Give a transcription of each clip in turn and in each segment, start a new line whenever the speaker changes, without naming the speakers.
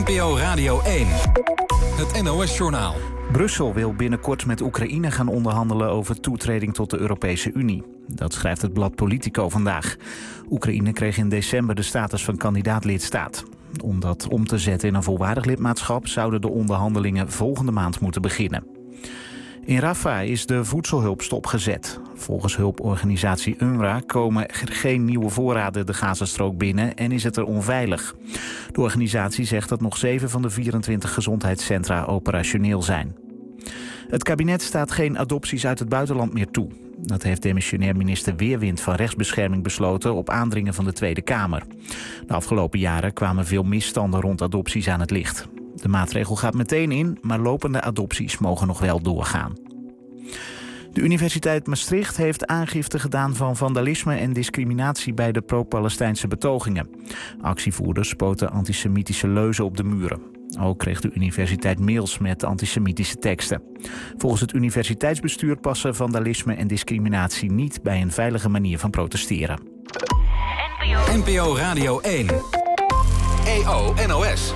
NPO Radio 1. Het NOS-journaal.
Brussel wil binnenkort met Oekraïne gaan onderhandelen over toetreding tot de Europese Unie. Dat schrijft het blad Politico vandaag. Oekraïne kreeg in december de status van kandidaat-lidstaat. Om dat om te zetten in een volwaardig lidmaatschap zouden de onderhandelingen volgende maand moeten beginnen. In Rafah is de voedselhulp stopgezet. Volgens hulporganisatie UNRWA komen er geen nieuwe voorraden de Gazastrook binnen en is het er onveilig. De organisatie zegt dat nog 7 van de 24 gezondheidscentra operationeel zijn. Het kabinet staat geen adopties uit het buitenland meer toe. Dat heeft demissionair minister Weerwind van Rechtsbescherming besloten op aandringen van de Tweede Kamer. De afgelopen jaren kwamen veel misstanden rond adopties aan het licht. De maatregel gaat meteen in, maar lopende adopties mogen nog wel doorgaan. De Universiteit Maastricht heeft aangifte gedaan van vandalisme en discriminatie bij de pro-Palestijnse betogingen. Actievoerders spoten antisemitische leuzen op de muren. Ook kreeg de universiteit mails met antisemitische teksten. Volgens het universiteitsbestuur passen vandalisme en discriminatie niet bij een veilige manier van protesteren.
NPO Radio 1. EO NOS.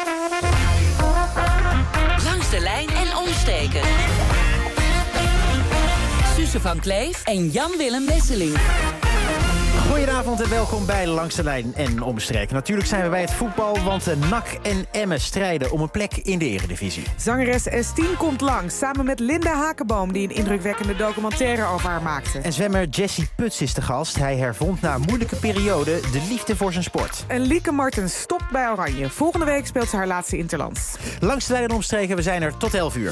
Langs de lijn en omsteken. Suze van Kleef en Jan-Willem Wesseling.
Goedenavond en welkom bij Langs de Lijn en Omstreken. Natuurlijk zijn we bij het voetbal, want NAC en Emmen strijden om een plek in de Eredivisie.
Zangeres S10 komt langs, samen met Linda Hakenboom, die een indrukwekkende documentaire over haar maakte.
En zwemmer Jesse Puts is de gast. Hij hervond na een moeilijke periode de liefde voor zijn sport.
En Lieke Martens stopt bij Oranje. Volgende week speelt ze haar laatste interlands.
Langs de Lijn en Omstreken, we zijn er tot 11 uur.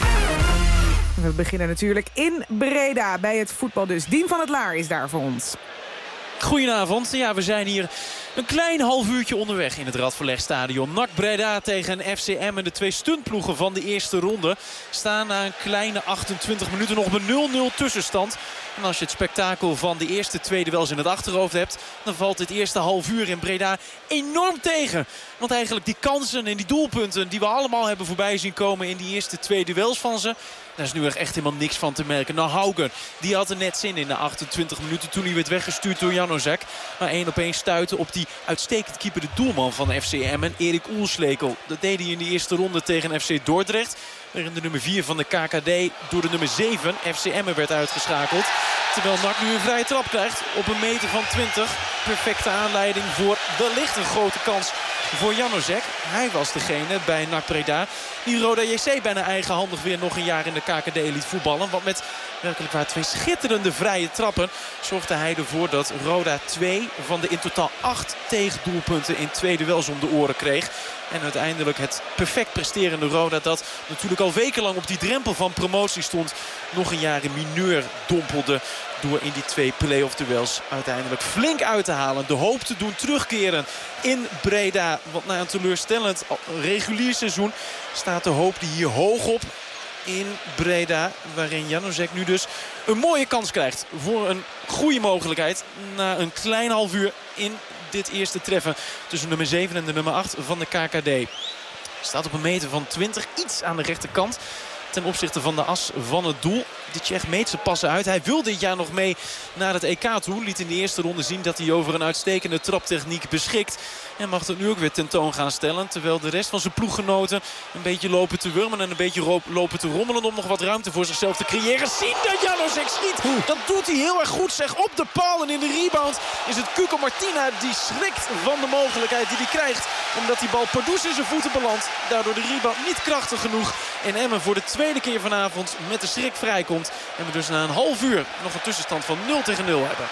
We beginnen natuurlijk in Breda bij het voetbal dus. Dien van het Laar is daar voor ons.
Goedenavond. Ja, we zijn hier een klein half uurtje onderweg in het Radverlegstadion. NAC Breda tegen FC Emmen. De twee stuntploegen van de eerste ronde staan na een kleine 28 minuten nog op een 0-0 tussenstand. En als je het spektakel van de eerste twee duels in het achterhoofd hebt, dan valt dit eerste half uur in Breda enorm tegen. Want eigenlijk die kansen en die doelpunten die we allemaal hebben voorbij zien komen in die eerste twee duels van ze, daar is nu echt helemaal niks van te merken. Nou, Haugen, die had er net zin in de 28 minuten toen hij werd weggestuurd door Janozek. Maar 1-op-1 stuiten op die uitstekend keeperde doelman van FC Emmen, Erik Oelslekel. Dat deed hij in de eerste ronde tegen FC Dordrecht. Waarin de nummer 4 van de KKD door de nummer 7 FC Emmen werd uitgeschakeld. Terwijl NAC nu een vrije trap krijgt op een meter van 20. Perfecte aanleiding voor wellicht een grote kans voor Janozek. Hij was degene bij NAC Breda die Roda JC bijna eigenhandig weer nog een jaar in de KKD liet voetballen. Want met werkelijk waar twee schitterende vrije trappen zorgde hij ervoor dat Roda 2 van de in totaal 8 tegendoelpunten in twee duels om de oren kreeg. En uiteindelijk het perfect presterende Roda, dat natuurlijk al wekenlang op die drempel van promotie stond, nog een jaar in mineur dompelde door in die twee play-off duels uiteindelijk flink uit te halen. De hoop te doen terugkeren in Breda. Want na een teleurstellend regulier seizoen staat de hoop die hier hoog op in Breda. Waarin Janozek nu dus een mooie kans krijgt voor een goede mogelijkheid na een klein half uur in dit eerste treffen tussen nummer 7 en de nummer 8 van de KKD. Staat op een meter van 20, iets aan de rechterkant ten opzichte van de as van het doel. De Tsjech meet zijn passen uit. Hij wil dit jaar nog mee naar het EK toe. Liet in de eerste ronde zien dat hij over een uitstekende traptechniek beschikt. En mag dat nu ook weer tentoon gaan stellen. Terwijl de rest van zijn ploeggenoten een beetje lopen te wurmen en een beetje lopen te rommelen om nog wat ruimte voor zichzelf te creëren. Zien dat Janozek schiet. Dat doet hij heel erg goed, zeg, op de paal. En in de rebound is het Cuco Martina die schrikt van de mogelijkheid die hij krijgt. Omdat die bal pardoes in zijn voeten belandt. Daardoor de rebound niet krachtig genoeg. En Emmen voor de tweede keer vanavond met de schrik vrijkomt. En we dus na een half uur nog een tussenstand van 0-0 hebben.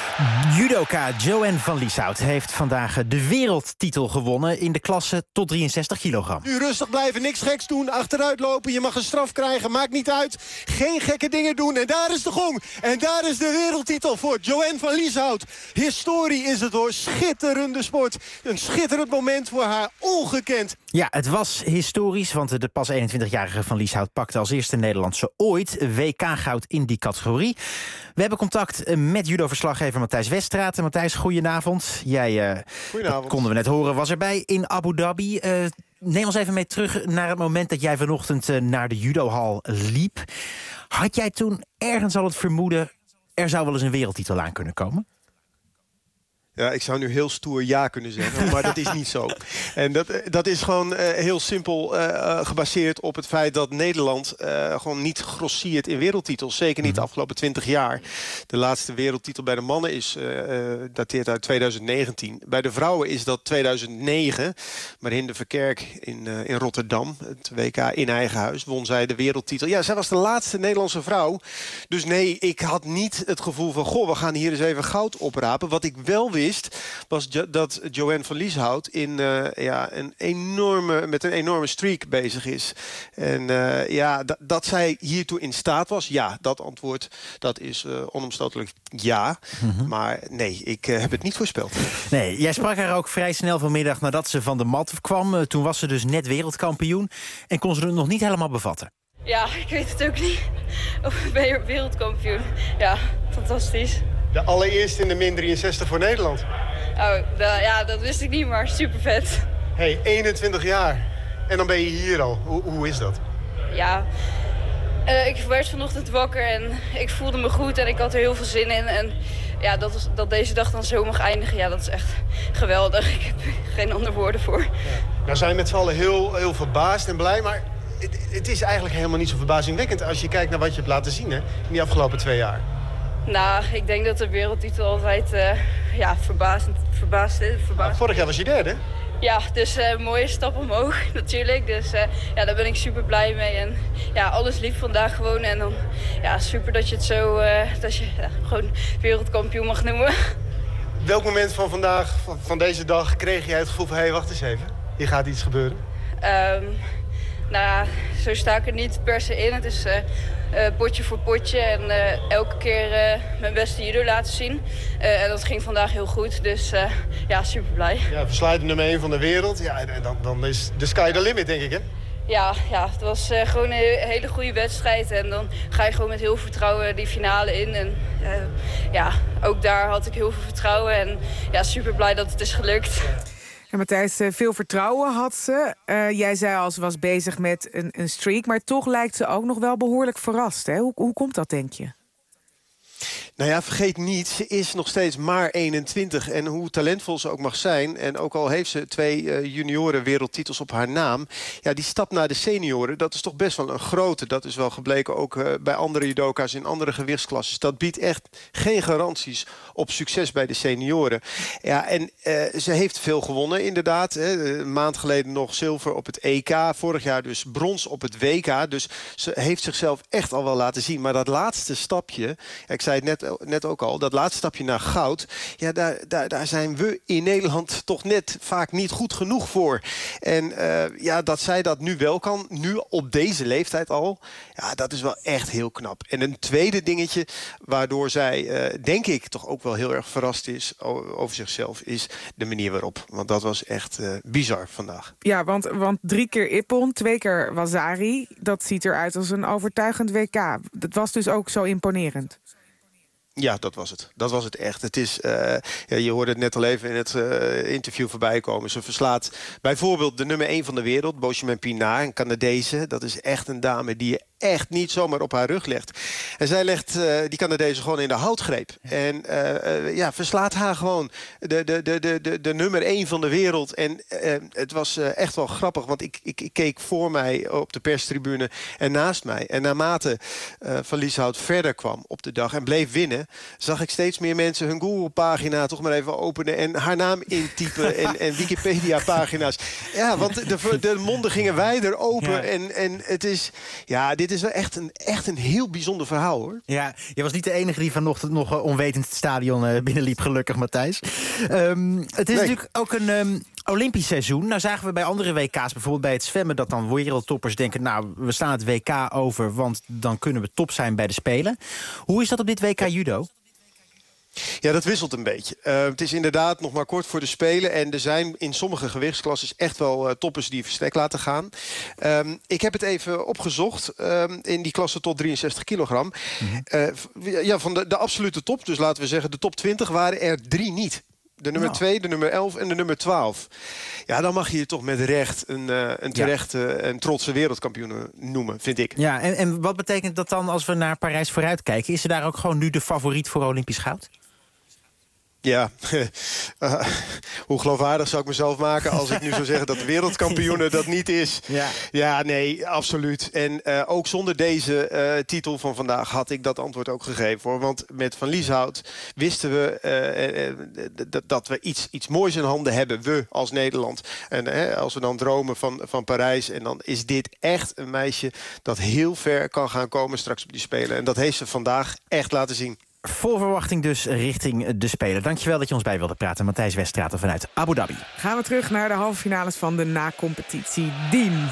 Judoka Joanne van Lieshout heeft vandaag de wereldtitel gewonnen in de klasse tot 63 kilogram.
Nu rustig blijven, niks geks doen, achteruit lopen. Je mag een straf krijgen, maakt niet uit. Geen gekke dingen doen en daar is de gong. En daar is de wereldtitel voor Joanne van Lieshout. Historie is het hoor, schitterende sport. Een schitterend moment voor haar, ongekend.
Ja, het was historisch, want de pas 21-jarige van Lieshout pakte als eerste Nederlandse ooit WK-goud in die categorie. We hebben contact met judo-verslaggever Matthijs Westraat. Matthijs, goedenavond. Jij,
Goedenavond.
Dat konden we net horen, was erbij in Abu Dhabi. Neem ons even mee terug naar het moment dat jij vanochtend naar de judohal liep. Had jij toen ergens al het vermoeden, er zou wel eens een wereldtitel aan kunnen komen?
Ja, ik zou nu heel stoer ja kunnen zeggen, maar dat is niet zo. En dat is gewoon heel simpel gebaseerd op het feit dat Nederland gewoon niet grossiert in wereldtitels. Zeker niet de afgelopen 20 jaar. De laatste wereldtitel bij de mannen is dateert uit 2019. Bij de vrouwen is dat 2009. Marinde Verkerk in Rotterdam, het WK in eigen huis, won zij de wereldtitel. Ja, zij was de laatste Nederlandse vrouw. Dus nee, ik had niet het gevoel van, goh, we gaan hier eens even goud oprapen. Wat ik wel wist, was dat Joanne van Lieshout met een enorme streak bezig is. En dat zij hiertoe in staat was, ja, dat antwoord, dat is onomstotelijk ja. Maar nee, ik heb het niet voorspeld.
Nee, jij sprak haar ook vrij snel vanmiddag nadat ze van de mat kwam. Toen was ze dus net wereldkampioen en kon ze het nog niet helemaal bevatten.
Ja, ik weet het ook niet. Of ben je wereldkampioen? Ja, fantastisch.
De allereerste in de min 63 voor Nederland.
Oh, dat wist ik niet, maar super vet.
Hey, 21 jaar. En dan ben je hier al. Hoe is dat?
Ja, ik werd vanochtend wakker en ik voelde me goed en ik had er heel veel zin in. En ja, dat deze dag dan zo mag eindigen, ja, dat is echt geweldig. Ik heb er geen andere woorden voor. Ja.
Nou zijn we met z'n allen heel verbaasd en blij, maar het is eigenlijk helemaal niet zo verbazingwekkend als je kijkt naar wat je hebt laten zien, hè, in die afgelopen 2 jaar.
Nou, ik denk dat de wereldtitel altijd verbaasd is.
Vorig jaar was je derde.
Ja, dus een mooie stap omhoog natuurlijk. Dus daar ben ik super blij mee. En ja, alles liep vandaag gewoon. En dan super dat je het zo, dat je gewoon wereldkampioen mag noemen.
Welk moment van vandaag, van deze dag, kreeg jij het gevoel van, hé, wacht eens even, hier gaat iets gebeuren?
Zo sta ik er niet per se in. Het is potje voor potje en elke keer mijn beste judo laten zien. En dat ging vandaag heel goed, dus super blij.
Ja, versluit nummer 1 van de wereld. Ja, en dan is de sky the limit, denk ik, hè?
Ja, het was gewoon een hele goede wedstrijd. En dan ga je gewoon met heel veel vertrouwen die finale in. En ook daar had ik heel veel vertrouwen. En super blij dat het is gelukt.
En Matthijs, veel vertrouwen had ze. Jij zei al, ze was bezig met een streak. Maar toch lijkt ze ook nog wel behoorlijk verrast. Hè? Hoe komt dat, denk je?
Nou ja, vergeet niet, ze is nog steeds maar 21. En hoe talentvol ze ook mag zijn, en ook al heeft ze 2 junioren wereldtitels op haar naam, ja, die stap naar de senioren, dat is toch best wel een grote. Dat is wel gebleken ook bij andere judoka's in andere gewichtsklassen. Dat biedt echt geen garanties op succes bij de senioren. Ja, en ze heeft veel gewonnen, inderdaad. Een maand geleden nog zilver op het EK. Vorig jaar dus brons op het WK. Dus ze heeft zichzelf echt al wel laten zien. Maar dat laatste stapje, ik zei het net ook al, dat laatste stapje naar goud, ja, daar zijn we in Nederland toch net vaak niet goed genoeg voor. En dat zij dat nu wel kan, nu op deze leeftijd al, ja, dat is wel echt heel knap. En een tweede dingetje, waardoor zij, denk ik, toch ook wel heel erg verrast is over zichzelf, is de manier waarop. Want dat was echt bizar vandaag. Ja,
want 3 keer Ippon, 2 keer Wazari, dat ziet eruit als een overtuigend WK. Dat was dus ook zo imponerend.
Ja, dat was het. Dat was het echt. Het is, je hoorde het net al even in het interview voorbij komen. Ze verslaat bijvoorbeeld de nummer 1 van de wereld, Benjamin Pinard, een Canadese. Dat is echt een dame die je echt niet zomaar op haar rug legt. En zij legt die Canadese gewoon in de houtgreep. En verslaat haar gewoon de nummer 1 van de wereld. En het was echt wel grappig, want ik keek voor mij op de perstribune en naast mij. En naarmate Van Lieshout verder kwam op de dag en bleef winnen, zag ik steeds meer mensen hun Google-pagina toch maar even openen en haar naam intypen en Wikipedia-pagina's. Ja, want de monden gingen wijder open. Ja. En het is, ja, dit is wel echt een heel bijzonder verhaal, hoor. Ja,
je was niet de enige die vanochtend nog onwetend het stadion binnenliep, gelukkig, Matthijs. Het is natuurlijk ook een Olympisch seizoen. Nou zagen we bij andere WK's, bijvoorbeeld bij het zwemmen, dat dan wereldtoppers denken, nou, we slaan het WK over, want dan kunnen we top zijn bij de Spelen. Hoe is dat op dit WK judo?
Ja, dat wisselt een beetje. Het is inderdaad nog maar kort voor de Spelen. En er zijn in sommige gewichtsklassen echt wel toppers die verstek laten gaan. Ik heb het even opgezocht in die klasse tot 63 kilogram. Van de absolute top, dus laten we zeggen de top 20, waren er 3 niet. De nummer 2, de nummer 11 en de nummer 12. Ja, dan mag je je toch met recht een terechte en trotse wereldkampioen noemen, vind ik.
Ja, en wat betekent dat dan als we naar Parijs vooruit kijken? Is ze daar ook gewoon nu de favoriet voor Olympisch goud?
Ja, hoe geloofwaardig zou ik mezelf maken als ik nu zou zeggen dat de wereldkampioene dat niet is. Ja, nee, absoluut. En ook zonder deze titel van vandaag had ik dat antwoord ook gegeven, hoor. Want met Van Lieshout wisten we dat we iets moois in handen hebben, we als Nederland. En als we dan dromen van Parijs, en dan is dit echt een meisje dat heel ver kan gaan komen straks op die Spelen. En dat heeft ze vandaag echt laten zien.
Vol verwachting dus richting de Spelen. Dankjewel dat je ons bij wilde praten. Matthijs Westraten vanuit Abu Dhabi.
Gaan we terug naar de halve finales van de na-competitie. Dien.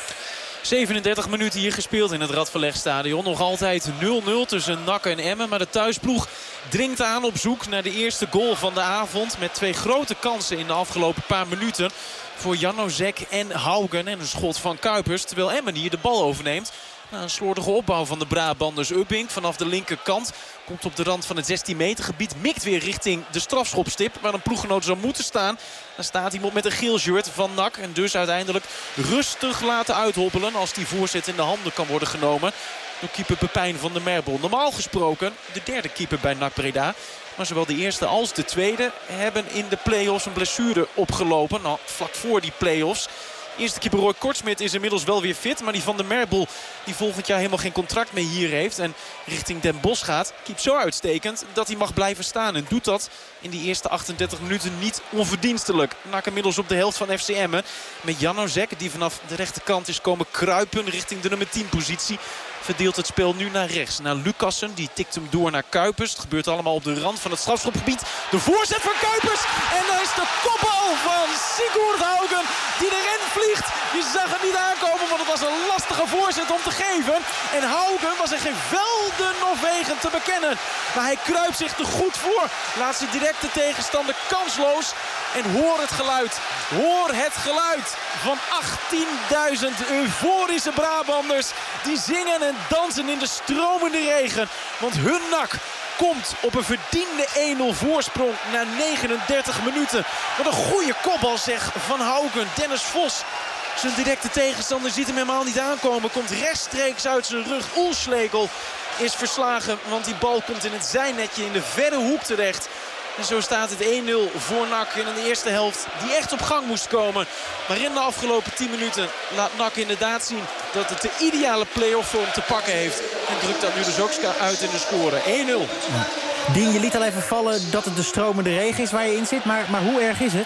37 minuten hier gespeeld in het Radverlegstadion. Nog altijd 0-0 tussen NAC en Emmen. Maar de thuisploeg dringt aan op zoek naar de eerste goal van de avond. Met 2 grote kansen in de afgelopen paar minuten. Voor Janozek en Haugen. En een schot van Kuipers. Terwijl Emmen hier de bal overneemt. Na een slordige opbouw van de Brabanders. Ubbink vanaf de linkerkant. Komt op de rand van het 16 meter gebied. Mikt weer richting de strafschopstip. Waar een ploeggenoot zou moeten staan. Dan staat iemand met een geel shirt van NAC. En dus uiteindelijk rustig laten uithobbelen. Als die voorzet in de handen kan worden genomen. Door keeper Pepijn van der Merbel. Normaal gesproken de derde keeper bij NAC Breda. Maar zowel de eerste als de tweede hebben in de play-offs een blessure opgelopen. Nou, vlak voor die play-offs. Eerste keeper Roy Kortsmit is inmiddels wel weer fit. Maar die van der Merbel, die volgend jaar helemaal geen contract meer hier heeft. En richting Den Bosch gaat, keept zo uitstekend dat hij mag blijven staan. En doet dat in die eerste 38 minuten niet onverdienstelijk. NAC inmiddels op de helft van FC Emmen. Met Janozek, die vanaf de rechterkant is komen kruipen richting de nummer 10 positie. Verdeelt het spel nu naar rechts. Naar Lucassen, die tikt hem door naar Kuipers. Het gebeurt allemaal op de rand van het strafschopgebied. De voorzet van Kuipers. En dan is de kopbal van Sigurd Haugen die erin vliegt. Je zag het niet aankomen, want het was een lastige voorzet om te geven. En Haugen was er geen velden of wegen te bekennen. Maar hij kruipt zich er goed voor. Laat zijn directe tegenstander kansloos. En hoor het geluid. Hoor het geluid van 18.000 euforische Brabanders. Die zingen en dansen in de stromende regen. Want hun NAC komt op een verdiende 1-0 voorsprong na 39 minuten. Wat een goede kopbal zeg van Haugen. Dennis Vos, zijn directe tegenstander, ziet hem helemaal niet aankomen. Komt rechtstreeks uit zijn rug. Oelslegel is verslagen, want die bal komt in het zijnetje in de verre hoek terecht. En zo staat het 1-0 voor NAC in de eerste helft die echt op gang moest komen. Maar in de afgelopen 10 minuten laat NAC inderdaad zien dat het de ideale play-off vorm te pakken heeft. En drukt dat nu dus ook uit in de score. 1-0.
Dien, je liet al even vallen dat het de stromende regen is waar je in zit. Maar hoe erg is het?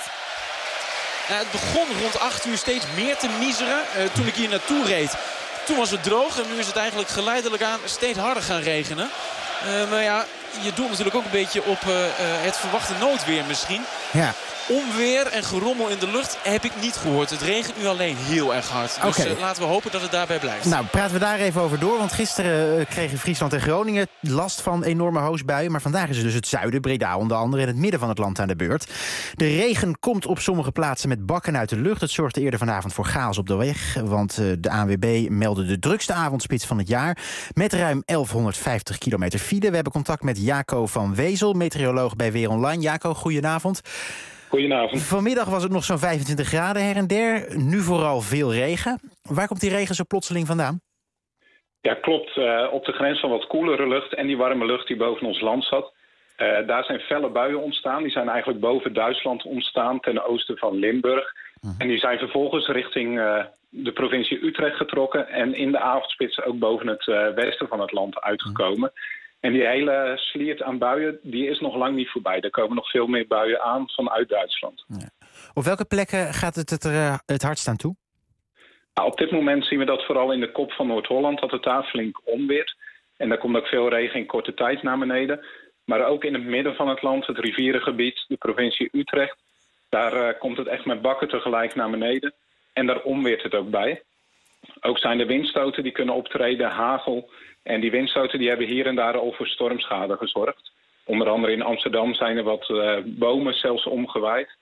Het begon rond 8 uur steeds meer te miseren. Toen ik hier naartoe reed, toen was het droog. En nu is het eigenlijk geleidelijk aan steeds harder gaan regenen. Maar ja, je doelt natuurlijk ook een beetje op het verwachte noodweer misschien. Ja. Onweer en gerommel in de lucht heb ik niet gehoord. Het regent nu alleen heel erg hard. Dus laten we hopen dat het daarbij blijft.
Nou, praten we daar even over door. Want gisteren kregen Friesland en Groningen last van enorme hoosbuien. Maar vandaag is het dus het zuiden, Breda onder andere, en het midden van het land aan de beurt. De regen komt op sommige plaatsen met bakken uit de lucht. Het zorgde eerder vanavond voor chaos op de weg. Want de ANWB meldde de drukste avondspits van het jaar. Met ruim 1150 kilometer file. We hebben contact met Jaco van Wezel, meteoroloog bij Weer Online. Jaco, goedenavond.
Goedenavond.
Vanmiddag was het nog zo'n 25 graden her en der. Nu vooral veel regen. Waar komt die regen zo plotseling vandaan?
Ja, klopt. Op de grens van wat koelere lucht en die warme lucht die boven ons land zat. Daar zijn felle buien ontstaan. Die zijn eigenlijk boven Duitsland ontstaan, ten oosten van Limburg. En die zijn vervolgens richting de provincie Utrecht getrokken. En in de avondspits ook boven het westen van het land uitgekomen. En die hele sliert aan buien, die is nog lang niet voorbij. Er komen nog veel meer buien aan vanuit Duitsland.
Ja. Op welke plekken gaat het het hardst aan toe?
Nou, op dit moment zien we dat vooral in de kop van Noord-Holland, dat het daar flink onweert. En daar komt ook veel regen in korte tijd naar beneden. Maar ook in het midden van het land, het rivierengebied, de provincie Utrecht. Daar komt het echt met bakken tegelijk naar beneden. En daar onweert het ook bij. Ook zijn er windstoten die kunnen optreden, hagel. En die windstoten die hebben hier en daar al voor stormschade gezorgd. Onder andere in Amsterdam zijn er wat bomen zelfs omgewaaid.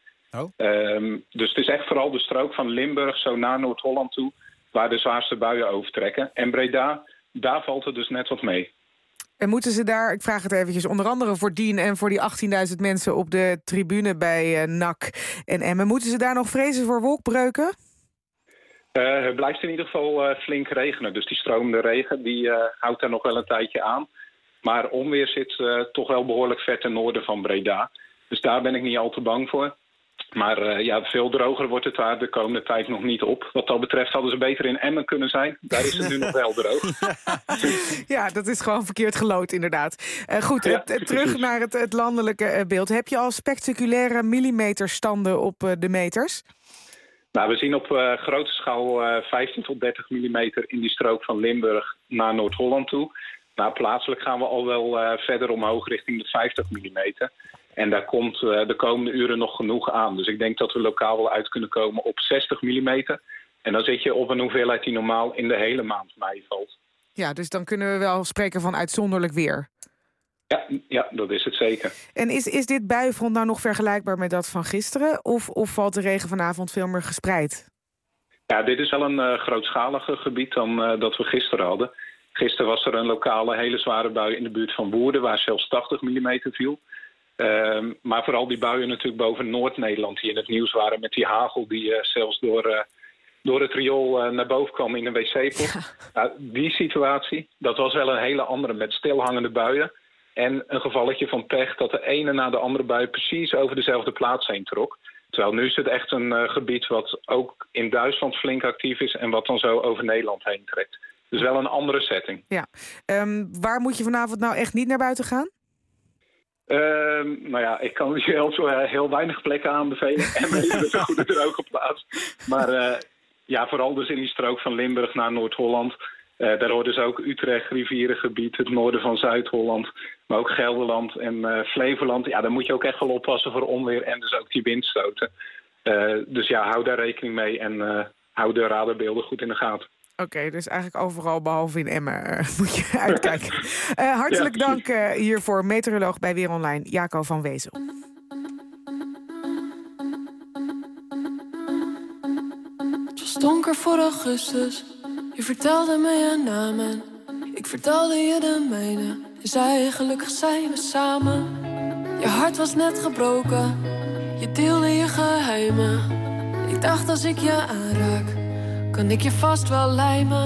Dus het is echt vooral de strook van Limburg zo naar Noord-Holland toe waar de zwaarste buien overtrekken. En Breda, daar valt het dus net wat mee.
En moeten ze daar, ik vraag het eventjes, onder andere voor Dien en voor die 18.000 mensen op de tribune bij NAC en Emmen, moeten ze daar nog vrezen voor wolkbreuken?
Het blijft in ieder geval flink regenen. Dus die stromende regen die houdt daar nog wel een tijdje aan. Maar onweer zit toch wel behoorlijk ver ten noorden van Breda. Dus daar ben ik niet al te bang voor. Maar veel droger wordt het daar de komende tijd nog niet op. Wat dat betreft hadden ze beter in Emmen kunnen zijn. Daar is het nu nog wel droog.
Ja, dat is gewoon verkeerd gelood, inderdaad. Terug naar het landelijke beeld. Heb je al spectaculaire millimeterstanden op de meters?
Nou, we zien op grote schaal 15 tot 30 millimeter in die strook van Limburg naar Noord-Holland toe. Nou, plaatselijk gaan we al wel verder omhoog richting de 50 millimeter. En daar komt de komende uren nog genoeg aan. Dus ik denk dat we lokaal wel uit kunnen komen op 60 millimeter. En dan zit je op een hoeveelheid die normaal in de hele maand mei valt.
Ja, dus dan kunnen we wel spreken van uitzonderlijk weer.
Ja, dat is het zeker. En
is dit buienfront nou nog vergelijkbaar met dat van gisteren? Of valt de regen vanavond veel meer gespreid?
Ja, dit is wel een grootschaliger gebied dan dat we gisteren hadden. Gisteren was er een lokale hele zware bui in de buurt van Woerden, waar zelfs 80 millimeter viel. Maar vooral die buien natuurlijk boven Noord-Nederland die in het nieuws waren met die hagel die zelfs door het riool naar boven kwam in een wc-pot. Nou, die situatie, dat was wel een hele andere met stilhangende buien. En een gevalletje van pech dat de ene na de andere bui precies over dezelfde plaats heen trok. Terwijl nu is het echt een gebied wat ook in Duitsland flink actief is en wat dan zo over Nederland heen trekt. Dus wel een andere setting.
Ja. Waar moet je vanavond nou echt niet naar buiten gaan?
Ik kan heel weinig plekken aanbevelen. En met een goede droge plaats. Maar vooral dus in die strook van Limburg naar Noord-Holland. Daar hoort dus ook Utrecht, rivierengebied, het noorden van Zuid-Holland. Maar ook Gelderland en Flevoland. Ja, daar moet je ook echt wel oppassen voor onweer en dus ook die windstoten. Dus hou daar rekening mee en hou de radarbeelden goed in de gaten.
Oké, dus eigenlijk overal behalve in Emmen moet je uitkijken. Hartelijk dank hiervoor, meteoroloog bij Weer Online, Jaco van Wezel.
Het was donker voor augustus, je vertelde me je naam en ik vertelde je de mijne. Je zei gelukkig zijn we samen, je hart was net gebroken, je deelde je geheimen. Ik dacht als ik je aanraak, kan ik je vast wel lijmen.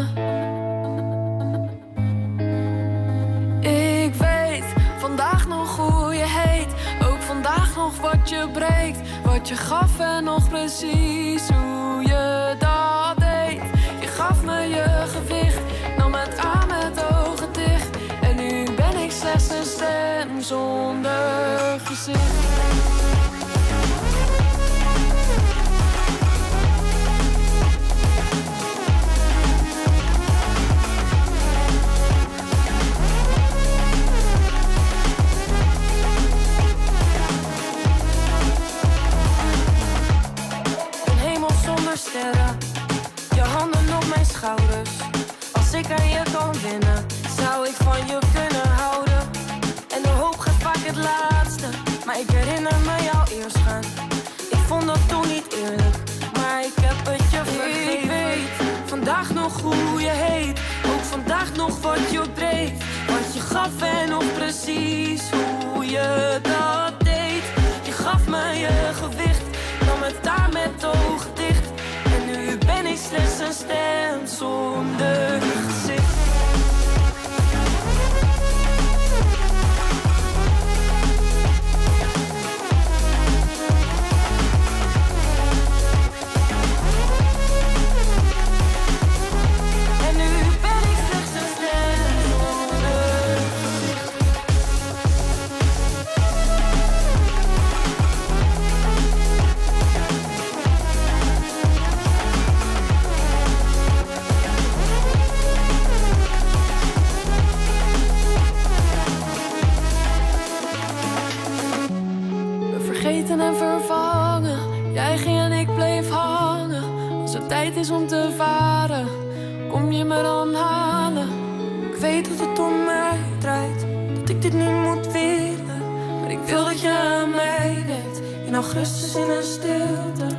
Ik weet vandaag nog hoe je heet, ook vandaag nog wat je breekt, wat je gaf en nog precies hoe je dat deed. Je gaf me je gewicht, nam het aan met ogen dicht. En nu ben ik slechts een stem zonder gezicht. Je handen op mijn schouders. Als ik aan je kan winnen, zou ik van je kunnen houden. En de hoop gaat vaak het laatste, maar ik herinner me jou eerst gaan. Ik vond dat toen niet eerlijk, maar ik heb het je vergeven. Ik weet vandaag nog hoe je heet, ook vandaag nog wat je breekt, wat je gaf en nog precies hoe je dat deed. Je gaf me je gewicht, nam het daar met ogen dicht. Nu ben ik slechts een stem zonder gezicht. En nu ben ik slechts een stem zonder gezicht. En vervangen, jij ging en ik bleef hangen. Als het tijd is om te varen, kom je me dan halen. Ik weet dat het om mij draait, dat ik dit niet moet willen. Maar ik wil dat je aan mij denkt, in augustus in een stilte.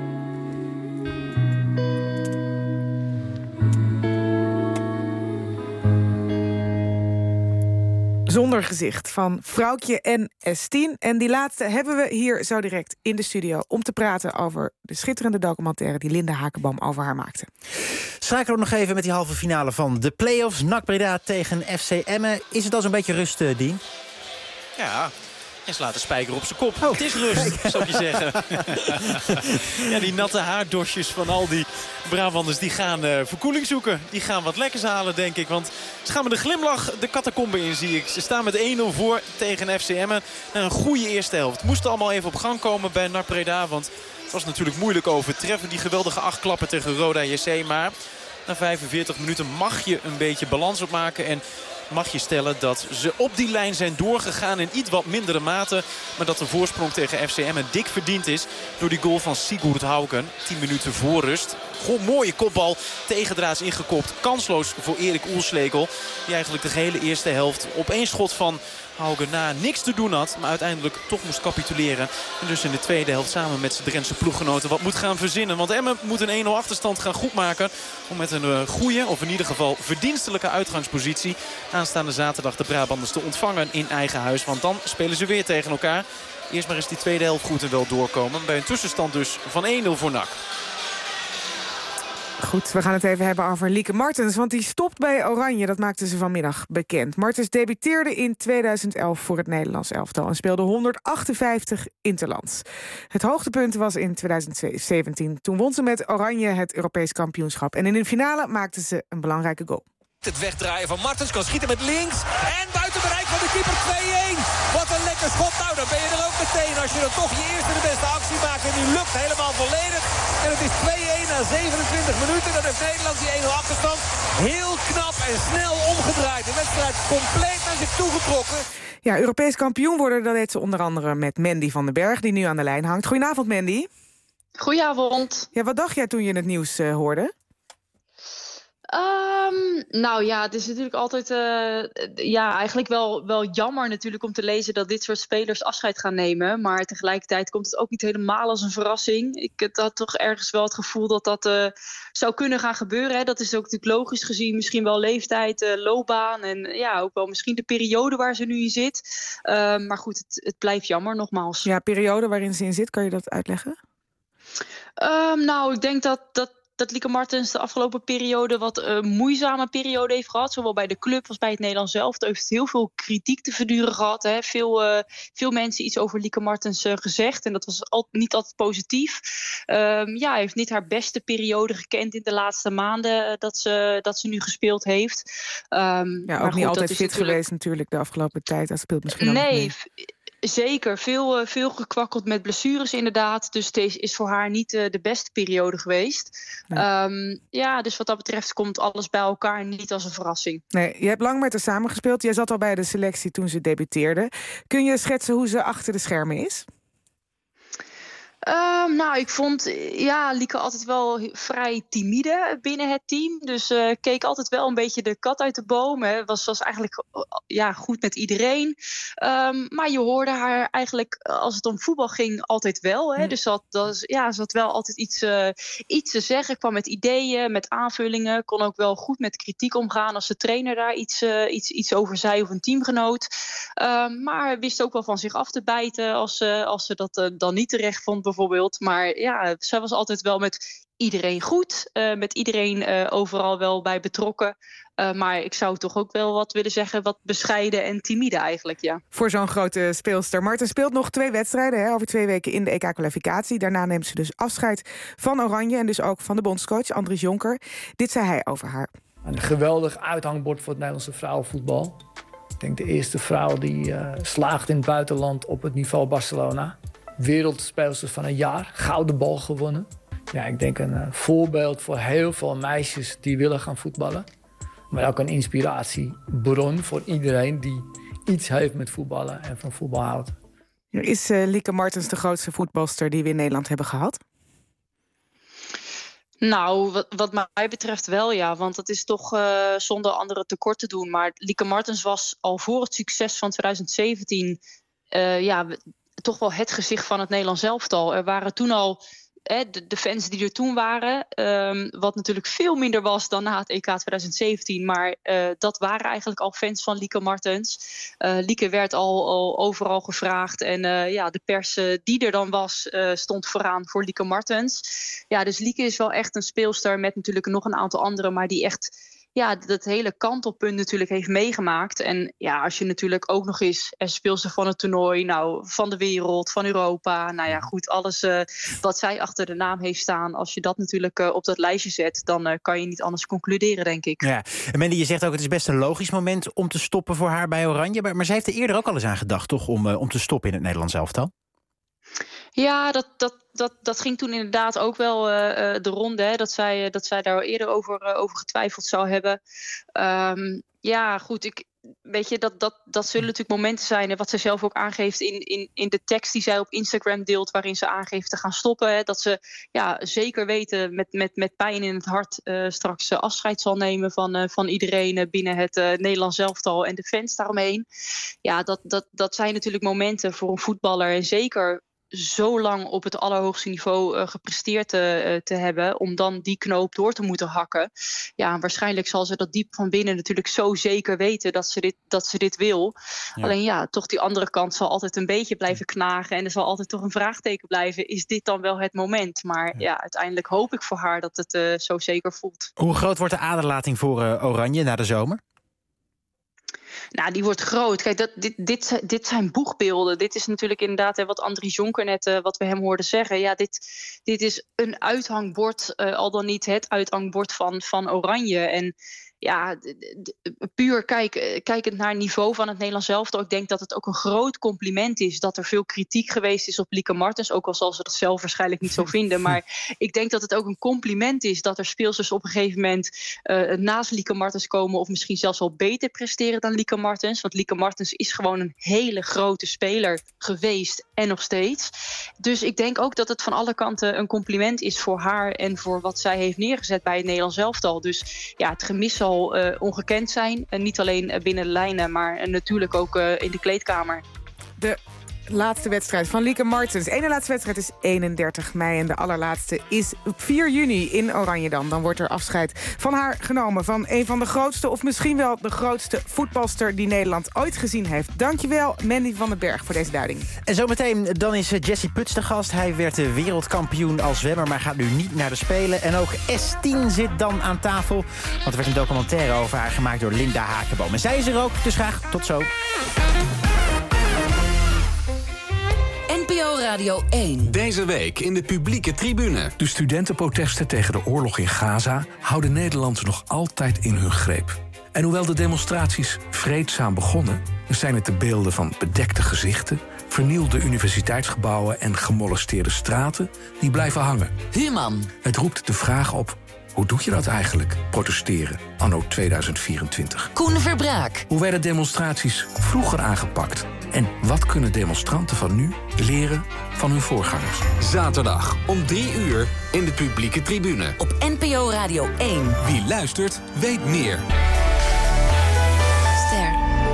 Zonder gezicht van Vrouwtje en S10. En die laatste hebben we hier zo direct in de studio om te praten over de schitterende documentaire die Linda Hakenboom over haar maakte.
Schakelen we nog even met die halve finale van de play-offs. NAC Breda tegen FC Emmen. Is het al zo'n beetje rust, Dien?
Ja, En slaat de spijker op zijn kop. Het is rust, zou ik je zeggen. Ja, die natte haardosjes van al die Brabanders die gaan verkoeling zoeken. Die gaan wat lekkers halen, denk ik. Want ze gaan met een glimlach de catacombe in, zie ik. Ze staan met 1-0 voor tegen FC Emmen. En een goede eerste helft. Het moest allemaal even op gang komen bij NAC Breda. Want het was natuurlijk moeilijk overtreffen. Die geweldige 8 klappen tegen Roda JC. Maar na 45 minuten mag je een beetje balans opmaken. En mag je stellen dat ze op die lijn zijn doorgegaan in iets wat mindere mate. Maar dat de voorsprong tegen FC Emmen dik verdiend is door die goal van Sigurd Hauken. 10 minuten voor rust. Gewoon mooie kopbal, tegendraads ingekopt. Kansloos voor Erik Oelslekel. Die eigenlijk de gehele eerste helft op 1 schot van Hauken na niks te doen had. Maar uiteindelijk toch moest capituleren. En dus in de tweede helft samen met zijn Drentse ploeggenoten wat moet gaan verzinnen. Want Emmen moet een 1-0 achterstand gaan goedmaken. Om met een goede, of in ieder geval verdienstelijke uitgangspositie aanstaande zaterdag de Brabanders te ontvangen in eigen huis. Want dan spelen ze weer tegen elkaar. Eerst maar eens die tweede helft goed en wel doorkomen. Bij een tussenstand dus van 1-0 voor NAC.
Goed, we gaan het even hebben over Lieke Martens. Want die stopt bij Oranje, dat maakte ze vanmiddag bekend. Martens debuteerde in 2011 voor het Nederlands elftal en speelde 158 interlands. Het hoogtepunt was in 2017. Toen won ze met Oranje het Europees kampioenschap. En in de finale maakte ze een belangrijke goal.
Het wegdraaien van Martens, kan schieten met links. En buiten bereik van de keeper 2-1. Wat een lekker schot. Nou, dan ben je er ook meteen als je dan toch je eerste de beste actie maakt. En die lukt helemaal volledig. En het is 2-1 na 27 minuten. Dan heeft Nederland die 1-0 achterstand heel knap en snel omgedraaid. De wedstrijd compleet naar zich toegetrokken.
Ja, Europees kampioen worden, dat deed ze onder andere met Mandy van den Berg, die nu aan de lijn hangt. Goedenavond, Mandy.
Goedenavond.
Ja, wat dacht jij toen je het nieuws hoorde?
Nou ja, het is natuurlijk altijd eigenlijk wel jammer natuurlijk om te lezen dat dit soort spelers afscheid gaan nemen. Maar tegelijkertijd komt het ook niet helemaal als een verrassing. Ik had toch ergens wel het gevoel dat dat zou kunnen gaan gebeuren. Hè. Dat is ook natuurlijk logisch gezien. Misschien wel leeftijd, loopbaan en ja, ook wel misschien de periode waar ze nu in zit. Maar goed, het blijft jammer nogmaals.
Ja, periode waarin ze in zit, kan je dat uitleggen?
Nou, ik denk dat Lieke Martens de afgelopen periode wat moeizame periode heeft gehad. Zowel bij de club als bij het Nederlands elftal. Heeft heel veel kritiek te verduren gehad. Hè. Veel mensen iets over Lieke Martens gezegd. En dat was niet altijd positief. Hij heeft niet haar beste periode gekend in de laatste maanden dat ze nu gespeeld heeft.
Ja, ook niet altijd fit geweest natuurlijk de afgelopen tijd. Dat speelt misschien ook mee.
Zeker, veel gekwakkeld met blessures inderdaad. Dus deze is voor haar niet de beste periode geweest. Nee. Dus wat dat betreft komt alles bij elkaar niet als een verrassing.
Nee, je hebt lang met haar samengespeeld. Jij zat al bij de selectie toen ze debuteerde. Kun je schetsen hoe ze achter de schermen is?
Ik vond Lieke altijd wel vrij timide binnen het team. Dus keek altijd wel een beetje de kat uit de boom. Hè. Was eigenlijk goed met iedereen. Maar je hoorde haar eigenlijk, als het om voetbal ging, altijd wel. Hè. Dus ze had wel altijd iets te zeggen. Kwam met ideeën, met aanvullingen. Kon ook wel goed met kritiek omgaan als de trainer daar iets over zei of een teamgenoot. Maar wist ook wel van zich af te bijten als ze dat dan niet terecht vond bijvoorbeeld. Maar ja, zij was altijd wel met iedereen goed. Met iedereen overal wel bij betrokken. Maar ik zou toch ook wel wat willen zeggen, wat bescheiden en timide eigenlijk, ja.
Voor zo'n grote speelster. Martens speelt nog 2 wedstrijden over 2 weken in de EK-kwalificatie. Daarna neemt ze dus afscheid van Oranje en dus ook van de bondscoach Andries Jonker. Dit zei hij over haar.
Een geweldig uithangbord voor het Nederlandse vrouwenvoetbal. Ik denk de eerste vrouw die slaagt in het buitenland op het niveau Barcelona. Wereldspeelster van het jaar, gouden bal gewonnen. Ja, ik denk een voorbeeld voor heel veel meisjes die willen gaan voetballen. Maar ook een inspiratiebron voor iedereen die iets heeft met voetballen en van voetbal houdt.
Is Lieke Martens de grootste voetbalster die we in Nederland hebben gehad?
Nou, wat mij betreft wel, ja. Want het is toch zonder andere tekort te doen. Maar Lieke Martens was al voor het succes van 2017... toch wel het gezicht van het Nederlands elftal. Er waren toen al de fans die er toen waren, wat natuurlijk veel minder was dan na het EK 2017, maar dat waren eigenlijk al fans van Lieke Martens. Lieke werd al overal gevraagd en de pers die er dan was, stond vooraan voor Lieke Martens. Ja, dus Lieke is wel echt een speelster met natuurlijk nog een aantal anderen, maar die echt dat hele kantelpunt natuurlijk heeft meegemaakt. En ja, als je natuurlijk ook nog eens speelster van het toernooi, van de wereld, van Europa. Nou ja, goed, alles wat zij achter de naam heeft staan. Als je dat natuurlijk op dat lijstje zet, dan kan je niet anders concluderen, denk ik.
Ja. En Mandy, je zegt ook, het is best een logisch moment om te stoppen voor haar bij Oranje. Maar ze heeft er eerder ook al eens aan gedacht, toch, om te stoppen in het Nederlands elftal?
Ja, dat ging toen inderdaad ook wel de ronde. Hè, dat zij daar al eerder over getwijfeld zou hebben. Ja, goed, weet je, dat zullen natuurlijk momenten zijn. En wat ze zelf ook aangeeft in de tekst die zij op Instagram deelt, waarin ze aangeeft te gaan stoppen. Hè, dat ze zeker weten met pijn in het hart straks afscheid zal nemen van iedereen binnen het Nederlands elftal en de fans daaromheen. Ja, dat zijn natuurlijk momenten voor een voetballer. En zeker zo lang op het allerhoogste niveau gepresteerd te hebben, om dan die knoop door te moeten hakken. Ja, waarschijnlijk zal ze dat diep van binnen natuurlijk zo zeker weten dat ze dit wil. Ja. Alleen toch die andere kant zal altijd een beetje blijven knagen en er zal altijd toch een vraagteken blijven. Is dit dan wel het moment? Maar uiteindelijk hoop ik voor haar dat het zo zeker voelt.
Hoe groot wordt de aderlating voor Oranje na de zomer?
Nou, die wordt groot. Kijk, dit zijn boegbeelden. Dit is natuurlijk inderdaad wat Andries Jonker net, wat we hem hoorden zeggen. Ja, dit is een uithangbord, al dan niet het uithangbord van Oranje. En ja, puur kijkend naar het niveau van het Nederlands elftal. Ik denk dat het ook een groot compliment is dat er veel kritiek geweest is op Lieke Martens. Ook al zal ze dat zelf waarschijnlijk niet zo vinden. Maar ik denk dat het ook een compliment is dat er speelsters op een gegeven moment naast Lieke Martens komen. Of misschien zelfs wel beter presteren dan Lieke Martens. Want Lieke Martens is gewoon een hele grote speler geweest en nog steeds. Dus ik denk ook dat het van alle kanten een compliment is voor haar en voor wat zij heeft neergezet bij het Nederlands elftal. Dus ja, het gemis zal ongekend zijn. Niet alleen binnen de lijnen, maar natuurlijk ook in de kleedkamer.
De laatste wedstrijd van Lieke Martens. De ene laatste wedstrijd is 31 mei en de allerlaatste is op 4 juni in Oranjedam. Dan wordt er afscheid van haar genomen van een van de grootste, of misschien wel de grootste voetbalster die Nederland ooit gezien heeft. Dankjewel, Mandy van den Berg, voor deze duiding.
En zometeen dan is Jesse Puts de gast. Hij werd wereldkampioen als zwemmer, maar gaat nu niet naar de Spelen. En ook S10 zit dan aan tafel, want er werd een documentaire over haar gemaakt door Linda Hakenboom. En zij is er ook, dus graag tot zo.
NPO Radio 1.
Deze week in de publieke tribune.
De studentenprotesten tegen de oorlog in Gaza houden Nederlanders nog altijd in hun greep. En hoewel de demonstraties vreedzaam begonnen, zijn het de beelden van bedekte gezichten, vernielde universiteitsgebouwen en gemolesteerde straten die blijven hangen.
Human.
Het roept de vraag op: hoe doe je dat eigenlijk, protesteren, anno 2024?
Koen Verbraak.
Hoe werden demonstraties vroeger aangepakt? En wat kunnen demonstranten van nu leren van hun voorgangers?
Zaterdag om 3 uur in de publieke tribune.
Op NPO Radio 1.
Wie luistert, weet meer.
Ster.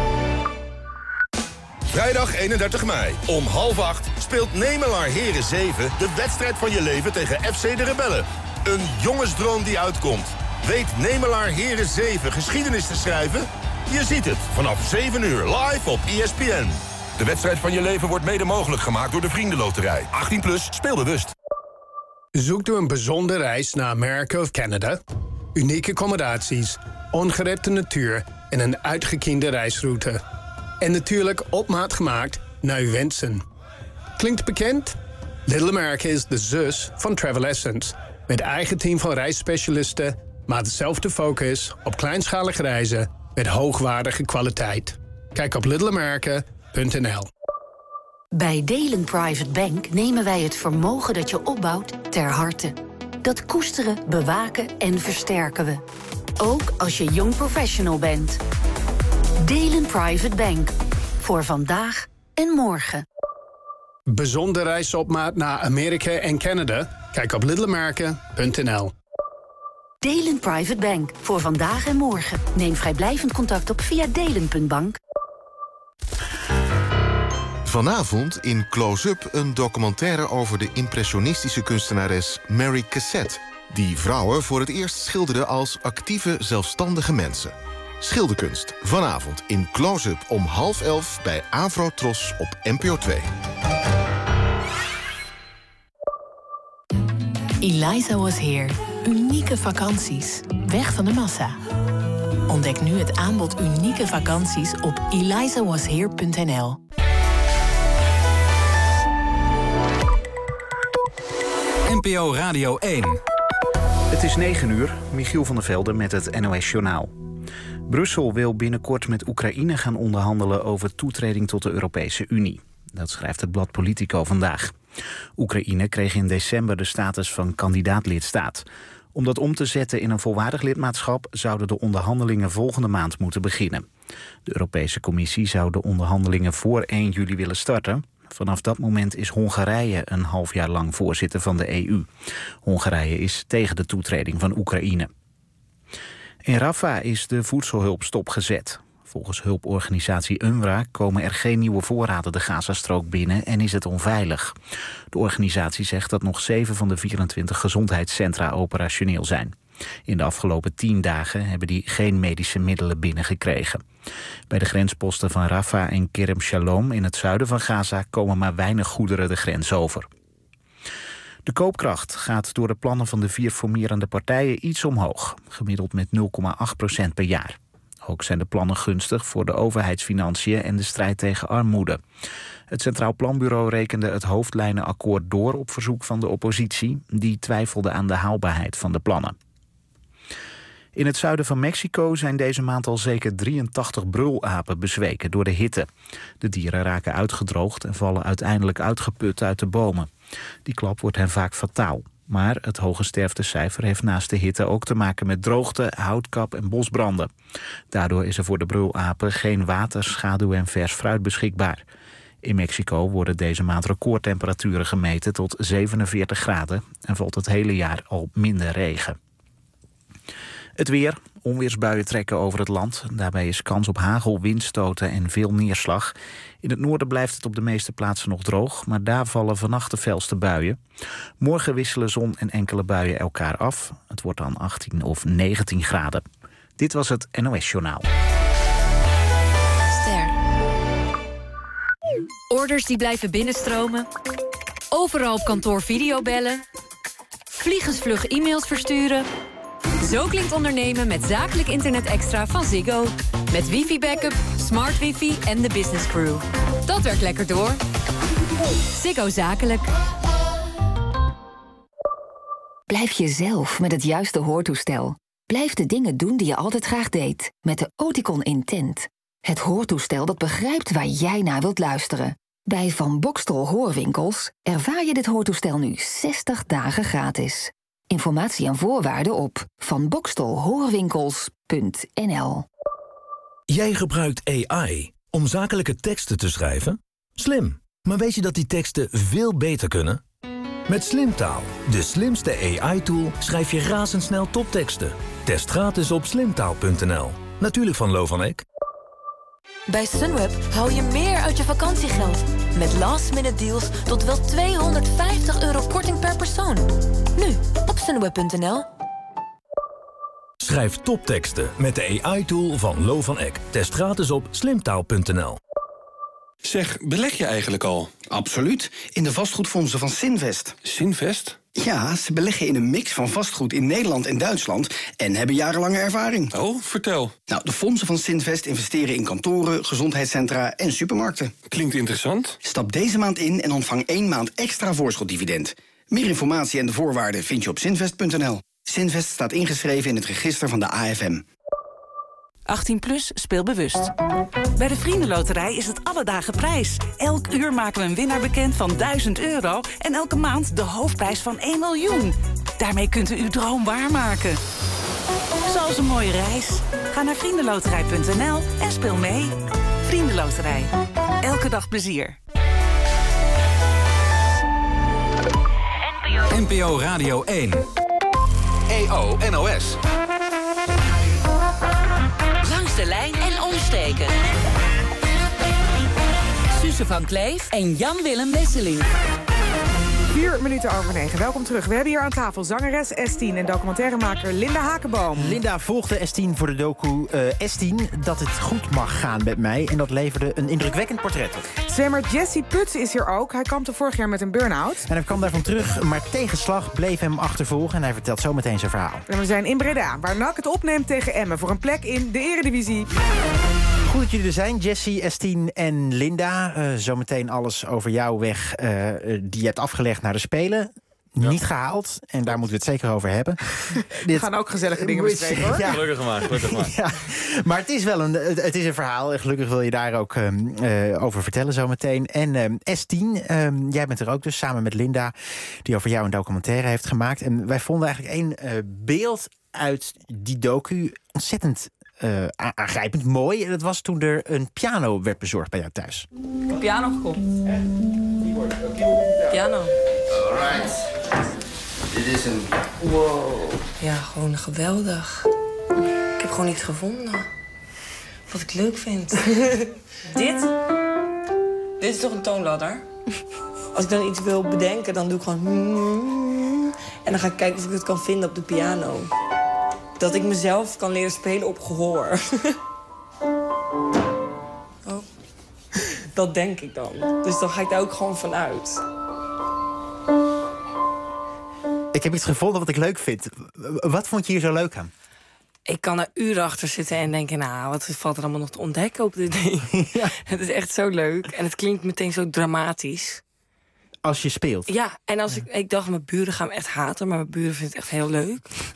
Vrijdag 31 mei om 7:30 speelt Nemelaar Heren 7 de wedstrijd van je leven tegen FC de Rebellen. Een jongensdroom die uitkomt. Weet Nemelaar Heren 7 geschiedenis te schrijven? Je ziet het vanaf 7 uur live op ESPN. De wedstrijd van je leven wordt mede mogelijk gemaakt door de Vriendenloterij. 18+, speel bewust.
Zoekt u een bijzondere reis naar Amerika of Canada? Unieke accommodaties, ongerepte natuur en een uitgekiende reisroute. En natuurlijk op maat gemaakt naar uw wensen. Klinkt bekend? Little America is de zus van Travel Essence. Met eigen team van reisspecialisten, maar dezelfde focus op kleinschalige reizen met hoogwaardige kwaliteit. Kijk op littleamerica.nl.
Bij Delen Private Bank nemen wij het vermogen dat je opbouwt ter harte. Dat koesteren, bewaken en versterken we. Ook als je jong professional bent. Delen Private Bank. Voor vandaag en morgen.
Bijzondere reizen op maat naar Amerika en Canada? Kijk op littleamerica.nl.
Delen Private Bank. Voor vandaag en morgen. Neem vrijblijvend contact op via delen.bank.
Vanavond in Close-Up een documentaire over de impressionistische kunstenares Mary Cassatt, die vrouwen voor het eerst schilderde als actieve, zelfstandige mensen. Schilderkunst, vanavond in Close-Up om 10:30 bij Avrotros op NPO 2.
Eliza Was Here. Unieke vakanties. Weg van de massa. Ontdek nu het aanbod unieke vakanties op elizawasheer.nl.
NPO Radio 1.
Het is 9 uur, Michiel van der Velde met het NOS-journaal. Brussel wil binnenkort met Oekraïne gaan onderhandelen over toetreding tot de Europese Unie. Dat schrijft het blad Politico vandaag. Oekraïne kreeg in december de status van kandidaat-lidstaat. Om dat om te zetten in een volwaardig lidmaatschap zouden de onderhandelingen volgende maand moeten beginnen. De Europese Commissie zou de onderhandelingen voor 1 juli willen starten. Vanaf dat moment is Hongarije een half jaar lang voorzitter van de EU. Hongarije is tegen de toetreding van Oekraïne. In Rafah is de voedselhulp stopgezet. Volgens hulporganisatie UNRWA komen er geen nieuwe voorraden de Gazastrook binnen en is het onveilig. De organisatie zegt dat nog 7 van de 24 gezondheidscentra operationeel zijn. In de afgelopen 10 dagen hebben die geen medische middelen binnengekregen. Bij de grensposten van Rafah en Kerem Shalom in het zuiden van Gaza komen maar weinig goederen de grens over. De koopkracht gaat door de plannen van de 4 formerende partijen iets omhoog, gemiddeld met 0,8% per jaar. Ook zijn de plannen gunstig voor de overheidsfinanciën en de strijd tegen armoede. Het Centraal Planbureau rekende het hoofdlijnenakkoord door op verzoek van de oppositie. Die twijfelde aan de haalbaarheid van de plannen. In het zuiden van Mexico zijn deze maand al zeker 83 brulapen bezweken door de hitte. De dieren raken uitgedroogd en vallen uiteindelijk uitgeput uit de bomen. Die klap wordt hen vaak fataal. Maar het hoge sterftecijfer heeft naast de hitte ook te maken met droogte, houtkap en bosbranden. Daardoor is er voor de brulapen geen water, schaduw en vers fruit beschikbaar. In Mexico worden deze maand recordtemperaturen gemeten tot 47 graden... en valt het hele jaar al minder regen. Het weer. Onweersbuien trekken over het land. Daarbij is kans op hagel, windstoten en veel neerslag. In het noorden blijft het op de meeste plaatsen nog droog, maar daar vallen vannacht de felste buien. Morgen wisselen zon en enkele buien elkaar af. Het wordt dan 18 of 19 graden. Dit was het NOS-journaal.
Ster. Orders die blijven binnenstromen. Overal op kantoor videobellen. Vliegensvlug e-mails versturen. Zo klinkt ondernemen met zakelijk internet extra van Ziggo. Met wifi-backup, smart wifi en de business crew. Dat werkt lekker door. Ziggo Zakelijk.
Blijf jezelf met het juiste hoortoestel. Blijf de dingen doen die je altijd graag deed. Met de Oticon Intent. Het hoortoestel dat begrijpt waar jij naar wilt luisteren. Bij Van Boxtel Hoorwinkels ervaar je dit hoortoestel nu 60 dagen gratis. Informatie en voorwaarden op vanboxtelhoorwinkels.nl.
Jij gebruikt AI om zakelijke teksten te schrijven? Slim, maar weet je dat die teksten veel beter kunnen? Met Slimtaal, de slimste AI-tool, schrijf je razendsnel topteksten. Test gratis op slimtaal.nl. Natuurlijk van Lo van Eck.
Bij Sunweb hou je meer uit je vakantiegeld. Met last-minute deals tot wel €250 korting per persoon. Nu, op sunweb.nl.
Schrijf topteksten met de AI-tool van Lo van Eck. Test gratis op slimtaal.nl.
Zeg, beleg je eigenlijk al?
Absoluut, in de vastgoedfondsen van Sinvest.
Sinvest?
Ja, ze beleggen in een mix van vastgoed in Nederland en Duitsland en hebben jarenlange ervaring.
Oh, vertel.
Nou, de fondsen van Sinvest investeren in kantoren, gezondheidscentra en supermarkten.
Klinkt interessant.
Stap deze maand in en ontvang 1 maand extra voorschotdividend. Meer informatie en de voorwaarden vind je op sinvest.nl. Sinvest staat ingeschreven in het register van de AFM.
18+, speel bewust. Bij de Vriendenloterij is het alle dagen prijs. Elk uur maken we een winnaar bekend van €1000 en elke maand de hoofdprijs van 1 miljoen. Daarmee kunt u uw droom waarmaken. Zoals een mooie reis. Ga naar vriendenloterij.nl en speel mee. Vriendenloterij. Elke dag plezier.
NPO Radio 1. EO NOS.
Langs de lijn en omsteken. Suze van Kleef en Jan-Willem Wesseling.
8:04. Welkom terug. We hebben hier aan tafel zangeres S10 en documentairemaker Linda Hakenboom.
Linda volgde S10 voor de docu S10 dat het goed mag gaan met mij. En dat leverde een indrukwekkend portret op.
Zwemmer Jesse Puts is hier ook. Hij kampte vorig jaar met een burn-out.
En hij kwam daarvan terug, maar tegenslag bleef hem achtervolgen. En hij vertelt zo meteen zijn verhaal.
En we zijn in Breda, waar NAC het opneemt tegen Emmen voor een plek in de Eredivisie.
Goed dat jullie er zijn, Jessie, S10 en Linda. Zometeen alles over jouw weg die je hebt afgelegd naar de Spelen. Ja. Niet gehaald, en daar moeten we het zeker over hebben.
We gaan ook gezellige dingen bespreken, hoor.
Ja. Gelukkig maar.
Ja, maar het is wel het is een verhaal. En gelukkig wil je daar ook over vertellen zometeen. En S10, jij bent er ook dus, samen met Linda, die over jou een documentaire heeft gemaakt. En wij vonden eigenlijk één beeld uit die docu ontzettend aangrijpend mooi. En dat was toen er een piano werd bezorgd bij jou thuis.
Een piano gekocht. Piano.
Alright. Dit is een...
Wow. Ja, gewoon geweldig. Ik heb gewoon iets gevonden. Wat ik leuk vind. Dit is toch een toonladder? Als ik dan iets wil bedenken, dan doe ik gewoon... En dan ga ik kijken of ik het kan vinden op de piano. Dat ik mezelf kan leren spelen op gehoor. Oh. Dat denk ik dan. Dus dan ga ik daar ook gewoon van uit.
Ik heb iets gevonden wat ik leuk vind. Wat vond je hier zo leuk aan?
Ik kan er uren achter zitten en denken... nou, wat valt er allemaal nog te ontdekken op dit ding? Ja. Het is echt zo leuk. En het klinkt meteen zo dramatisch.
Als je speelt?
Ja, en als ik dacht, mijn buren gaan me echt haten... maar mijn buren vinden het echt heel leuk.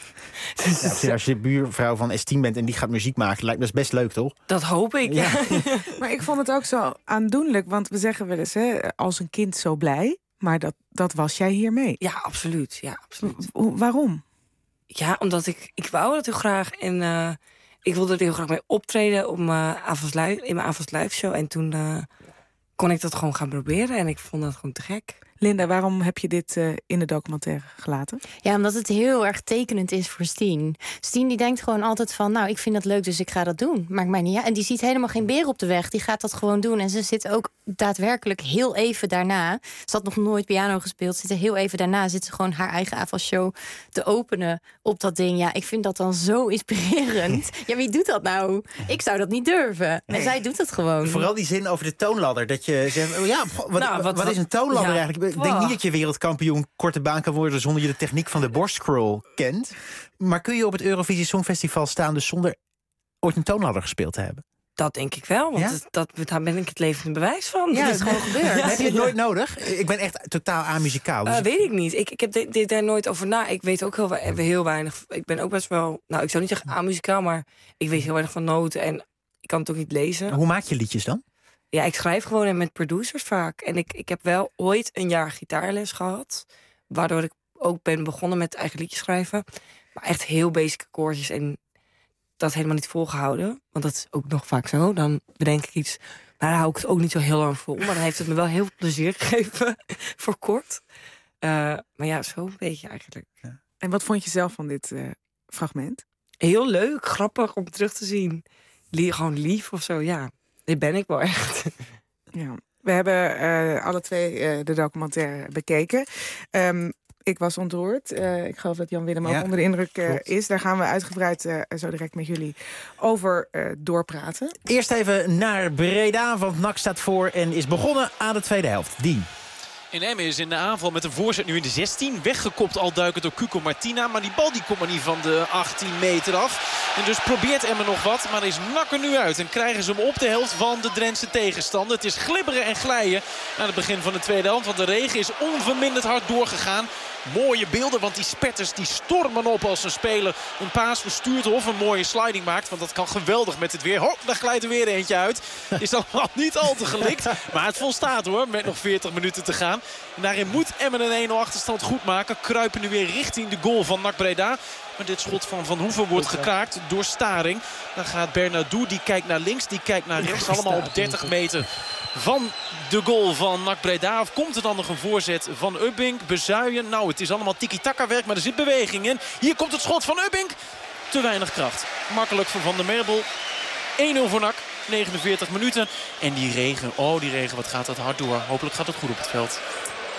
Dus
ja, als je buurvrouw van S10 bent en die gaat muziek maken... lijkt dat best leuk, toch?
Dat hoop ik,
ja.
Maar ik vond het ook zo aandoenlijk, want we zeggen wel eens... hè, als een kind zo blij, maar dat was jij hiermee.
Ja, absoluut. Ja, absoluut.
Waarom?
Ja, omdat ik wou dat heel graag. En ik wilde er heel graag mee optreden op in mijn Avonds Live show. En toen kon ik dat gewoon gaan proberen. En ik vond dat gewoon te gek.
Linda, waarom heb je dit in de documentaire gelaten?
Ja, omdat het heel erg tekenend is voor Stien. Stien die denkt gewoon altijd van... nou, ik vind dat leuk, dus ik ga dat doen. Maakt mij niet uit. En die ziet helemaal geen beer op de weg. Die gaat dat gewoon doen. En ze zit ook daadwerkelijk heel even daarna... ze had nog nooit piano gespeeld. Zit er heel even daarna zit ze gewoon haar eigen avondshow te openen op dat ding. Ja, ik vind dat dan zo inspirerend. Ja, wie doet dat nou? Ik zou dat niet durven. En zij doet het gewoon.
Vooral die zin over de toonladder. Dat je zegt, oh ja, wat is een toonladder eigenlijk? Ik denk niet dat je wereldkampioen korte baan kan worden... zonder je de techniek van de borstscroll kent. Maar kun je op het Eurovisie Songfestival staan... dus zonder ooit een toonladder gespeeld te hebben?
Dat denk ik wel, want daar ben ik het levende bewijs van.
Ja, dat is gewoon gebeurd.
Heb je het nooit nodig? Ik ben echt totaal amuzikaal. Dus
weet ik niet. Ik heb dit daar nooit over na. Ik weet ook heel weinig. Ik ben ook best wel... nou, ik zou niet zeggen amuzikaal, maar ik weet heel weinig van noten. En ik kan het ook niet lezen.
Hoe maak je liedjes dan?
Ja, ik schrijf gewoon met producers vaak. En ik heb wel ooit een jaar gitaarles gehad. Waardoor ik ook ben begonnen met eigen liedjes schrijven. Maar echt heel basic akkoordjes en dat helemaal niet volgehouden. Want dat is ook nog vaak zo. Dan bedenk ik iets, maar daar hou ik het ook niet zo heel lang vol. Maar dan heeft het me wel heel veel plezier gegeven voor kort. Maar ja, zo een beetje eigenlijk. Ja.
En wat vond je zelf van dit fragment?
Heel leuk, grappig om terug te zien. Gewoon lief of zo, ja. Dit ben ik wel echt.
Ja. We hebben alle twee de documentaire bekeken. Ik was ontroerd. Ik geloof dat Jan Willem ook onder de indruk is. Daar gaan we uitgebreid zo direct met jullie over doorpraten.
Eerst even naar Breda, want NAC staat voor en is begonnen aan de tweede helft. Dien.
In Emmen is in de aanval met een voorzet nu in de 16. Weggekopt al duikend door Cuco Martina. Maar die bal die komt maar niet van de 18 meter af. En dus probeert Emmen nog wat. Maar is NAC er nu uit. En krijgen ze hem op de helft van de Drentse tegenstander. Het is glibberen en glijden aan het begin van de tweede helft. Want de regen is onverminderd hard doorgegaan. Mooie beelden, want die spetters die stormen op als een speler een paas verstuurt of een mooie sliding maakt. Want dat kan geweldig met het weer. Hop, daar glijdt er weer eentje uit. Is allemaal niet al te gelikt. Maar het volstaat hoor, met nog 40 minuten te gaan. En daarin moet Emmen een 1-0 achterstand goed maken. Kruipen nu weer richting de goal van NAC Breda. Maar dit schot van Van Hoeven wordt gekraakt door Staring. Dan gaat Bernardo, die kijkt naar links, die kijkt naar rechts. Allemaal op 30 meter van de goal van NAC Breda. Of komt er dan nog een voorzet van Ubbink? Bezuijen. Nou, het is allemaal tiki-taka werk, maar er zit beweging in. Hier komt het schot van Ubbink. Te weinig kracht. Makkelijk voor Van der Merbel. 1-0 voor NAC. 49 minuten. En die regen, wat gaat dat hard door. Hopelijk gaat het goed op het veld.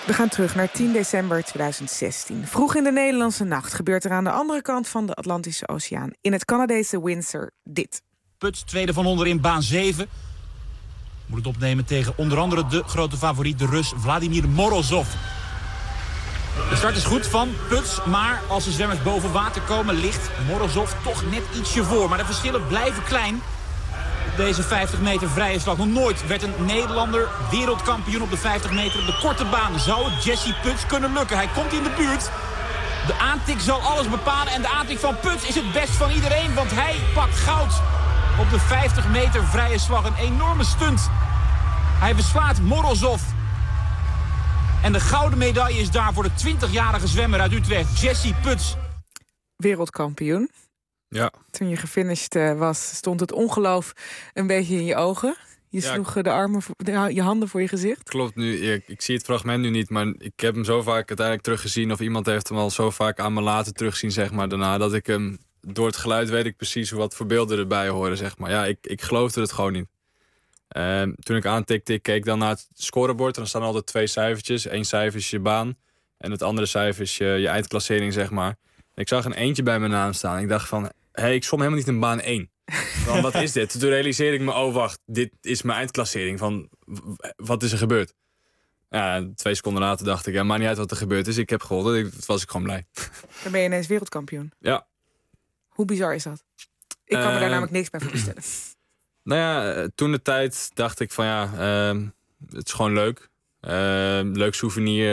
We gaan terug naar 10 december 2016. Vroeg in de Nederlandse nacht gebeurt er aan de andere kant van de Atlantische Oceaan, in het Canadese Windsor, dit.
Puts, tweede van onderin, baan 7. Moet het opnemen tegen onder andere de grote favoriet, de Rus Vladimir Morozov. De start is goed van Puts, maar als de zwemmers boven water komen, ligt Morozov toch net ietsje voor. Maar de verschillen blijven klein. Op deze 50 meter vrije slag. Nog nooit werd een Nederlander wereldkampioen op de 50 meter op de korte baan. Zou het Jesse Puts kunnen lukken? Hij komt in de buurt. De aantik zal alles bepalen en de aantik van Puts is het best van iedereen, want hij pakt goud op de 50 meter vrije slag. Een enorme stunt. Hij verslaat Morozov. En de gouden medaille is daar voor de 20-jarige zwemmer uit Utrecht, Jesse Puts.
Wereldkampioen.
Ja.
Toen je gefinished was, stond het ongeloof een beetje in je ogen. Je sloeg je handen voor je gezicht.
Klopt, ik zie het fragment nu niet, maar ik heb hem zo vaak uiteindelijk teruggezien, of iemand heeft hem al zo vaak aan me laten terugzien, zeg maar, daarna, dat ik hem, door het geluid weet ik precies wat voor beelden erbij horen, zeg maar. Ja, ik geloofde het gewoon niet. Toen ik aantikte, ik keek dan naar het scorebord. En dan staan altijd 2 cijfertjes. 1 cijfer is je baan. En het andere cijfer is je eindklassering, zeg maar. En ik zag een eentje bij mijn naam staan. Ik dacht van, ik zwom helemaal niet in baan 1. Van, wat is dit? Toen realiseerde ik me, oh wacht, dit is mijn eindklassering. Van, wat is er gebeurd? Ja, 2 seconden later dacht ik, maakt niet uit wat er gebeurd is. Ik heb gewonnen. Toen was ik gewoon blij.
Dan ben je ineens wereldkampioen.
Ja.
Hoe bizar is dat? Ik kan me daar namelijk niks bij voorstellen.
Nou ja, toen de tijd dacht ik van het is gewoon leuk. Leuk souvenir.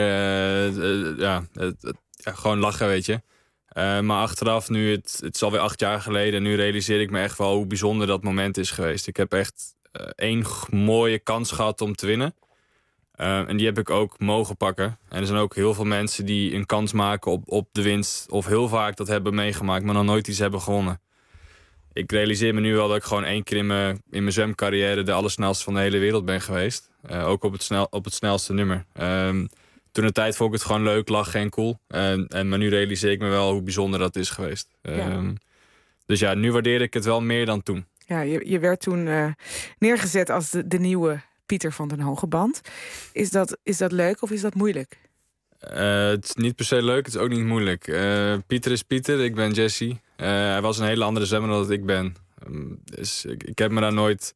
Gewoon lachen, weet je. Maar achteraf, nu het is alweer 8 jaar geleden. En nu realiseer ik me echt wel hoe bijzonder dat moment is geweest. Ik heb echt 1 mooie kans gehad om te winnen. En die heb ik ook mogen pakken. En er zijn ook heel veel mensen die een kans maken op de winst. Of heel vaak dat hebben meegemaakt, maar nog nooit iets hebben gewonnen. Ik realiseer me nu wel dat ik gewoon 1 keer in mijn zwemcarrière de allersnelste van de hele wereld ben geweest. Ook op het snelste nummer. Toen de tijd vond ik het gewoon leuk, lachen en cool. Maar nu realiseer ik me wel hoe bijzonder dat is geweest. Dus ja, nu waardeer ik het wel meer dan toen.
Ja, je werd toen neergezet als de nieuwe Pieter van den Hogeband. Is dat leuk of is dat moeilijk?
Het is niet per se leuk, het is ook niet moeilijk. Pieter is Pieter, ik ben Jesse. Hij was een hele andere zwemmer dan dat ik ben. Dus ik heb me daar nooit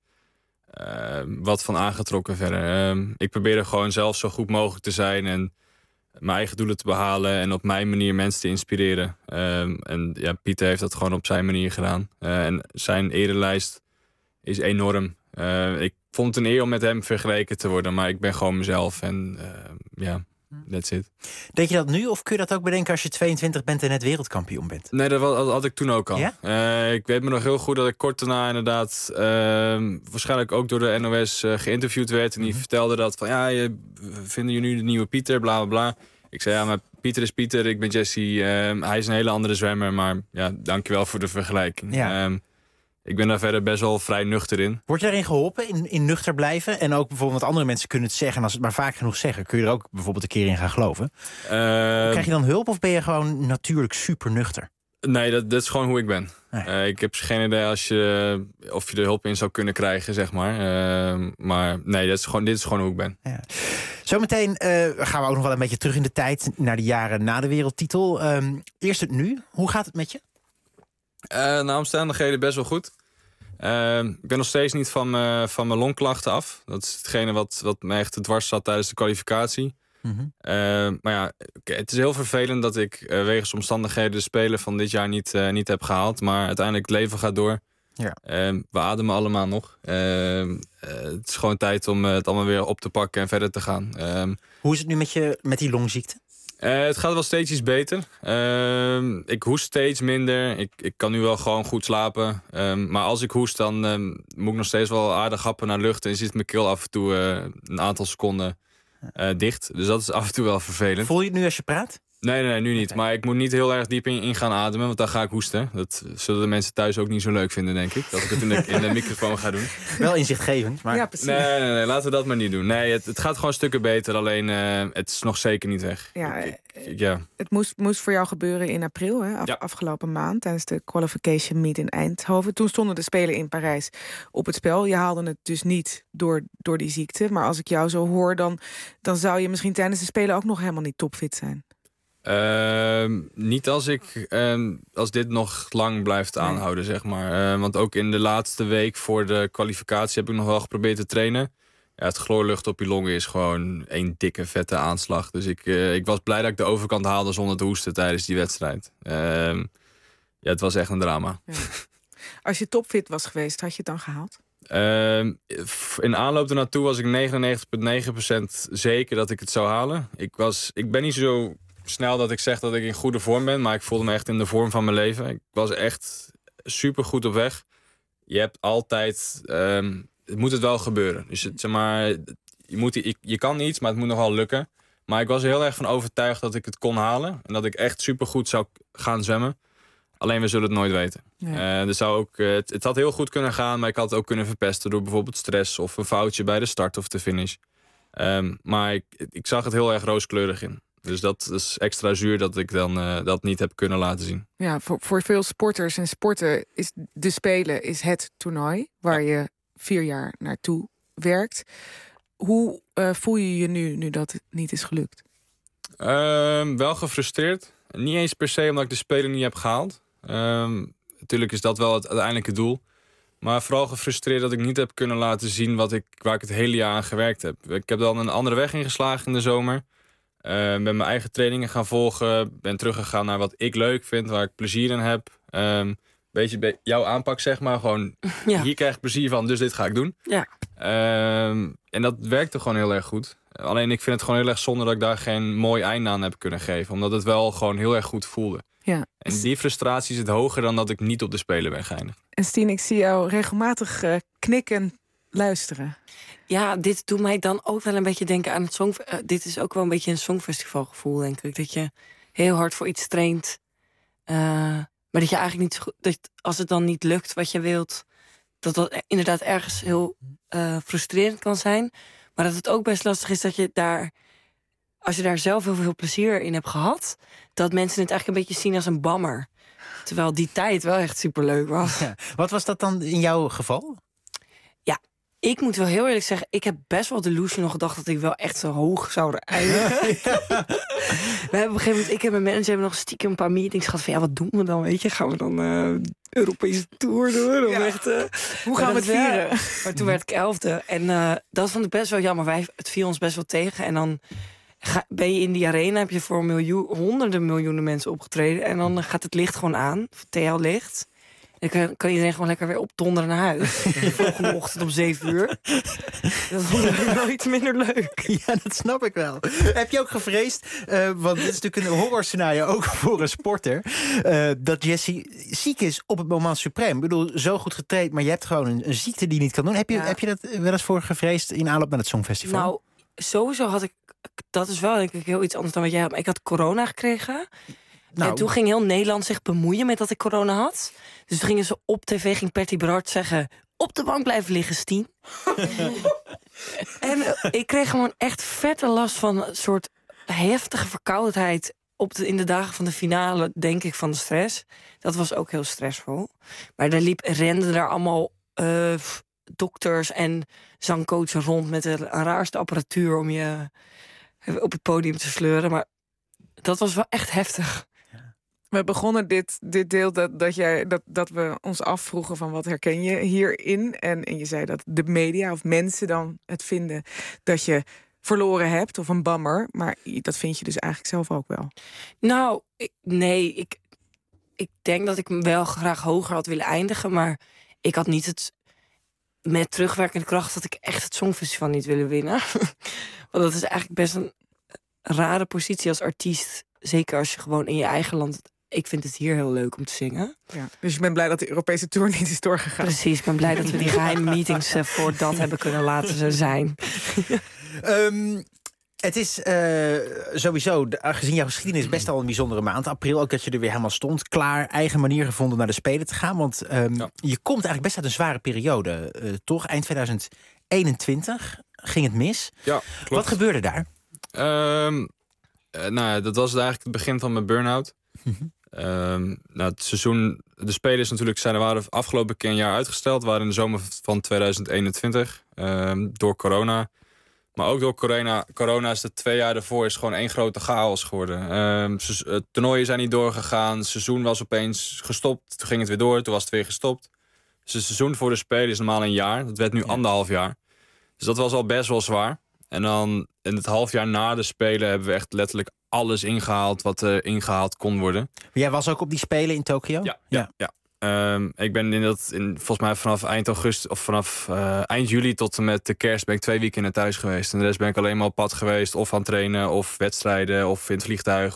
wat van aangetrokken verder. Ik probeerde gewoon zelf zo goed mogelijk te zijn en mijn eigen doelen te behalen en op mijn manier mensen te inspireren. Pieter heeft dat gewoon op zijn manier gedaan. En zijn erelijst is enorm. Ik vond het een eer om met hem vergeleken te worden, maar ik ben gewoon mezelf en that's it.
Denk je dat nu of kun je dat ook bedenken als je 22 bent en net wereldkampioen bent?
Nee, dat had ik toen ook al.
Ja?
Ik weet me nog heel goed dat ik kort daarna inderdaad waarschijnlijk ook door de NOS geïnterviewd werd. En die vertelde dat van vinden jullie nu de nieuwe Pieter, bla bla bla. Ik zei maar Pieter is Pieter, ik ben Jesse. Hij is een hele andere zwemmer, maar dankjewel voor de vergelijking. Ja. Ik ben daar verder best wel vrij nuchter in.
Word je daarin geholpen, in nuchter blijven? En ook bijvoorbeeld wat andere mensen kunnen het zeggen. En als ze het maar vaak genoeg zeggen, kun je er ook bijvoorbeeld een keer in gaan geloven. Krijg je dan hulp of ben je gewoon natuurlijk super nuchter?
Nee, dat is gewoon hoe ik ben. Nee. Ik heb geen idee of je er hulp in zou kunnen krijgen, zeg maar. Maar nee, dit is gewoon hoe ik ben. Ja.
Zometeen gaan we ook nog wel een beetje terug in de tijd, naar de jaren na de wereldtitel. Eerst het nu. Hoe gaat het met je?
Naar omstandigheden best wel goed. Ik ben nog steeds niet van mijn longklachten af. Dat is hetgene wat me echt dwars zat tijdens de kwalificatie. Mm-hmm. Maar het is heel vervelend dat ik wegens omstandigheden de Spelen van dit jaar niet heb gehaald. Maar uiteindelijk het leven gaat door. Ja. We ademen allemaal nog. Het is gewoon tijd om het allemaal weer op te pakken en verder te gaan.
Hoe is het nu met die longziekte?
Het gaat wel steeds iets beter. Ik hoest steeds minder. Ik kan nu wel gewoon goed slapen. Maar als ik hoest, dan moet ik nog steeds wel aardig happen naar lucht. En zit mijn keel af en toe een aantal seconden dicht. Dus dat is af en toe wel vervelend.
Voel je het nu als je praat?
Nee, nu niet. Maar ik moet niet heel erg diep in gaan ademen, want dan ga ik hoesten. Dat zullen de mensen thuis ook niet zo leuk vinden, denk ik. Dat ik het in de microfoon ga doen.
Wel inzichtgevend, maar...
Ja, precies.
Nee, laten we dat maar niet doen. Nee, het gaat gewoon stukken beter, alleen het is nog zeker niet weg.
Ja, het moest voor jou gebeuren in april, hè, afgelopen maand, tijdens de qualification meet in Eindhoven. Toen stonden de Spelen in Parijs op het spel. Je haalde het dus niet door die ziekte. Maar als ik jou zo hoor, dan zou je misschien tijdens de Spelen ook nog helemaal niet topfit zijn.
Niet als dit nog lang blijft aanhouden, zeg maar. Want ook in de laatste week voor de kwalificatie heb ik nog wel geprobeerd te trainen. Ja, het chloorlucht op je longen is gewoon één dikke, vette aanslag. Dus ik was blij dat ik de overkant haalde zonder te hoesten tijdens die wedstrijd. Het was echt een drama. Ja.
Als je topfit was geweest, had je het dan gehaald?
In aanloop ernaartoe was ik 99,9% zeker dat ik het zou halen. Ik ben niet zo snel dat ik zeg dat ik in goede vorm ben, maar ik voelde me echt in de vorm van mijn leven. Ik was echt super goed op weg. Je hebt altijd... het moet het wel gebeuren. Dus zeg maar, je kan iets, maar het moet nog wel lukken. Maar ik was er heel erg van overtuigd dat ik het kon halen. En dat ik echt super goed zou gaan zwemmen. Alleen we zullen het nooit weten. Ja. Het had heel goed kunnen gaan, maar ik had het ook kunnen verpesten door bijvoorbeeld stress of een foutje bij de start of de finish. Maar ik zag het heel erg rooskleurig in. Dus dat is extra zuur dat ik dan dat niet heb kunnen laten zien. Ja,
voor veel sporters en sporten is de Spelen is het toernooi waar je 4 jaar naartoe werkt. Hoe voel je je nu dat het niet is gelukt?
Wel gefrustreerd. Niet eens per se omdat ik de Spelen niet heb gehaald. Natuurlijk is dat wel het uiteindelijke doel. Maar vooral gefrustreerd dat ik niet heb kunnen laten zien waar ik het hele jaar aan gewerkt heb. Ik heb dan een andere weg ingeslagen in de zomer. Ben mijn eigen trainingen gaan volgen. Ben teruggegaan naar wat ik leuk vind, waar ik plezier in heb. Beetje bij jouw aanpak, zeg maar. Gewoon, hier krijg ik plezier van, dus dit ga ik doen. Ja. En dat werkte gewoon heel erg goed. Alleen ik vind het gewoon heel erg zonde dat ik daar geen mooi einde aan heb kunnen geven. Omdat het wel gewoon heel erg goed voelde. Ja. En die frustratie zit hoger dan dat ik niet op de Spelen ben geëindigd.
En Stien, ik zie jou regelmatig knikken, luisteren.
Ja, dit doet mij dan ook wel een beetje denken aan het dit is ook wel een beetje een songfestivalgevoel, denk ik. Dat je heel hard voor iets traint. Maar dat je eigenlijk niet zo goed, dat als het dan niet lukt wat je wilt, dat inderdaad ergens heel frustrerend kan zijn. Maar dat het ook best lastig is dat je daar, als je daar zelf heel veel plezier in hebt gehad, dat mensen het eigenlijk een beetje zien als een bammer. Terwijl die tijd wel echt superleuk was. Ja.
Wat was dat dan in jouw geval?
Ja, ik moet wel heel eerlijk zeggen, ik heb best wel delusional gedacht dat ik wel echt zo hoog zou eindigen. We hebben op een gegeven moment, ik en mijn manager hebben nog stiekem een paar meetings gehad van, ja, wat doen we dan, weet je? Gaan we dan Europese tour doen? Ja. Echt,
hoe gaan we het vieren?
Maar toen werd ik 11e. En dat vond ik best wel jammer. Het viel ons best wel tegen. En dan ben je in die arena, heb je voor honderden miljoenen mensen opgetreden. En dan gaat het licht gewoon aan, TL-licht. En kan iedereen gewoon lekker weer opdonderen naar huis. De volgende ochtend om 7 uur. Dat vond ik nooit minder leuk.
Ja, dat snap ik wel. Heb je ook gevreesd, want dit is natuurlijk een horrorscenario ook voor een sporter, dat Jessie ziek is op het moment suprême. Ik bedoel, zo goed getraind, maar je hebt gewoon een ziekte die je niet kan doen. Heb je dat wel eens voor gevreesd in aanloop naar het Songfestival?
Nou, sowieso had ik, dat is wel denk ik heel iets anders dan wat jij had. Maar ik had corona gekregen. Nou. En toen ging heel Nederland zich bemoeien met dat ik corona had. Dus toen gingen ze op tv, ging Patty Bart zeggen, op de bank blijven liggen, Stien. En ik kreeg gewoon echt vette last van een soort heftige verkoudheid in de dagen van de finale, denk ik, van de stress. Dat was ook heel stressvol. Maar renden daar allemaal dokters en zangcoachen rond met de raarste apparatuur om je op het podium te sleuren. Maar dat was wel echt heftig.
We begonnen dit deel dat we ons afvroegen van wat herken je hierin. En je zei dat de media of mensen dan het vinden dat je verloren hebt of een bammer. Maar dat vind je dus eigenlijk zelf ook wel.
Nou, ik denk dat ik wel graag hoger had willen eindigen. Maar ik had niet het met terugwerkende kracht dat ik echt het Songfestival niet willen winnen. Want dat is eigenlijk best een rare positie als artiest. Zeker als je gewoon in je eigen land. Ik vind het hier heel leuk om te zingen.
Ja, dus je bent blij dat de Europese tour niet is doorgegaan.
Precies, ik ben blij dat we die geheime meetings voor dat hebben kunnen laten zijn.
Het is sowieso, gezien jouw geschiedenis, best al een bijzondere maand. April, ook dat je er weer helemaal stond. Klaar, eigen manier gevonden naar de Spelen te gaan. Want je komt eigenlijk best uit een zware periode, toch? Eind 2021 ging het mis.
Ja, klopt.
Wat gebeurde daar?
Dat was eigenlijk het begin van mijn burn-out. Het seizoen, de Spelen waren afgelopen keer een jaar uitgesteld. Waren in de zomer van 2021 door corona. Maar ook door corona is het 2 jaar daarvoor is gewoon één grote chaos geworden. Toernooien zijn niet doorgegaan. Het seizoen was opeens gestopt. Toen ging het weer door. Toen was het weer gestopt. Dus het seizoen voor de Spelen is normaal een jaar. Dat werd nu 1,5 jaar. Dus dat was al best wel zwaar. En dan in het half jaar na de Spelen hebben we echt letterlijk alles ingehaald wat er ingehaald kon worden.
Jij was ook op die Spelen in Tokio?
Ja. Ik ben volgens mij vanaf eind augustus of vanaf eind juli tot en met de kerst ben ik 2 weken naar thuis geweest. En de rest ben ik alleen maar op pad geweest, of aan het trainen, of wedstrijden, of in het vliegtuig.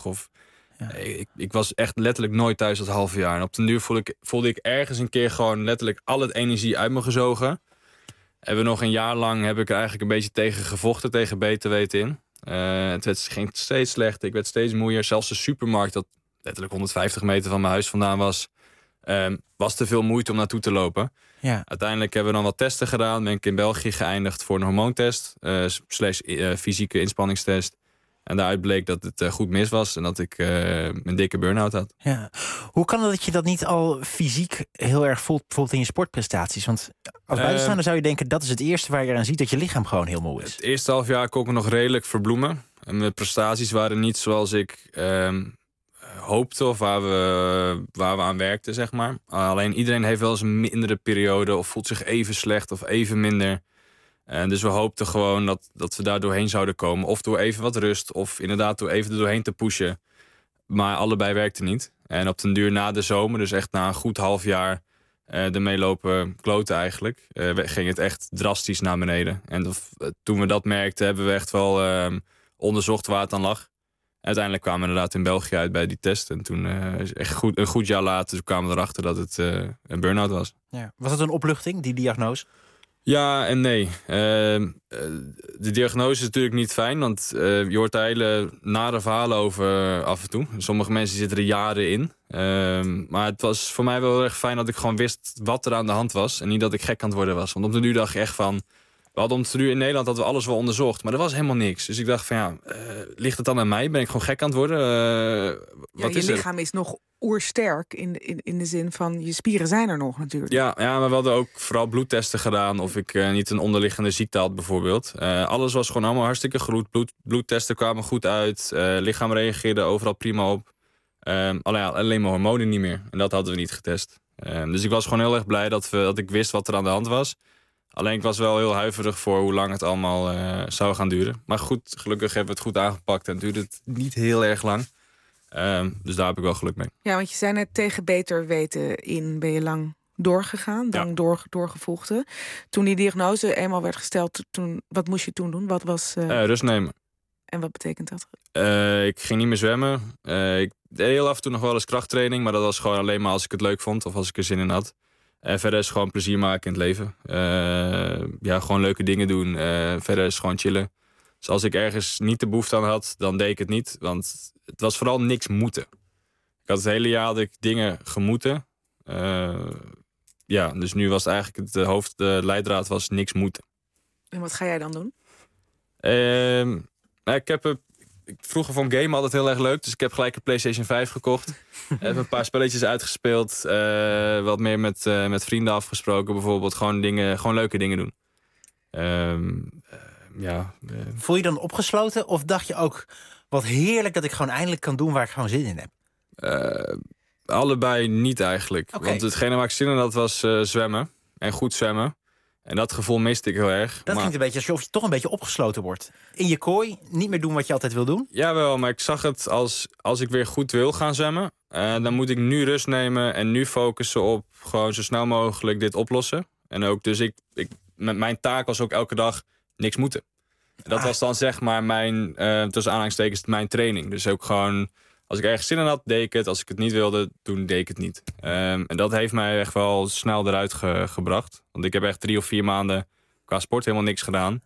Ik was echt letterlijk nooit thuis dat halve jaar. En op den duur voelde ik ergens een keer gewoon letterlijk al het energie uit me gezogen. Nog een jaar lang heb ik er eigenlijk een beetje tegen gevochten, tegen beter weten in. Het ging steeds slechter, ik werd steeds moeier. Zelfs de supermarkt, dat letterlijk 150 meter van mijn huis vandaan was te veel moeite om naartoe te lopen. Ja. Uiteindelijk hebben we dan wat testen gedaan. Ben ik in België geëindigd voor een hormoontest. / fysieke inspanningstest. En daaruit bleek dat het goed mis was. En dat ik een dikke burn-out had.
Ja. Hoe kan het dat je dat niet al fysiek heel erg voelt, bijvoorbeeld in je sportprestaties? Want als buitenstaander zou je denken, dat is het eerste waar je aan ziet dat je lichichaam gewoon heel moe is.
Het eerste half jaar kon ik me nog redelijk verbloemen. En mijn prestaties waren niet zoals ik hoopte of waar we aan werkten, zeg maar. Alleen iedereen heeft wel eens een mindere periode of voelt zich even slecht of even minder. Dus we hoopten gewoon dat we daar doorheen zouden komen. Of door even wat rust of inderdaad door even er doorheen te pushen. Maar allebei werkte niet. En op den duur na de zomer, dus echt na een goed half jaar ermee lopen kloten eigenlijk, ging het echt drastisch naar beneden. En toen we dat merkten, hebben we echt wel onderzocht waar het aan lag. Uiteindelijk kwamen we inderdaad in België uit bij die test. En toen, echt een goed jaar later, kwamen we erachter dat het een burn-out was.
Ja. Was het een opluchting, die diagnose?
Ja en nee. De diagnose is natuurlijk niet fijn, want je hoort er hele nare verhalen over af en toe. Sommige mensen zitten er jaren in. Maar het was voor mij wel heel erg fijn dat ik gewoon wist wat er aan de hand was. En niet dat ik gek aan het worden was. Want op de duur dacht ik echt van, we hadden om het duur in Nederland dat we alles wel onderzocht. Maar er was helemaal niks. Dus ik dacht van ligt het dan aan mij? Ben ik gewoon gek aan het worden?
Je lichaam is nog oersterk in de zin van je spieren zijn er nog natuurlijk.
Ja, maar we hadden ook vooral bloedtesten gedaan of ik niet een onderliggende ziekte had bijvoorbeeld. Alles was gewoon allemaal hartstikke goed. Bloedtesten kwamen goed uit. Lichaam reageerde overal prima op. Alleen maar hormonen niet meer. En dat hadden we niet getest. Dus ik was gewoon heel erg blij dat ik wist wat er aan de hand was. Alleen ik was wel heel huiverig voor hoe lang het allemaal zou gaan duren. Maar goed, gelukkig hebben we het goed aangepakt en het duurde het niet heel erg lang. Dus daar heb ik wel geluk mee.
Ja, want je zei net tegen beter weten in ben je lang doorgegaan, lang doorgevochten. Toen die diagnose eenmaal werd gesteld, wat moest je toen doen? Wat was
rust nemen.
En wat betekent dat?
Ik ging niet meer zwemmen. Ik deed heel af en toe nog wel eens krachttraining, maar dat was gewoon alleen maar als ik het leuk vond of als ik er zin in had. En verder is gewoon plezier maken in het leven. Gewoon leuke dingen doen. Verder is gewoon chillen. Dus als ik ergens niet de behoefte aan had, dan deed ik het niet. Want het was vooral niks moeten. Ik had het hele jaar dat ik dingen gemoeten. Dus nu was het eigenlijk de leidraad was niks moeten.
En wat ga jij dan doen?
Vroeger vond gamen altijd heel erg leuk. Dus ik heb gelijk een PlayStation 5 gekocht. Heb een paar spelletjes uitgespeeld. Wat meer met vrienden afgesproken bijvoorbeeld. Gewoon leuke dingen doen.
Voel je dan opgesloten? Of dacht je ook, wat heerlijk dat ik gewoon eindelijk kan doen waar ik gewoon zin in heb?
Allebei niet eigenlijk.
Okay.
Want hetgene waar ik zin in had was zwemmen. En goed zwemmen. En dat gevoel miste ik heel erg.
Dat klinkt een beetje alsof je toch een beetje opgesloten wordt. In je kooi, niet meer doen wat je altijd wil doen?
Jawel, maar ik zag het als ik weer goed wil gaan zwemmen. Dan moet ik nu rust nemen en nu focussen op gewoon zo snel mogelijk dit oplossen. En ook dus mijn taak was ook elke dag niks moeten. Dat was dan zeg maar mijn, tussen aanhalingstekens, mijn training. Dus ook gewoon, als ik ergens zin in had, deed ik het. Als ik het niet wilde, toen deed ik het niet. En dat heeft mij echt wel snel eruit gebracht. Want ik heb echt 3 of 4 maanden qua sport helemaal niks gedaan.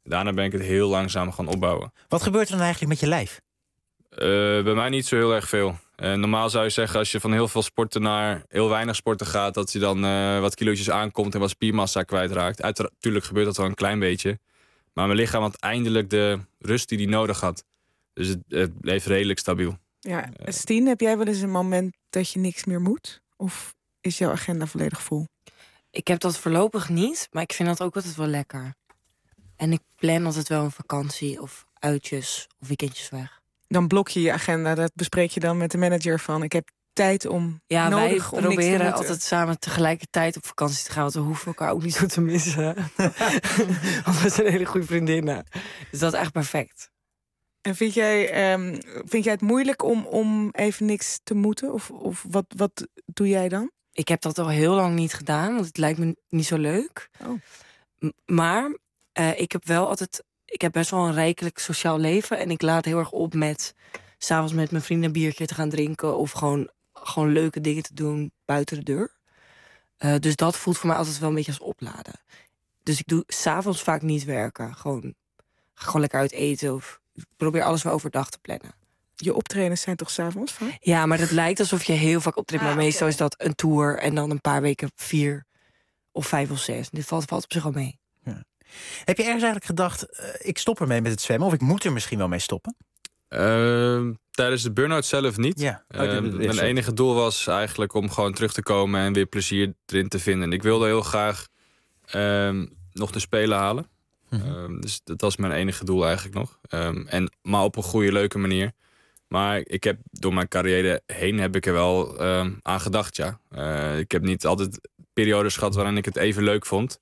Daarna ben ik het heel langzaam gaan opbouwen.
Wat gebeurt er dan eigenlijk met je lijf?
Bij mij niet zo heel erg veel. Normaal zou je zeggen, als je van heel veel sporten naar heel weinig sporten gaat, dat je dan wat kilootjes aankomt en wat spiermassa kwijtraakt. Natuurlijk gebeurt dat wel een klein beetje. Maar mijn lichaam had eindelijk de rust die hij nodig had. Dus het bleef redelijk stabiel.
Ja, Stien, heb jij wel eens een moment dat je niks meer moet? Of is jouw agenda volledig vol?
Ik heb dat voorlopig niet, maar ik vind dat ook altijd wel lekker. En ik plan altijd wel een vakantie of uitjes of weekendjes weg.
Dan blok je je agenda, dat bespreek je dan met de manager van... ik heb tijd om
Ja,
nodig
wij
om niks te
proberen
moeten.
altijd samen tegelijkertijd op vakantie te gaan. Want we hoeven elkaar ook niet zo te missen. Want we zijn hele goede vriendinnen. Dus dat is echt perfect.
En vind jij het moeilijk om even niks te moeten? Of wat doe jij dan?
Ik heb dat al heel lang niet gedaan, want het lijkt me niet zo leuk. Maar ik heb wel altijd... Ik heb best wel een rijkelijk sociaal leven. En ik laat heel erg op met 's avonds met mijn vrienden een biertje te gaan drinken. Of gewoon leuke dingen te doen buiten de deur. Dus dat voelt voor mij altijd wel een beetje als opladen. Dus ik doe 's avonds vaak niet werken. Gewoon lekker uit eten. Of ik probeer alles wel overdag te plannen.
Je optredens zijn toch 's avonds vaak?
Ja, maar dat lijkt alsof je heel vaak optreedt. Maar meestal is dat een tour en dan een paar weken 4 of 5 of 6. Dit valt op zich al mee.
Ja. Heb je ergens eigenlijk gedacht, ik stop ermee met het zwemmen... of ik moet er misschien wel mee stoppen?
Tijdens de burn-out zelf niet.
Ja.
Mijn enige doel was eigenlijk om gewoon terug te komen... en weer plezier erin te vinden. En ik wilde heel graag nog de Spelen halen. Dus dat was mijn enige doel eigenlijk nog. Maar op een goede, leuke manier. Maar ik heb door mijn carrière heen heb ik er wel aan gedacht, ja. Ik heb niet altijd periodes gehad waarin ik het even leuk vond...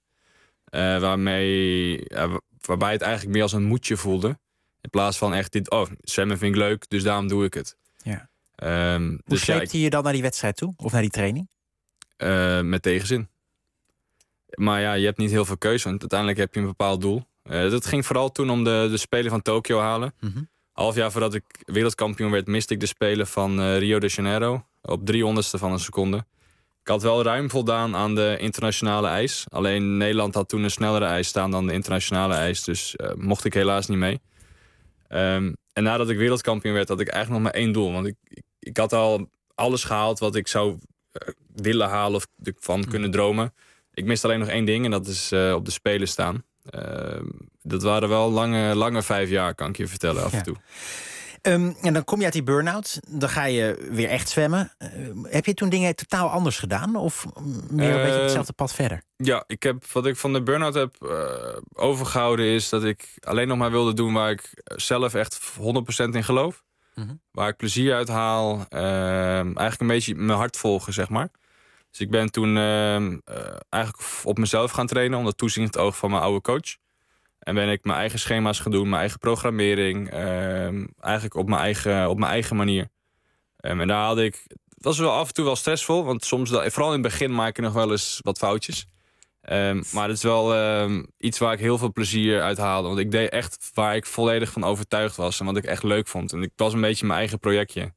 waarbij het eigenlijk meer als een moedje voelde. In plaats van echt zwemmen vind ik leuk, dus daarom doe ik het.
Ja.
Hoe
dus sleepte je dan naar die wedstrijd toe? Of naar die training?
Met tegenzin. Maar ja, je hebt niet heel veel keuze, want uiteindelijk heb je een bepaald doel. Dat ging vooral toen om de Spelen van Tokio halen. Half jaar voordat ik wereldkampioen werd, miste ik de Spelen van Rio de Janeiro. Op 300ste van een seconde. Ik had wel ruim voldaan aan de internationale ijs. Alleen Nederland had toen een snellere ijs staan dan de internationale ijs. Dus mocht ik helaas niet mee. En nadat ik wereldkampioen werd, had ik eigenlijk nog maar 1 doel. Want ik had al alles gehaald wat ik zou willen halen of van kunnen dromen. Ik miste alleen nog 1 ding en dat is op de Spelen staan. Dat waren wel lange 5 jaar, kan ik je vertellen, af en toe.
En dan kom je uit die burn-out, dan ga je weer echt zwemmen. Heb je toen dingen totaal anders gedaan? Of meer een beetje op hetzelfde pad verder?
Ja, wat ik van de burn-out heb overgehouden is dat ik alleen nog maar wilde doen waar ik zelf echt 100% in geloof. Waar ik plezier uit haal. Eigenlijk een beetje mijn hart volgen, zeg maar. Dus ik ben toen eigenlijk op mezelf gaan trainen onder toezicht oog van mijn oude coach. En ben ik mijn eigen schema's gaan doen, mijn eigen programmering. Eigenlijk op mijn eigen manier. En daar haalde ik... Het was wel af en toe wel stressvol, want soms, vooral in het begin, maak ik nog wel eens wat foutjes. Maar het is wel iets waar ik heel veel plezier uit haalde. Want ik deed echt waar ik volledig van overtuigd was en wat ik echt leuk vond. En ik was een beetje mijn eigen projectje.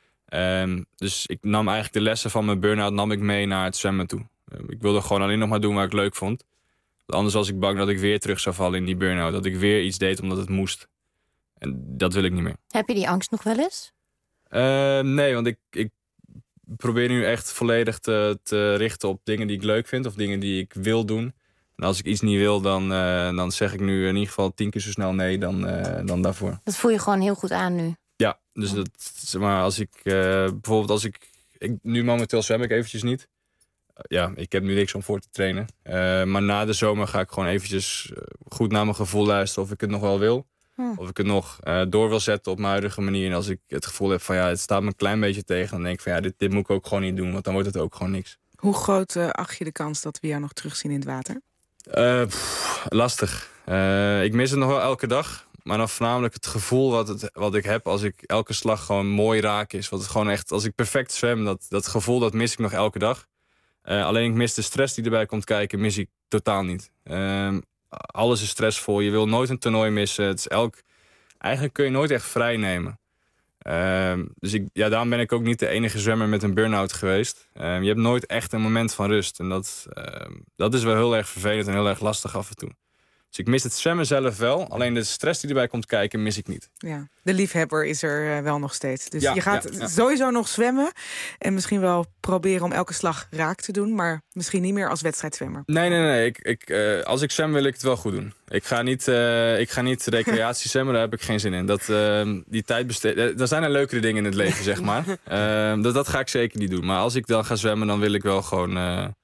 Dus ik nam eigenlijk de lessen van mijn burn-out mee naar het zwemmen toe. Ik wilde gewoon alleen nog maar doen waar ik leuk vond. Anders was ik bang dat ik weer terug zou vallen in die burn-out. Dat ik weer iets deed omdat het moest. En dat wil ik niet meer.
Heb je die angst nog wel eens?
Nee, want ik probeer nu echt volledig te richten op dingen die ik leuk vind. Of dingen die ik wil doen. En als ik iets niet wil, dan zeg ik nu in ieder geval 10 keer zo snel nee dan daarvoor.
Dat voel je gewoon heel goed aan nu.
Ja, dus maar als ik bijvoorbeeld nu momenteel zwem ik eventjes niet. Ja, ik heb nu niks om voor te trainen. Maar na de zomer ga ik gewoon eventjes goed naar mijn gevoel luisteren of ik het nog wel wil. Of ik het nog door wil zetten op mijn huidige manier. En als ik het gevoel heb van het staat me een klein beetje tegen, dan denk ik van dit moet ik ook gewoon niet doen, want dan wordt het ook gewoon niks.
Hoe groot acht je de kans dat we jou nog terugzien in het water?
Lastig. Ik mis het nog wel elke dag. Maar dan voornamelijk het gevoel wat ik heb als ik elke slag gewoon mooi raak is. Wat het gewoon echt, als ik perfect zwem, dat gevoel dat mis ik nog elke dag. Alleen ik mis de stress die erbij komt kijken, mis ik totaal niet. Alles is stressvol, je wil nooit een toernooi missen. Het is eigenlijk kun je nooit echt vrij nemen. Dus daarom ben ik ook niet de enige zwemmer met een burn-out geweest. Je hebt nooit echt een moment van rust. En dat is wel heel erg vervelend en heel erg lastig af en toe. Dus ik mis het zwemmen zelf wel. Alleen de stress die erbij komt kijken, mis ik niet.
Ja, de liefhebber is er wel nog steeds. Dus
Ja,
je gaat
ja.
sowieso nog zwemmen. En misschien wel proberen om elke slag raak te doen. Maar misschien niet meer als wedstrijdzwemmer.
Nee. Als ik zwem wil ik het wel goed doen. Ik ga niet recreatie zwemmen, daar heb ik geen zin in. Die tijd besteden. Er zijn er leukere dingen in het leven, zeg maar. Dat ga ik zeker niet doen. Maar als ik dan ga zwemmen, dan wil ik wel gewoon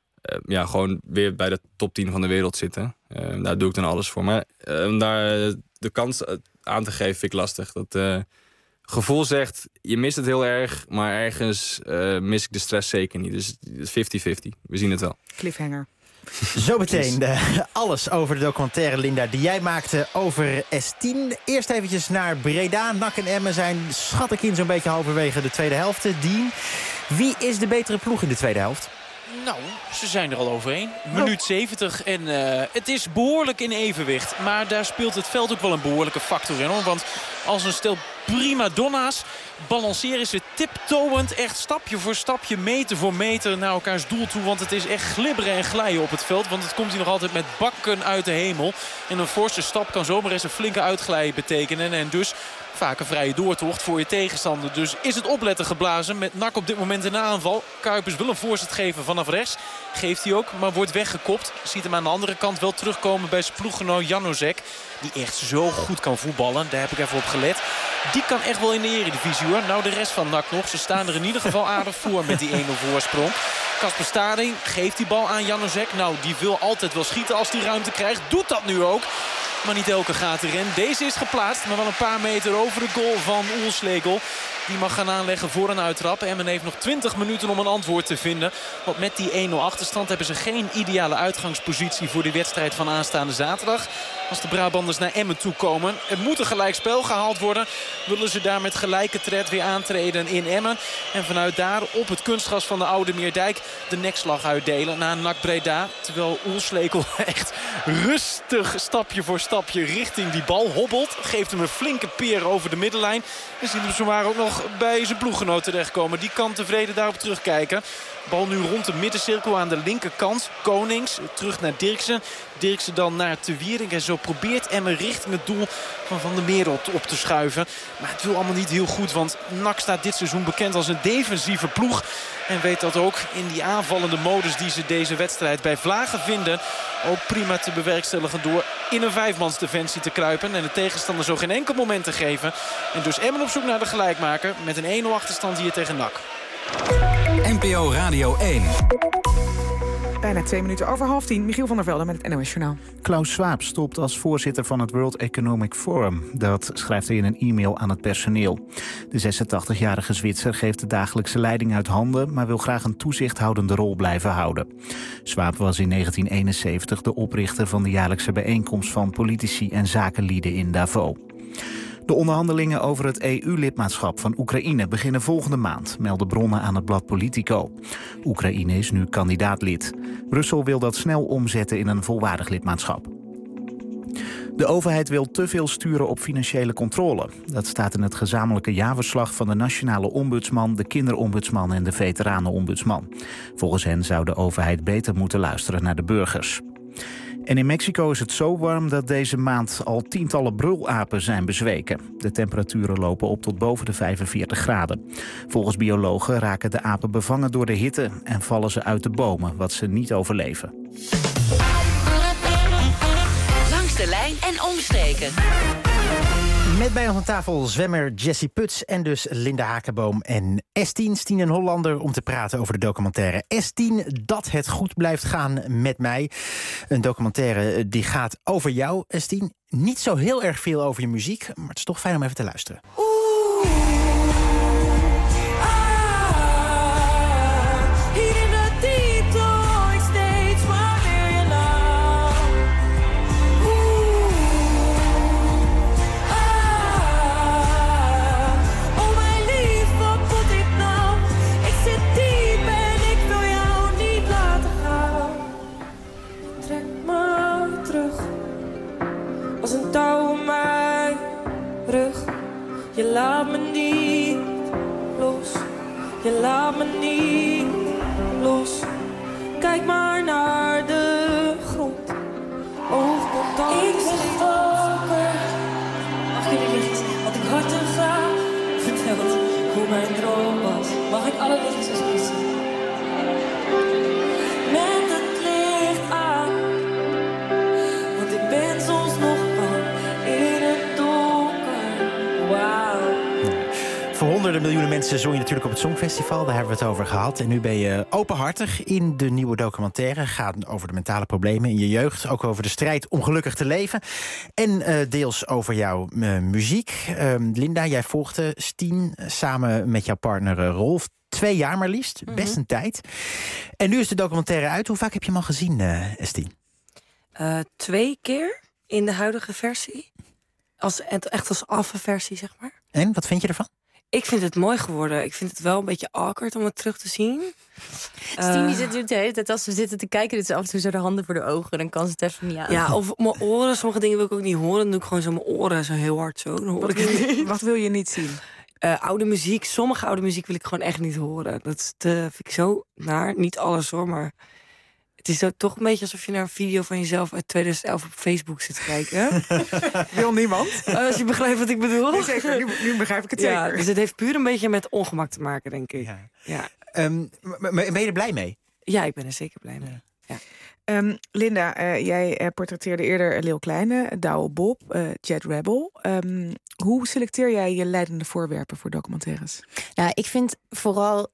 weer bij de top 10 van de wereld zitten. Daar doe ik dan alles voor. Maar om daar de kans aan te geven vind ik lastig. Dat gevoel zegt, je mist het heel erg, maar ergens mis ik de stress zeker niet. Dus 50-50. We zien het wel.
Cliffhanger.
Zometeen alles over de documentaire, Linda, die jij maakte over S10. Eerst eventjes naar Breda. NAC en Emmen zijn, schat ik in, zo'n beetje halverwege de tweede helft. Dien, wie is de betere ploeg in de tweede helft?
Nou, ze zijn er al overheen. Minuut 70 en het is behoorlijk in evenwicht. Maar daar speelt het veld ook wel een behoorlijke factor in, hoor. Want als een stel prima donna's balanceren ze tiptoeend, echt stapje voor stapje, meter voor meter naar elkaars doel toe. Want het is echt glibberen en glijden op het veld. Want het komt hier nog altijd met bakken uit de hemel. En een forse stap kan zomaar eens een flinke uitglijden betekenen. En dus vaak een vrije doortocht voor je tegenstander. Dus is het opletten geblazen met NAC op dit moment in de aanval. Kuipers wil een voorzet geven vanaf rechts. Geeft hij ook, maar wordt weggekopt. Ziet hem aan de andere kant wel terugkomen bij zijn ploeggenoot Januzek. Die echt zo goed kan voetballen. Daar heb ik even op gelet. Die kan echt wel in de eredivisie, hoor. Nou, de rest van NAC nog. Ze staan er in ieder geval aardig voor met die 1-0 voorsprong. Kasper Staring geeft die bal aan Januzek. Nou, die wil altijd wel schieten als die ruimte krijgt. Doet dat nu ook. Maar niet elke gaat erin. Deze is geplaatst, maar wel een paar meter over de goal van Oelslegel. Die mag gaan aanleggen voor een uittrap. Emmen heeft nog 20 minuten om een antwoord te vinden. Want met die 1-0 achterstand hebben ze geen ideale uitgangspositie voor de wedstrijd van aanstaande zaterdag. Als de Brabanders naar Emmen toe komen. Er moet een gelijkspel gehaald worden. Willen ze daar met gelijke tred weer aantreden in Emmen. En vanuit daar op het kunstgras van de Oude Meerdijk de nekslag uitdelen naar NAC Breda. Terwijl Oelslegel echt rustig stapje voor stapje richting die bal hobbelt. Geeft hem een flinke peer over de middenlijn. En zien hem zomaar ook nog bij zijn ploeggenoot terechtkomen. Die kan tevreden daarop terugkijken. Bal nu rond de middencirkel aan de linkerkant. Konings terug naar Dirksen. Dirksen dan naar Te Wierik. En zo probeert Emmen richting het doel van Van der Merel op te schuiven. Maar het wil allemaal niet heel goed. Want NAC staat dit seizoen bekend als een defensieve ploeg. En weet dat ook in die aanvallende modus die ze deze wedstrijd bij vlagen vinden. Ook prima te bewerkstelligen door in een vijfmansdefensie te kruipen. En de tegenstander zo geen enkel moment te geven. En dus Emmen op zoek naar de gelijkmaker. Met een 1-0 achterstand hier tegen NAC.
NPO Radio 1.
Bijna 2 minuten over 9:30. Michiel van der Velde met het NOS Journaal.
Klaus Schwab stopt als voorzitter van het World Economic Forum. Dat schrijft hij in een e-mail aan het personeel. De 86-jarige Zwitser geeft de dagelijkse leiding uit handen, maar wil graag een toezichthoudende rol blijven houden. Schwab was in 1971 de oprichter van de jaarlijkse bijeenkomst van politici en zakenlieden in Davos. De onderhandelingen over het EU-lidmaatschap van Oekraïne beginnen volgende maand, melden bronnen aan het blad Politico. Oekraïne is nu kandidaatlid. Brussel wil dat snel omzetten in een volwaardig lidmaatschap. De overheid wil te veel sturen op financiële controle. Dat staat in het gezamenlijke jaarverslag van de Nationale Ombudsman, de Kinderombudsman en de Veteranenombudsman. Volgens hen zou de overheid beter moeten luisteren naar de burgers. En in Mexico is het zo warm dat deze maand al tientallen brulapen zijn bezweken. De temperaturen lopen op tot boven de 45 graden. Volgens biologen raken de apen bevangen door de hitte en vallen ze uit de bomen, wat ze niet overleven.
Langs de lijn en omstreken.
Met bij ons aan tafel zwemmer Jessie Puts en dus Linda Hakenboom en S10, Stien en Hollander, om te praten over de documentaire S10, dat het goed blijft gaan met mij. Een documentaire die gaat over jou, S10. Niet zo heel erg veel over je muziek, maar het is toch fijn om even te luisteren.
Je laat me niet los, je laat me niet los. Kijk maar naar de grond, oogcontact. Ik lig wakker. Mag jullie lichtjes, want ik hard en graag verteld hoe mijn droom was. Mag ik alle lichtjes alsjeblieft zien? Met het licht aan, want ik ben soms nog bang in het donker. Wauw.
Voor honderden miljoenen mensen zong je natuurlijk op het Songfestival. Daar hebben we het over gehad. En nu ben je openhartig in de nieuwe documentaire. Gaat over de mentale problemen in je jeugd. Ook over de strijd om gelukkig te leven. En deels over jouw muziek. Linda, jij volgde Stien samen met jouw partner Rolf. 2 jaar maar liefst. Best een tijd. En nu is de documentaire uit. Hoe vaak heb je hem al gezien, Stien?
2 keer in de huidige versie. Echt als afversie, zeg maar.
En, wat vind je ervan?
Ik vind het mooi geworden. Ik vind het wel een beetje awkward om het terug te zien.
Stien die zit de hele tijd als we zitten te kijken, dus af en toe zo de handen voor de ogen, dan kan ze het even niet aan.
Ja, of mijn oren. Sommige dingen wil ik ook niet horen. Dan doe ik gewoon zo mijn oren zo heel hard zo. Dan hoor ik het niet.
Wat wil je niet zien?
Oude muziek. Sommige oude muziek wil ik gewoon echt niet horen. Dat vind ik zo naar. Niet alles hoor, maar het is toch een beetje alsof je naar een video van jezelf uit 2011 op Facebook zit te kijken.
Wil niemand?
Als je begrijpt wat ik bedoel.
Nee, zeker, nu begrijp ik het
ja,
zeker.
Dus het heeft puur een beetje met ongemak te maken, denk ik. Ja.
Ben je er blij mee?
Ja, ik ben er zeker blij mee. Ja.
Linda, jij portretteerde eerder Leeuw Kleine, Douwe Bob, Jet Rebel. Hoe selecteer jij je leidende voorwerpen voor documentaires?
Nou, ik vind vooral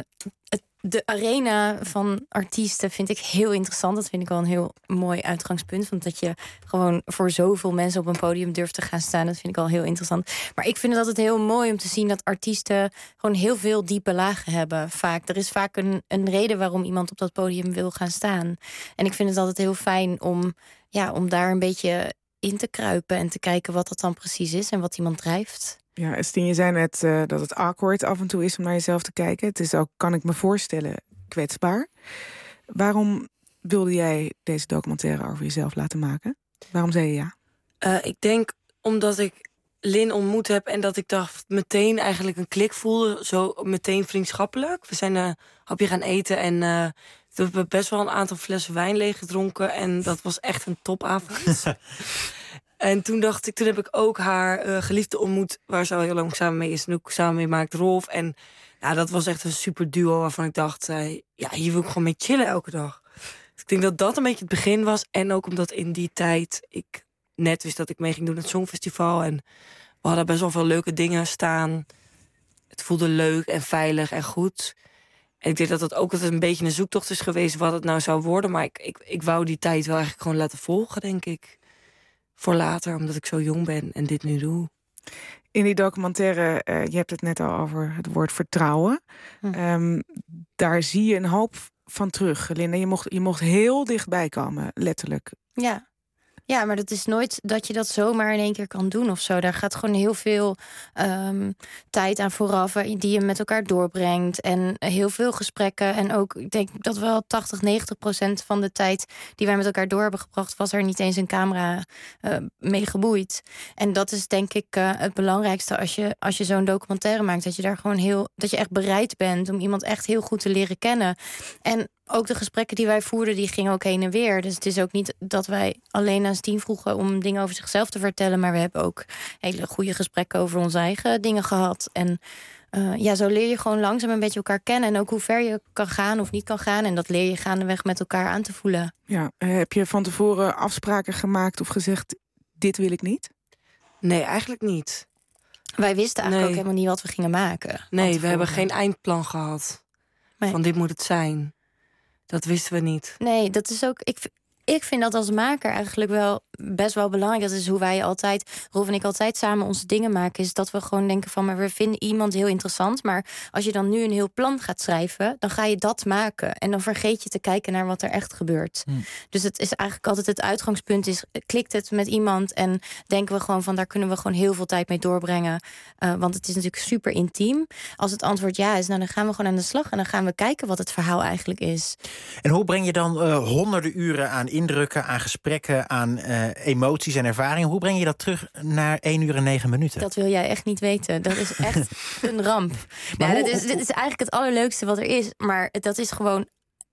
de arena van artiesten vind ik heel interessant. Dat vind ik wel een heel mooi uitgangspunt. Want dat je gewoon voor zoveel mensen op een podium durft te gaan staan, dat vind ik al heel interessant. Maar ik vind het altijd heel mooi om te zien dat artiesten gewoon heel veel diepe lagen hebben. Vaak. Er is vaak een reden waarom iemand op dat podium wil gaan staan. En ik vind het altijd heel fijn om daar een beetje in te kruipen en te kijken wat dat dan precies is en wat iemand drijft.
Ja, Stien, je zei net dat het awkward af en toe is om naar jezelf te kijken. Het is ook, kan ik me voorstellen, kwetsbaar. Waarom wilde jij deze documentaire over jezelf laten maken? Waarom zei je ja?
Ik denk omdat ik Lin ontmoet heb en dat ik dacht meteen eigenlijk een klik voelde. Zo meteen vriendschappelijk. We zijn een hapje gaan eten en we hebben best wel een aantal flessen wijn leeggedronken. En dat was echt een topavond. En toen heb ik ook haar geliefde ontmoet, waar ze al heel lang samen mee is en ook samen mee maakt, Rolf. En ja, dat was echt een super duo waarvan ik dacht, hier wil ik gewoon mee chillen elke dag. Dus ik denk dat dat een beetje het begin was. En ook omdat in die tijd ik net wist dat ik mee ging doen aan het Songfestival. En we hadden best wel veel leuke dingen staan. Het voelde leuk en veilig en goed. En ik denk dat dat ook altijd een beetje een zoektocht is geweest wat het nou zou worden. Maar ik wou die tijd wel eigenlijk gewoon laten volgen, denk ik. Voor later, omdat ik zo jong ben en dit nu doe.
In die documentaire, je hebt het net al over het woord vertrouwen. Daar zie je een hoop van terug, Linda. Je mocht heel dichtbij komen, letterlijk.
Ja, maar dat is nooit dat je dat zomaar in één keer kan doen of zo. Daar gaat gewoon heel veel tijd aan vooraf die je met elkaar doorbrengt. En heel veel gesprekken. En ook, ik denk dat wel 80-90% van de tijd die wij met elkaar door hebben gebracht, was er niet eens een camera mee geboeid. En dat is denk ik het belangrijkste als je zo'n documentaire maakt. Dat je daar gewoon dat je echt bereid bent om iemand echt heel goed te leren kennen. En ook de gesprekken die wij voerden, die gingen ook heen en weer. Dus het is ook niet dat wij alleen aan Stien vroegen om dingen over zichzelf te vertellen. Maar we hebben ook hele goede gesprekken over onze eigen dingen gehad. En zo leer je gewoon langzaam een beetje elkaar kennen. En ook hoe ver je kan gaan of niet kan gaan. En dat leer je gaandeweg met elkaar aan te voelen.
Ja, heb je van tevoren afspraken gemaakt of gezegd, dit wil ik niet?
Nee, eigenlijk niet.
Wij wisten eigenlijk ook helemaal niet wat we gingen maken.
Nee, we hebben geen eindplan gehad. Van dit moet het zijn. Dat wisten we niet.
Nee, dat is ook. Ik vind dat als maker eigenlijk wel best wel belangrijk. Dat is hoe wij altijd, Rolf en ik altijd samen onze dingen maken. Is dat we gewoon denken van, maar we vinden iemand heel interessant. Maar als je dan nu een heel plan gaat schrijven, dan ga je dat maken. En dan vergeet je te kijken naar wat er echt gebeurt. Dus het is eigenlijk altijd het uitgangspunt is, klikt het met iemand en denken we gewoon van, daar kunnen we gewoon heel veel tijd mee doorbrengen. Want het is natuurlijk super intiem. Als het antwoord ja is, nou, dan gaan we gewoon aan de slag. En dan gaan we kijken wat het verhaal eigenlijk is.
En hoe breng je dan honderden uren aan indrukken, aan gesprekken, aan emoties en ervaringen. Hoe breng je dat terug naar 1 uur en 9 minuten?
Dat wil jij echt niet weten. Dat is echt een ramp. Dit is eigenlijk het allerleukste wat er is. Maar dat is gewoon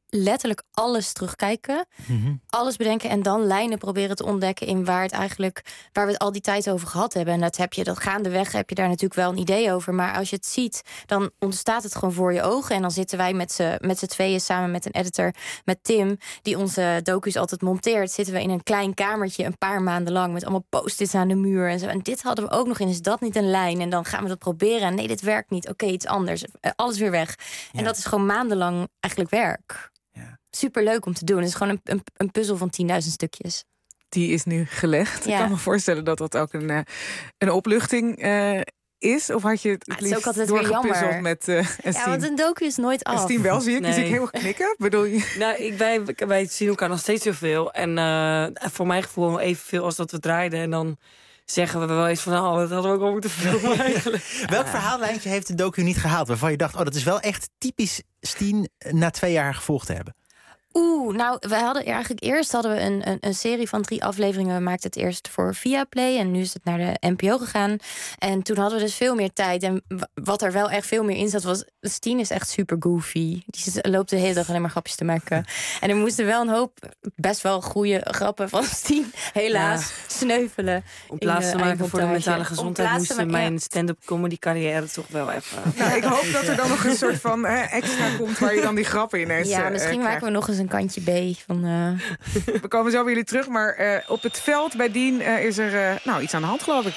letterlijk alles terugkijken. Alles bedenken en dan lijnen proberen te ontdekken in waar we het al die tijd over gehad hebben. En dat gaandeweg heb je daar natuurlijk wel een idee over. Maar als je het ziet, dan ontstaat het gewoon voor je ogen. En dan zitten wij met z'n tweeën samen met een editor, met Tim, die onze docu's altijd monteert. Zitten we in een klein kamertje een paar maanden lang met allemaal post-its aan de muur en zo. En dit hadden we ook nog in. Is dat niet een lijn? En dan gaan we dat proberen. En nee, dit werkt niet. Oké, iets anders. Alles weer weg. En dat is gewoon maandenlang eigenlijk werk. Super leuk om te doen. Het is gewoon een puzzel van 10.000 stukjes.
Die is nu gelegd. Ja. Ik kan me voorstellen dat dat ook een opluchting is. Of had je het liefst doorgepuzzeld met Estine?
Ja, want een docu is nooit af.
Estine wel, zie ik. Nee. Dus ik heel erg knikken. Bedoel je?
Nou, wij zien elkaar nog steeds zoveel. En voor mijn gevoel evenveel als dat we draaiden. En dan zeggen we wel eens van, dat hadden we ook al moeten filmen eigenlijk.
Welk verhaallijntje heeft de docu niet gehaald? Waarvan je dacht, dat is wel echt typisch Stien na 2 jaar gevolgd te hebben.
Nou, wij hadden eigenlijk eerst een serie van 3 afleveringen. We maakten het eerst voor Viaplay en nu is het naar de NPO gegaan. En toen hadden we dus veel meer tijd. En wat er wel echt veel meer in zat was, Stien is echt super goofy. Die loopt de hele dag alleen maar grapjes te maken. En er moesten wel een hoop best wel goede grappen van Stien helaas sneuvelen.
Om plaats te maken voor de mentale gezondheid moest mijn stand-up comedy carrière toch wel even.
Nou, ik hoop dat er dan nog een soort van extra komt waar je dan die grappen ineens
misschien maken we nog eens een kantje B.
We komen zo bij jullie terug, maar op het veld bij Dien is er iets aan de hand, geloof ik.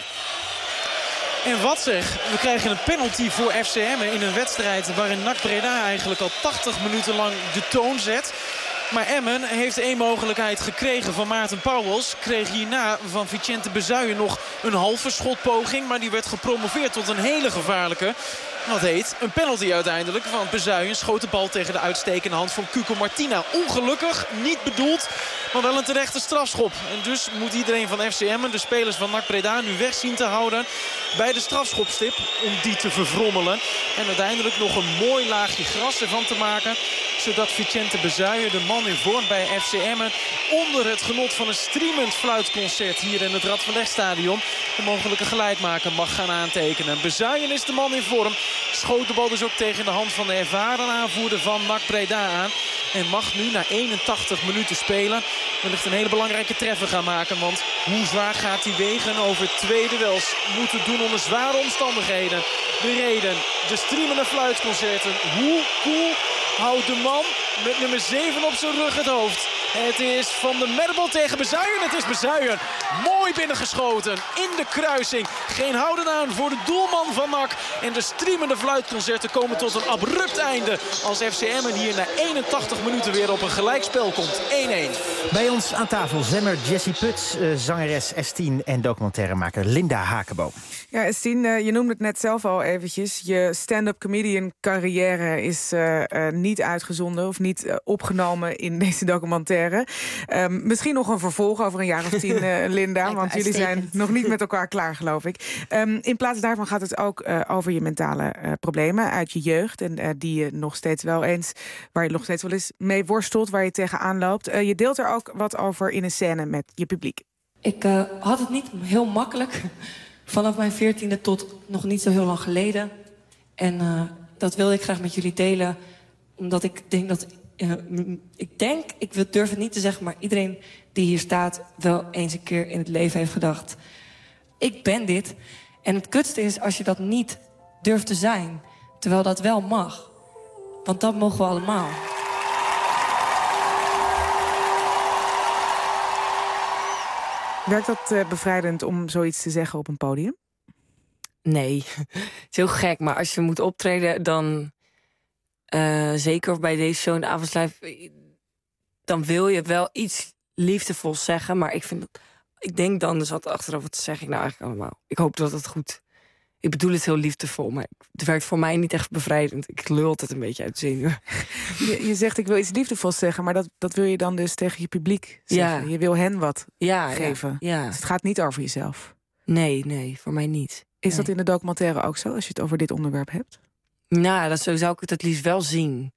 En wat zeg, we krijgen een penalty voor FC Emmen in een wedstrijd waarin NAC Breda eigenlijk al 80 minuten lang de toon zet. Maar Emmen heeft 1 mogelijkheid gekregen van Maarten Pauwels. Kreeg hierna van Vicente Bezuijen nog een halve schotpoging. Maar die werd gepromoveerd tot een hele gevaarlijke. Wat heet een penalty uiteindelijk. Want Bezuijen schoot de bal tegen de uitstekende hand van Cuco Martina. Ongelukkig, niet bedoeld, maar wel een terechte strafschop. En dus moet iedereen van FC Emmen, de spelers van NAC Breda, nu weg zien te houden bij de strafschopstip om die te verfrommelen. En uiteindelijk nog een mooi laagje gras ervan te maken, zodat Vicente Bezuijen, de man in vorm bij FC Emmen, onder het genot van een streamend fluitconcert hier in het Radverlegstadion de mogelijke gelijkmaker mag gaan aantekenen. Bezuijen is de man in vorm. Schoot de bal dus ook tegen de hand van de ervaren aanvoerder van NAC Breda aan. En mag nu na 81 minuten spelen wellicht een hele belangrijke treffer gaan maken. Want hoe zwaar gaat hij wegen over 2 duels? Moeten doen onder zware omstandigheden. De reden, de streamende fluitconcerten. Hoe cool houdt de man met nummer 7 op zijn rug het hoofd? Het is Van der Merbel tegen Bezuijen. Het is Bezuijen. Mooi binnengeschoten in de kruising. Geen houden aan voor de doelman van NAC. En de streamende fluitconcerten komen tot een abrupt einde als FC Emmen hier na 81 minuten weer op een gelijkspel komt. 1-1.
Bij ons aan tafel zwemmer Jessie Puts, zangeres Estine en documentairemaker Linda Hakenboom.
Ja, Estine, je noemde het net zelf al eventjes. Je stand-up comedian carrière is niet uitgezonden of niet opgenomen in deze documentaire. Misschien nog een vervolg over een jaar of 10, Linda. Want jullie zijn nog niet met elkaar klaar, geloof ik. In plaats daarvan gaat het ook over je mentale problemen uit je jeugd. En die je nog steeds wel eens, waar je nog steeds wel eens mee worstelt, waar je tegenaan loopt. Je deelt er ook wat over in een scène met je publiek.
Ik had het niet heel makkelijk. Vanaf mijn 14e tot nog niet zo heel lang geleden. En dat wilde ik graag met jullie delen. Omdat ik denk dat... ik durf het niet te zeggen, maar iedereen die hier staat wel eens een keer in het leven heeft gedacht: ik ben dit. En het kutste is als je dat niet durft te zijn, terwijl dat wel mag. Want dat mogen we allemaal.
Werkt dat bevrijdend om zoiets te zeggen op een podium?
Nee, het is heel gek, maar als je moet optreden, dan... zeker bij deze show in de avondslijf, dan wil je wel iets liefdevols zeggen. Maar ik denk dan dus wat achteraf, wat zeg ik nou eigenlijk allemaal? Ik hoop dat het goed... Ik bedoel het heel liefdevol, maar het werkt voor mij niet echt bevrijdend. Ik lul altijd een beetje uit zenuwen.
Je zegt, ik wil iets liefdevols zeggen, maar dat wil je dan dus tegen je publiek zeggen. Ja. Je wil hen wat geven. Ja. Dus het gaat niet over jezelf.
Nee, voor mij niet.
Is dat in de documentaire ook zo, als je het over dit onderwerp hebt?
Nou, zo zou ik het liefst wel zien.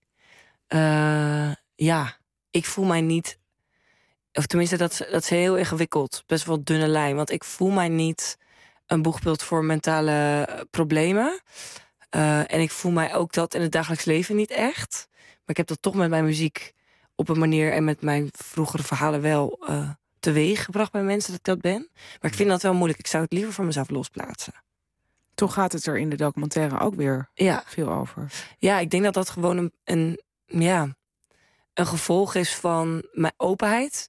Ik voel mij niet... Of tenminste, dat is heel ingewikkeld. Best wel dunne lijn. Want ik voel mij niet een boegbeeld voor mentale problemen. En ik voel mij ook dat in het dagelijks leven niet echt. Maar ik heb dat toch met mijn muziek op een manier en met mijn vroegere verhalen wel teweeg gebracht bij mensen dat ik dat ben. Maar ik vind dat wel moeilijk. Ik zou het liever van mezelf losplaatsen.
Toch gaat het er in de documentaire ook weer veel over.
Ja, ik denk dat dat gewoon een gevolg is van mijn openheid.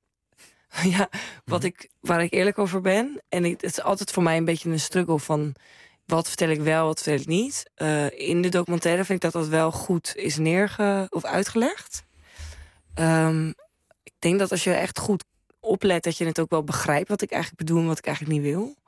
Waar ik eerlijk over ben. En het is altijd voor mij een beetje een struggle van wat vertel ik wel, wat vertel ik niet. In de documentaire vind ik dat wel goed is uitgelegd. Ik denk dat als je echt goed oplet, dat je het ook wel begrijpt wat ik eigenlijk bedoel en wat ik eigenlijk niet wil.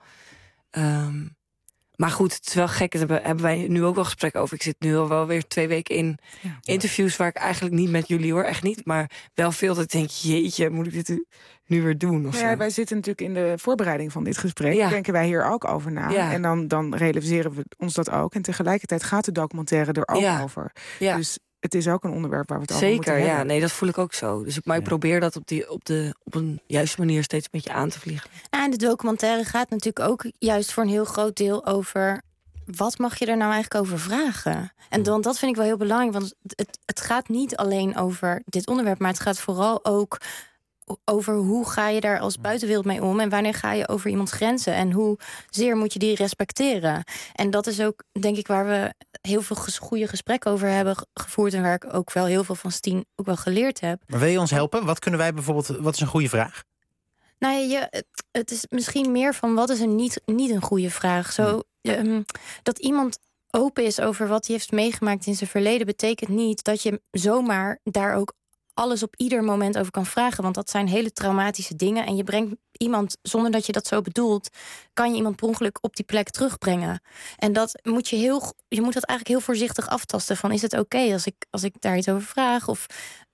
Maar goed, het is wel gek. Daar hebben wij nu ook wel gesprekken over. Ik zit nu al wel weer 2 weken in interviews waar ik eigenlijk niet met jullie hoor, echt niet. Maar wel veel dat ik denk, jeetje, moet ik dit nu weer doen? Of zo?
Wij zitten natuurlijk in de voorbereiding van dit gesprek. Denken wij hier ook over na. Ja. En dan realiseren we ons dat ook. En tegelijkertijd gaat de documentaire er ook over. Ja. Dus het is ook een onderwerp waar we het over moeten hebben.
Zeker, nee, dat voel ik ook zo. Dus ik probeer dat op een juiste manier steeds een beetje aan te vliegen.
En de documentaire gaat natuurlijk ook juist voor een heel groot deel over wat mag je er nou eigenlijk over vragen? En dan, dat vind ik wel heel belangrijk, want het gaat niet alleen over dit onderwerp, maar het gaat vooral ook over hoe ga je daar als buitenwereld mee om en wanneer ga je over iemands grenzen en hoe zeer moet je die respecteren. En dat is ook, denk ik, waar we heel veel goede gesprekken over hebben gevoerd en waar ik ook wel heel veel van Stien ook wel geleerd heb.
Maar wil je ons helpen? Wat kunnen wij bijvoorbeeld? Wat is een goede vraag?
Nou, het is misschien meer van wat is een niet een goede vraag. Zo, dat iemand open is over wat hij heeft meegemaakt in zijn verleden betekent niet dat je zomaar daar ook alles op ieder moment over kan vragen. Want dat zijn hele traumatische dingen. En je brengt iemand, zonder dat je dat zo bedoelt, kan je iemand per ongeluk op die plek terugbrengen. En dat moet je moet dat eigenlijk heel voorzichtig aftasten. Van is het oké als ik daar iets over vraag? Of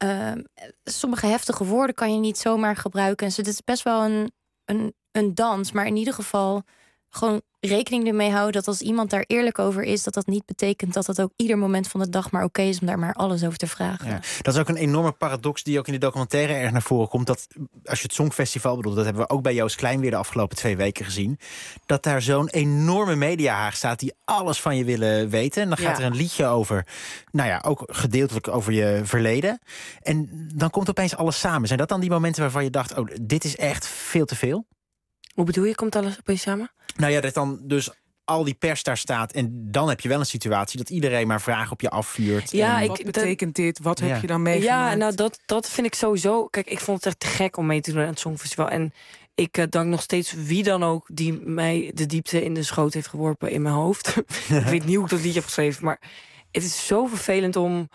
sommige heftige woorden kan je niet zomaar gebruiken. En dit is best wel een dans. Maar in ieder geval gewoon rekening ermee houden dat als iemand daar eerlijk over is, dat niet betekent dat het ook ieder moment van de dag maar oké is om daar maar alles over te vragen. Ja,
dat is ook een enorme paradox die ook in de documentaire erg naar voren komt. Dat als je het Songfestival bedoelt, dat hebben we ook bij Joost Klein weer de afgelopen 2 weken gezien, dat daar zo'n enorme mediahaag staat die alles van je willen weten. En dan gaat er een liedje over, ook gedeeltelijk over je verleden. En dan komt opeens alles samen. Zijn dat dan die momenten waarvan je dacht, oh, dit is echt veel te veel?
Hoe bedoel je, komt alles opeens samen?
Dat dan dus al die pers daar staat en dan heb je wel een situatie dat iedereen maar vragen op je afvuurt.
Ja, wat betekent dit? Wat heb je dan meegemaakt?
Ja, dat vind ik sowieso. Kijk, ik vond het echt te gek om mee te doen aan het Songfestival. En ik dank nog steeds wie dan ook die mij de diepte in de schoot heeft geworpen in mijn hoofd. Ik weet niet hoe ik dat liedje heb geschreven, maar het is zo vervelend om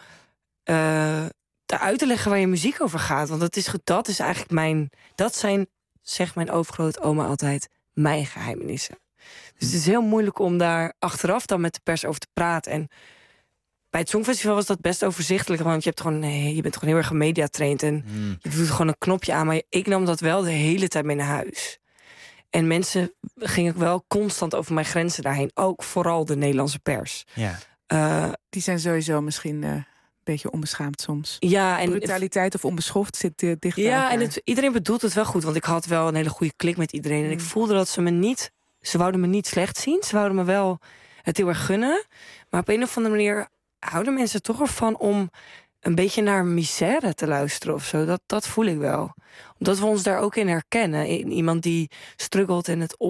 uit te leggen waar je muziek over gaat. Want dat is eigenlijk zegt mijn overgrootoma altijd, mijn geheimenissen. Dus het is heel moeilijk om daar achteraf dan met de pers over te praten. En bij het Songfestival was dat best overzichtelijk, want je bent gewoon heel erg gemediatraind en je doet gewoon een knopje aan, maar ik nam dat wel de hele tijd mee naar huis. En mensen gingen ook wel constant over mijn grenzen daarheen, ook vooral de Nederlandse pers.
Ja. Die zijn sowieso misschien beetje onbeschaamd soms.
Ja, en
brutaliteit of onbeschoft zit dicht bij
elkaar.
En
iedereen bedoelt het wel goed, want ik had wel een hele goede klik met iedereen. En ik voelde dat ze wouden me niet slecht zien. Ze wouden me wel het heel erg gunnen. Maar op een of andere manier houden mensen toch ervan om een beetje naar misère te luisteren of zo. Dat voel ik wel. Omdat we ons daar ook in herkennen. In iemand die struggelt en het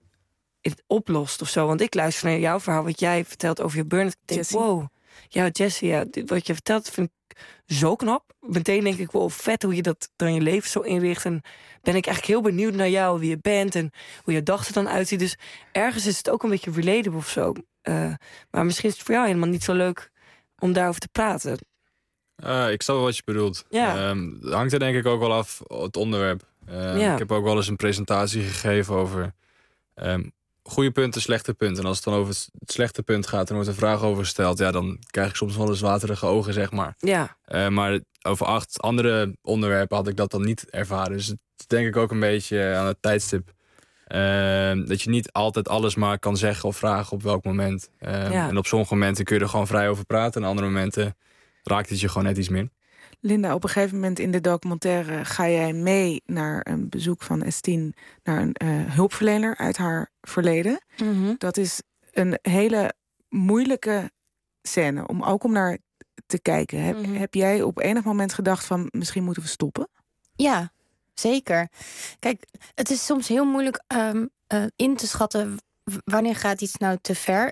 oplost of zo. Want ik luister naar jouw verhaal, wat jij vertelt over je burn-out. Ik denk, wow. Ja, Jessie, wat je vertelt vind ik zo knap. Meteen denk ik, wow, vet hoe je dat dan je leven zo inricht. En ben ik eigenlijk heel benieuwd naar jou, wie je bent en hoe je dag er dan uitziet. Dus ergens is het ook een beetje relatable of zo. Maar misschien is het voor jou helemaal niet zo leuk om daarover te praten.
Ik snap wel wat je bedoelt.
Ja.
Het hangt er denk ik ook wel af, het onderwerp. Ik heb ook wel eens een presentatie gegeven over goede punten, slechte punten. En als het dan over het slechte punt gaat en wordt een vraag over gesteld, dan krijg ik soms wel eens waterige ogen, zeg maar.
Ja.
Maar over 8 andere onderwerpen had ik dat dan niet ervaren. Dus het is denk ik ook een beetje aan het tijdstip. Dat je niet altijd alles maar kan zeggen of vragen op welk moment. En op sommige momenten kun je er gewoon vrij over praten. En andere momenten raakt het je gewoon net iets meer.
Linda, op een gegeven moment in de documentaire ga jij mee naar een bezoek van Estine naar een hulpverlener uit haar verleden. Dat is een hele moeilijke scène om naar te kijken. Heb jij op enig moment gedacht van misschien moeten we stoppen?
Ja, zeker. Kijk, het is soms heel moeilijk in te schatten wanneer gaat iets nou te ver.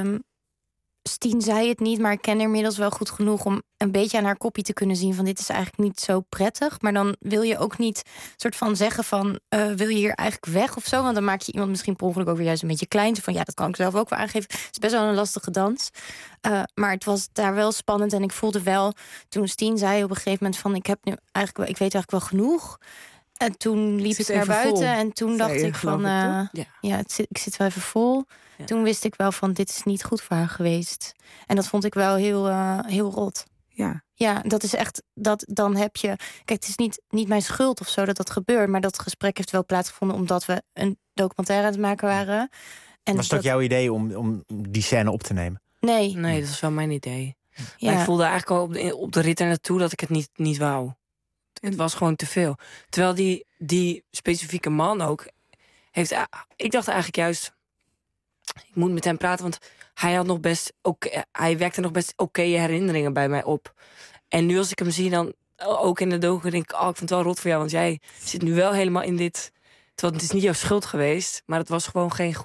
Stien zei het niet, maar ik ken haar inmiddels wel goed genoeg om een beetje aan haar kopje te kunnen zien van dit is eigenlijk niet zo prettig. Maar dan wil je ook niet soort van zeggen van wil je hier eigenlijk weg of zo? Want dan maak je iemand misschien per ongeluk ook weer juist een beetje klein. Zo van ja, dat kan ik zelf ook wel aangeven. Het is best wel een lastige dans. Maar het was daar wel spannend en ik voelde wel toen Stien zei op een gegeven moment van ik weet eigenlijk wel genoeg. En toen liep ik naar buiten vol. En toen dacht ik van ik zit wel even vol. Ja. Toen wist ik wel van dit is niet goed voor haar geweest. En dat vond ik wel heel rot. Ja, dat is echt dan heb je. Kijk, het is niet mijn schuld of zo dat gebeurt, maar dat gesprek heeft wel plaatsgevonden omdat we een documentaire aan het maken waren. En
was het ook jouw idee om die scène op te nemen?
Nee, dat was wel mijn idee. Ja. Maar ik voelde eigenlijk al op de rit er naartoe dat ik het niet wou. Het was gewoon te veel. Terwijl die specifieke man ook heeft. Ik dacht eigenlijk juist, ik moet met hem praten, want hij had nog best hij wekte nog best oké herinneringen bij mij op. En nu als ik hem zie, dan ook in de docu, denk ik, ik vind het wel rot voor jou, want jij zit nu wel helemaal in dit. Terwijl het is niet jouw schuld geweest, maar het was gewoon geen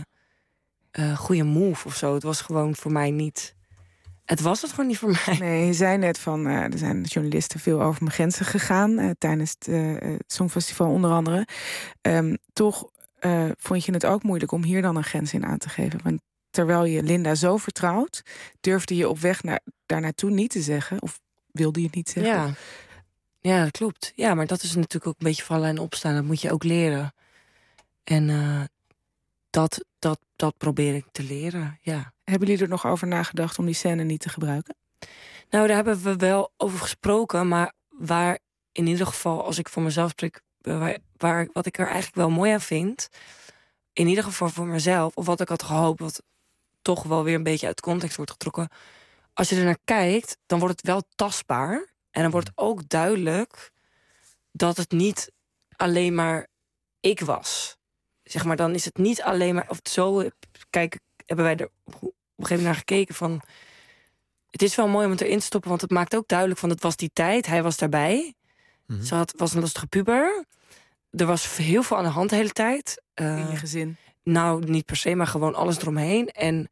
goede move of zo. Het was gewoon voor mij niet. Het was het gewoon niet voor mij.
Nee, je zei net van, er zijn journalisten veel over mijn grenzen gegaan tijdens het Songfestival onder andere. Toch vond je het ook moeilijk om hier dan een grens in aan te geven? Want terwijl je Linda zo vertrouwt, durfde je op weg daar naartoe niet te zeggen? Of wilde je het niet zeggen?
Ja, dat klopt. Ja, maar dat is natuurlijk ook een beetje vallen en opstaan. Dat moet je ook leren. En dat probeer ik te leren, ja.
Hebben jullie er nog over nagedacht om die scène niet te gebruiken?
Nou, daar hebben we wel over gesproken. Maar waar in ieder geval, als ik voor mezelf spreek, wat ik er eigenlijk wel mooi aan vind, in ieder geval voor mezelf, of wat ik had gehoopt, wat toch wel weer een beetje uit context wordt getrokken. Als je er naar kijkt, dan wordt het wel tastbaar. En dan wordt ook duidelijk dat het niet alleen maar ik was. Zeg maar, dan is het niet alleen maar, of zo, kijk, hebben wij er op een gegeven moment naar gekeken van, het is wel mooi om het erin te stoppen, want het maakt ook duidelijk van, het was die tijd, hij was daarbij. Ze was een lastige puber. Er was heel veel aan de hand de hele tijd.
In je gezin? Nou,
niet per se, maar gewoon alles eromheen. En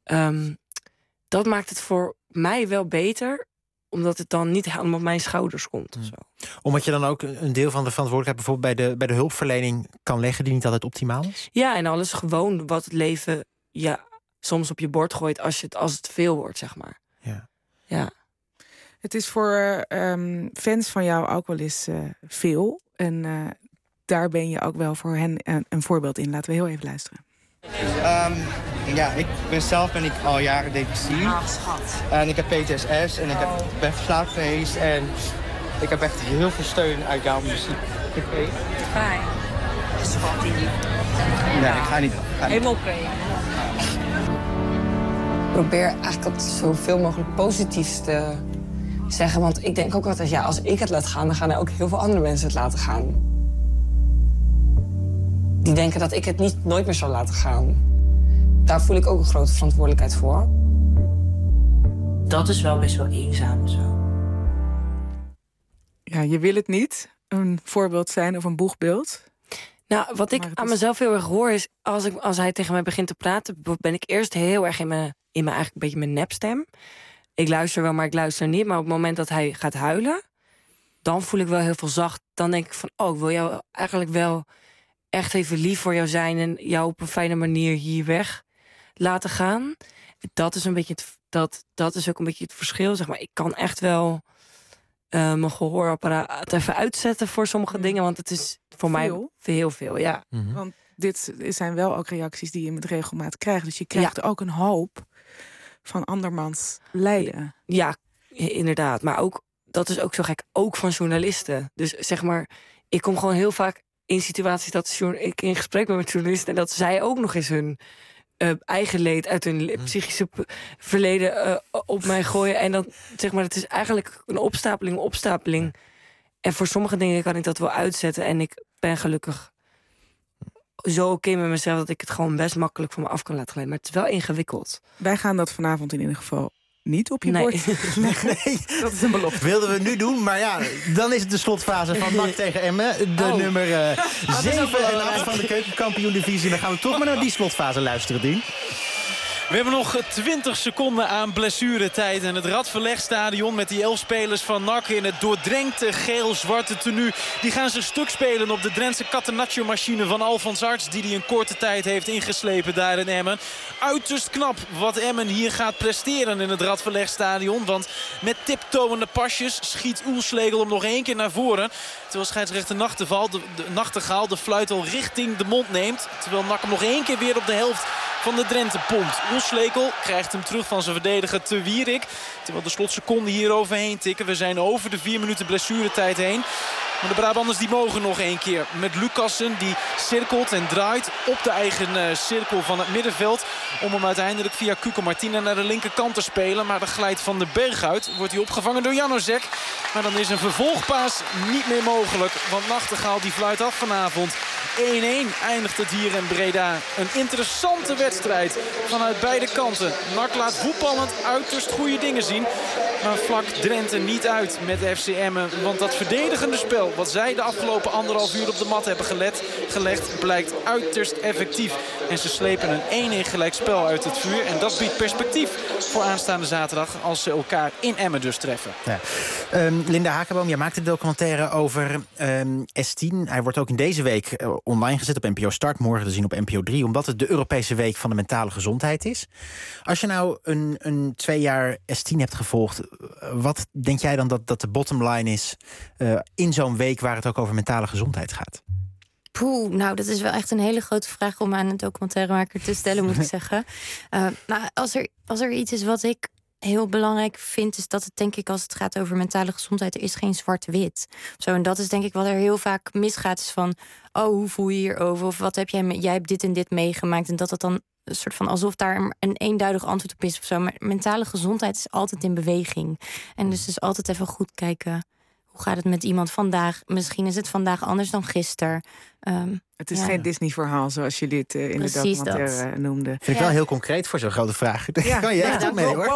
dat maakt het voor mij wel beter, omdat het dan niet helemaal op mijn schouders komt. Of zo.
Omdat je dan ook een deel van de verantwoordelijkheid bijvoorbeeld bij de hulpverlening kan leggen die niet altijd optimaal is?
Ja, en alles gewoon wat het leven soms op je bord gooit als het veel wordt, zeg maar. Ja.
Het is voor fans van jou ook wel eens veel. En daar ben je ook wel voor hen een voorbeeld in. Laten we heel even luisteren.
Ik ben al jaren depressief.
Schat.
En ik heb PTSS en ik ben verslaafd geweest. En ik heb echt heel veel steun uit jouw muziek gekregen.
Fijn. Schat.
Nee, ik ga niet.
Helemaal oké. Probeer eigenlijk altijd zoveel mogelijk positiefs te zeggen. Want ik denk ook altijd, als ik het laat gaan, dan gaan er ook heel veel andere mensen het laten gaan. Die denken dat ik het nooit meer zal laten gaan. Daar voel ik ook een grote verantwoordelijkheid voor. Dat is wel best wel eenzaam zo.
Ja, je wil het niet een voorbeeld zijn of een boegbeeld.
Nou, wat ik aan mezelf heel erg hoor is, als hij tegen mij begint te praten, ben ik eerst heel erg in mijn eigenlijk een beetje mijn nepstem. Ik luister wel, maar ik luister niet. Maar op het moment dat hij gaat huilen, dan voel ik wel heel veel zacht. Dan denk ik van, ik wil jou eigenlijk wel echt even lief voor jou zijn en jou op een fijne manier hier weg laten gaan. Dat is een beetje dat is ook een beetje het verschil, zeg maar. Ik kan echt wel mijn gehoorapparaat even uitzetten voor sommige dingen, want het is voor mij heel veel, ja.
Mm-hmm. Want dit zijn wel ook reacties die je met regelmaat krijgt. Dus je krijgt ook een hoop van andermans lijden.
Ja, inderdaad. Maar ook, dat is ook zo gek, ook van journalisten. Dus zeg maar, ik kom gewoon heel vaak in situaties dat ik in gesprek ben met journalisten en dat zij ook nog eens hun eigen leed uit hun psychische verleden op mij gooien. En dan, zeg maar, het is eigenlijk een opstapeling. En voor sommige dingen kan ik dat wel uitzetten. En ik ben gelukkig zo oké met mezelf dat ik het gewoon best makkelijk van me af kan laten glijden. Maar het is wel ingewikkeld.
Wij gaan dat vanavond in ieder geval niet op je
Nee.
bord. Nee, dat is een belofte.
Wilden we nu doen, maar ja, dan is het de slotfase van NAC tegen Emmen. De nummer 7 en 8 van de keukenkampioen-divisie. Dan gaan we toch maar naar die slotfase luisteren, Dien.
We hebben nog 20 seconden aan blessuretijd. En het Radverlegstadion met die 11 spelers van NAC in het doordrenkte geel-zwarte tenue. Die gaan zich stuk spelen op de Drentse Catenaccio-machine van Alfons Arts. Die een korte tijd heeft ingeslepen daar in Emmen. Uiterst knap wat Emmen hier gaat presteren in het Radverlegstadion. Want met tiptoeende pasjes schiet Oelslegel hem nog 1 keer naar voren. Terwijl scheidsrechter Nachtegaal de fluit al richting de mond neemt. Terwijl NAC hem nog 1 keer weer op de helft van de Drenthe pompt. Oelslegel krijgt hem terug van zijn verdediger Te Wierik. Terwijl de slotseconden hier overheen tikken. We zijn over de 4 minuten blessuretijd heen. Maar de Brabanders die mogen nog 1 keer. Met Lucassen die cirkelt en draait op de eigen cirkel van het middenveld. Om hem uiteindelijk via Cuco Martina naar de linkerkant te spelen. Maar de glijdt van de berg uit. Wordt hij opgevangen door Janozek. Maar dan is een vervolgpaas niet meer mogelijk. Want Nachtegaal die fluit af vanavond. 1-1 eindigt het hier in Breda. Een interessante wedstrijd vanuit beide kanten. NAC laat voetballend uiterst goede dingen zien. Maar vlak Drenthe niet uit met de FC Emmen. Want dat verdedigende spel wat zij de afgelopen 1,5 uur op de mat hebben gelegd blijkt uiterst effectief. En ze slepen een 1-1 gelijk spel uit het vuur. En dat biedt perspectief voor aanstaande zaterdag als ze elkaar in Emmen dus treffen.
Ja. Linda Hakenboom, jij maakt een documentaire over S10. Hij wordt ook in deze week online gezet op NPO Start. Morgen te zien op NPO 3. Omdat het de Europese Week van de Mentale Gezondheid is. Als je nou een 2 jaar S10 hebt gevolgd. Wat denk jij dan dat de bottom line is in zo'n week waar het ook over mentale gezondheid gaat?
Nou, dat is wel echt een hele grote vraag om aan een documentairemaker te stellen, moet ik zeggen. Nou, als er iets is wat ik heel belangrijk vind, is dat het, denk ik, als het gaat over mentale gezondheid, er is geen zwart-wit. Zo, en dat is denk ik wat er heel vaak misgaat, is van, oh, hoe voel je hierover? Of wat heb jij hebt dit en dit meegemaakt. En dat het dan een soort van alsof daar een eenduidig antwoord op is of zo. Maar mentale gezondheid is altijd in beweging. En dus altijd even goed kijken, hoe gaat het met iemand vandaag? Misschien is het vandaag anders dan gisteren.
Het is geen Disney-verhaal zoals je dit in de documentaire noemde.
Vind ik wel heel concreet voor zo'n grote vraag.
Ja,
kan je echt mee, hoor.
Wel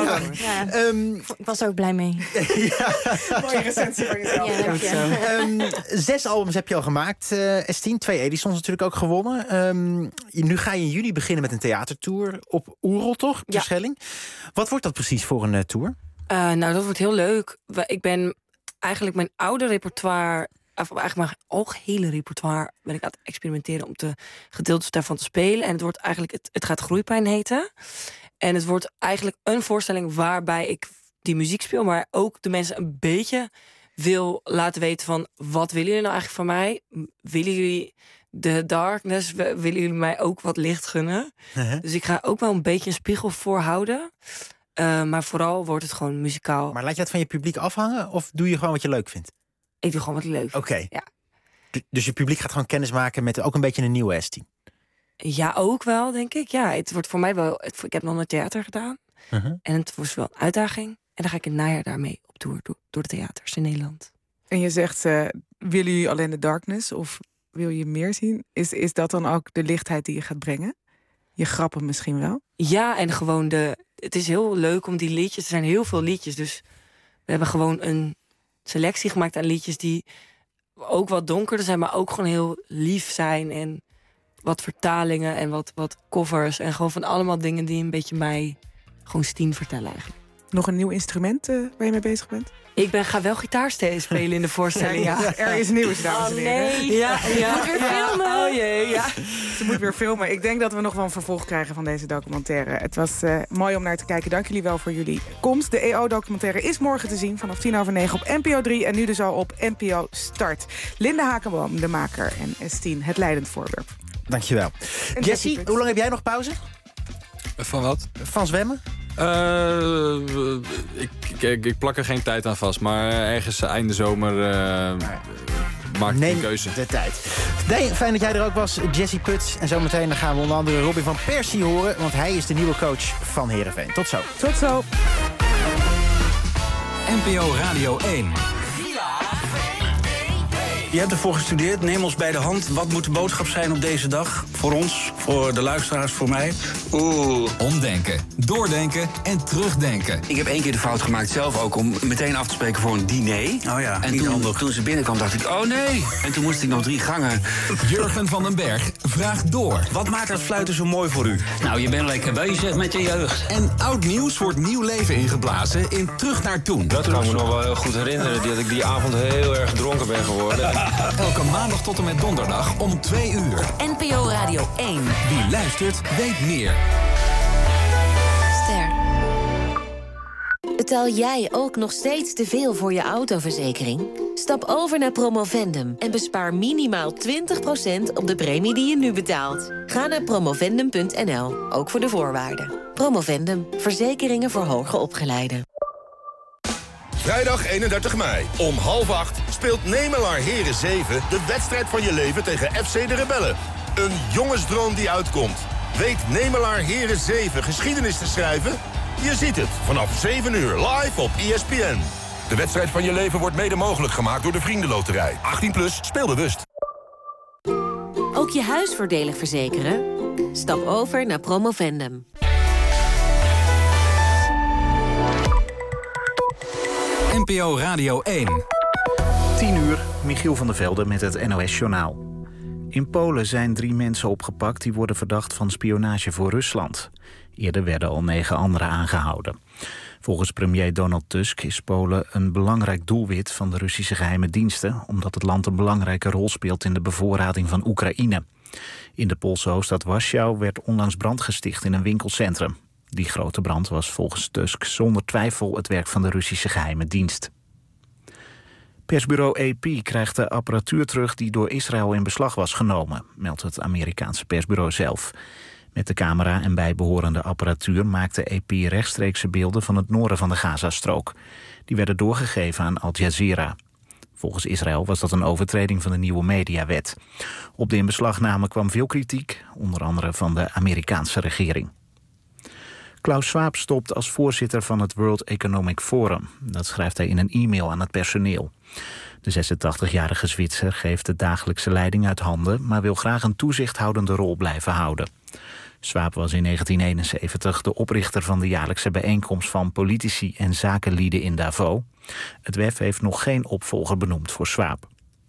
dan.
Ik was er ook blij mee.
Mooie recensie van jezelf.
6 albums heb je al gemaakt. S10, 2 editions natuurlijk ook gewonnen. Nu ga je in juli beginnen met een theatertour op Oerol, toch? Ja. Schelling. Wat wordt dat precies voor een tour?
Nou, dat wordt heel leuk. Ik ben eigenlijk mijn oude repertoire, of eigenlijk mijn algehele repertoire, ben ik aan het experimenteren om gedeeltes daarvan te spelen. En het wordt eigenlijk, het gaat Groeipijn heten. En het wordt eigenlijk een voorstelling waarbij ik die muziek speel, maar ook de mensen een beetje wil laten weten van, wat willen jullie nou eigenlijk van mij? Willen jullie de darkness? Willen jullie mij ook wat licht gunnen? Dus ik ga ook wel een beetje een spiegel voorhouden. Maar vooral wordt het gewoon muzikaal.
Maar laat je het van je publiek afhangen? Of doe je gewoon wat je leuk vindt?
Ik doe gewoon wat leuk vind.
Oké.
Ja.
Dus je publiek gaat gewoon kennis maken met ook een beetje een nieuwe S10?
Ja, ook wel, denk ik. Ja, het wordt voor mij wel. Ik heb nog nooit theater gedaan. En het was wel een uitdaging. En dan ga ik in het najaar daarmee op tour door de theaters in Nederland.
En je zegt, willen jullie alleen de darkness? Of wil je meer zien? Is dat dan ook de lichtheid die je gaat brengen? Je grappen misschien wel?
Ja, en gewoon het is heel leuk om die liedjes. Er zijn heel veel liedjes, dus we hebben gewoon een selectie gemaakt aan liedjes die ook wat donkerder zijn, maar ook gewoon heel lief zijn. En wat vertalingen en wat covers. En gewoon van allemaal dingen die een beetje mij gewoon Stien vertellen eigenlijk.
Nog een nieuw instrument waar je mee bezig bent?
Ik ga wel gitaar spelen in de voorstelling. Ja.
Er is nieuws, dames en heren.
Nee. Ja. Moet weer filmen. Oh jee, ja.
Ze moet weer filmen. Ik denk dat we nog wel een vervolg krijgen van deze documentaire. Het was mooi om naar te kijken. Dank jullie wel voor jullie komst. De EO-documentaire is morgen te zien vanaf 9:10 op NPO 3. En nu dus al op NPO Start. Linda Hakenboom, de maker, en S10, het leidend voorwerp.
Dankjewel. Jessie, hoe lang heb jij nog pauze?
Van wat?
Van zwemmen?
Ik plak er geen tijd aan vast, maar ergens einde zomer maak ik een keuze.
De tijd. Fijn dat jij er ook was, Jessie Puts. En zometeen dan gaan we onder andere Robin van Persie horen, want hij is de nieuwe coach van Heerenveen. Tot zo.
Tot zo.
NPO Radio 1.
Je hebt ervoor gestudeerd. Neem ons bij de hand. Wat moet de boodschap zijn op deze dag? Voor ons, voor de luisteraars, voor mij?
Omdenken, doordenken en terugdenken.
Ik heb 1 keer de fout gemaakt zelf ook om meteen af te spreken voor een diner.
Oh ja,
en toen ze binnenkwam dacht ik, oh nee. En toen moest ik nog 3 gangen.
Jurgen van den Berg vraagt door.
Wat maakt dat fluiten zo mooi voor u?
Nou, je bent lekker bezig met je jeugd.
En oud nieuws wordt nieuw leven ingeblazen in Terug naar Toen.
Dat kan ik me nog wel heel goed herinneren, dat ik die avond heel erg dronken ben geworden.
Elke maandag tot en met donderdag om 2 uur.
NPO Radio 1.
Wie luistert, weet meer.
Ster. Betaal jij ook nog steeds te veel voor je autoverzekering? Stap over naar Promovendum en bespaar minimaal 20% op de premie die je nu betaalt. Ga naar promovendum.nl, ook voor de voorwaarden. Promovendum, verzekeringen voor hoger opgeleiden.
Vrijdag 31 mei, om 7:30 speelt Nemelaar Heren 7... de wedstrijd van je leven tegen FC de Rebellen. Een jongensdroom die uitkomt. Weet Nemelaar Heren 7 geschiedenis te schrijven? Je ziet het vanaf 7 uur live op ESPN. De wedstrijd van je leven wordt mede mogelijk gemaakt door de Vriendenloterij. 18+, speel bewust.
Ook je huis voordelig verzekeren? Stap over naar Promovendum.
NPO Radio 1.
10 uur, Michiel van der Velde met het NOS-journaal. In Polen zijn 3 mensen opgepakt die worden verdacht van spionage voor Rusland. Eerder werden al 9 anderen aangehouden. Volgens premier Donald Tusk is Polen een belangrijk doelwit van de Russische geheime diensten, omdat het land een belangrijke rol speelt in de bevoorrading van Oekraïne. In de Poolse hoofdstad Warschau werd onlangs brand gesticht in een winkelcentrum. Die grote brand was volgens Tusk zonder twijfel het werk van de Russische geheime dienst. Persbureau AP krijgt de apparatuur terug die door Israël in beslag was genomen, meldt het Amerikaanse persbureau zelf. Met de camera en bijbehorende apparatuur maakte AP rechtstreekse beelden van het noorden van de Gazastrook. Die werden doorgegeven aan Al Jazeera. Volgens Israël was dat een overtreding van de nieuwe mediawet. Op de inbeslagname kwam veel kritiek, onder andere van de Amerikaanse regering. Klaus Schwab stopt als voorzitter van het World Economic Forum. Dat schrijft hij in een e-mail aan het personeel. De 86-jarige Zwitser geeft de dagelijkse leiding uit handen, maar wil graag een toezichthoudende rol blijven houden. Schwab was in 1971 de oprichter van de jaarlijkse bijeenkomst van politici en zakenlieden in Davos. Het WEF heeft nog geen opvolger benoemd voor Schwab.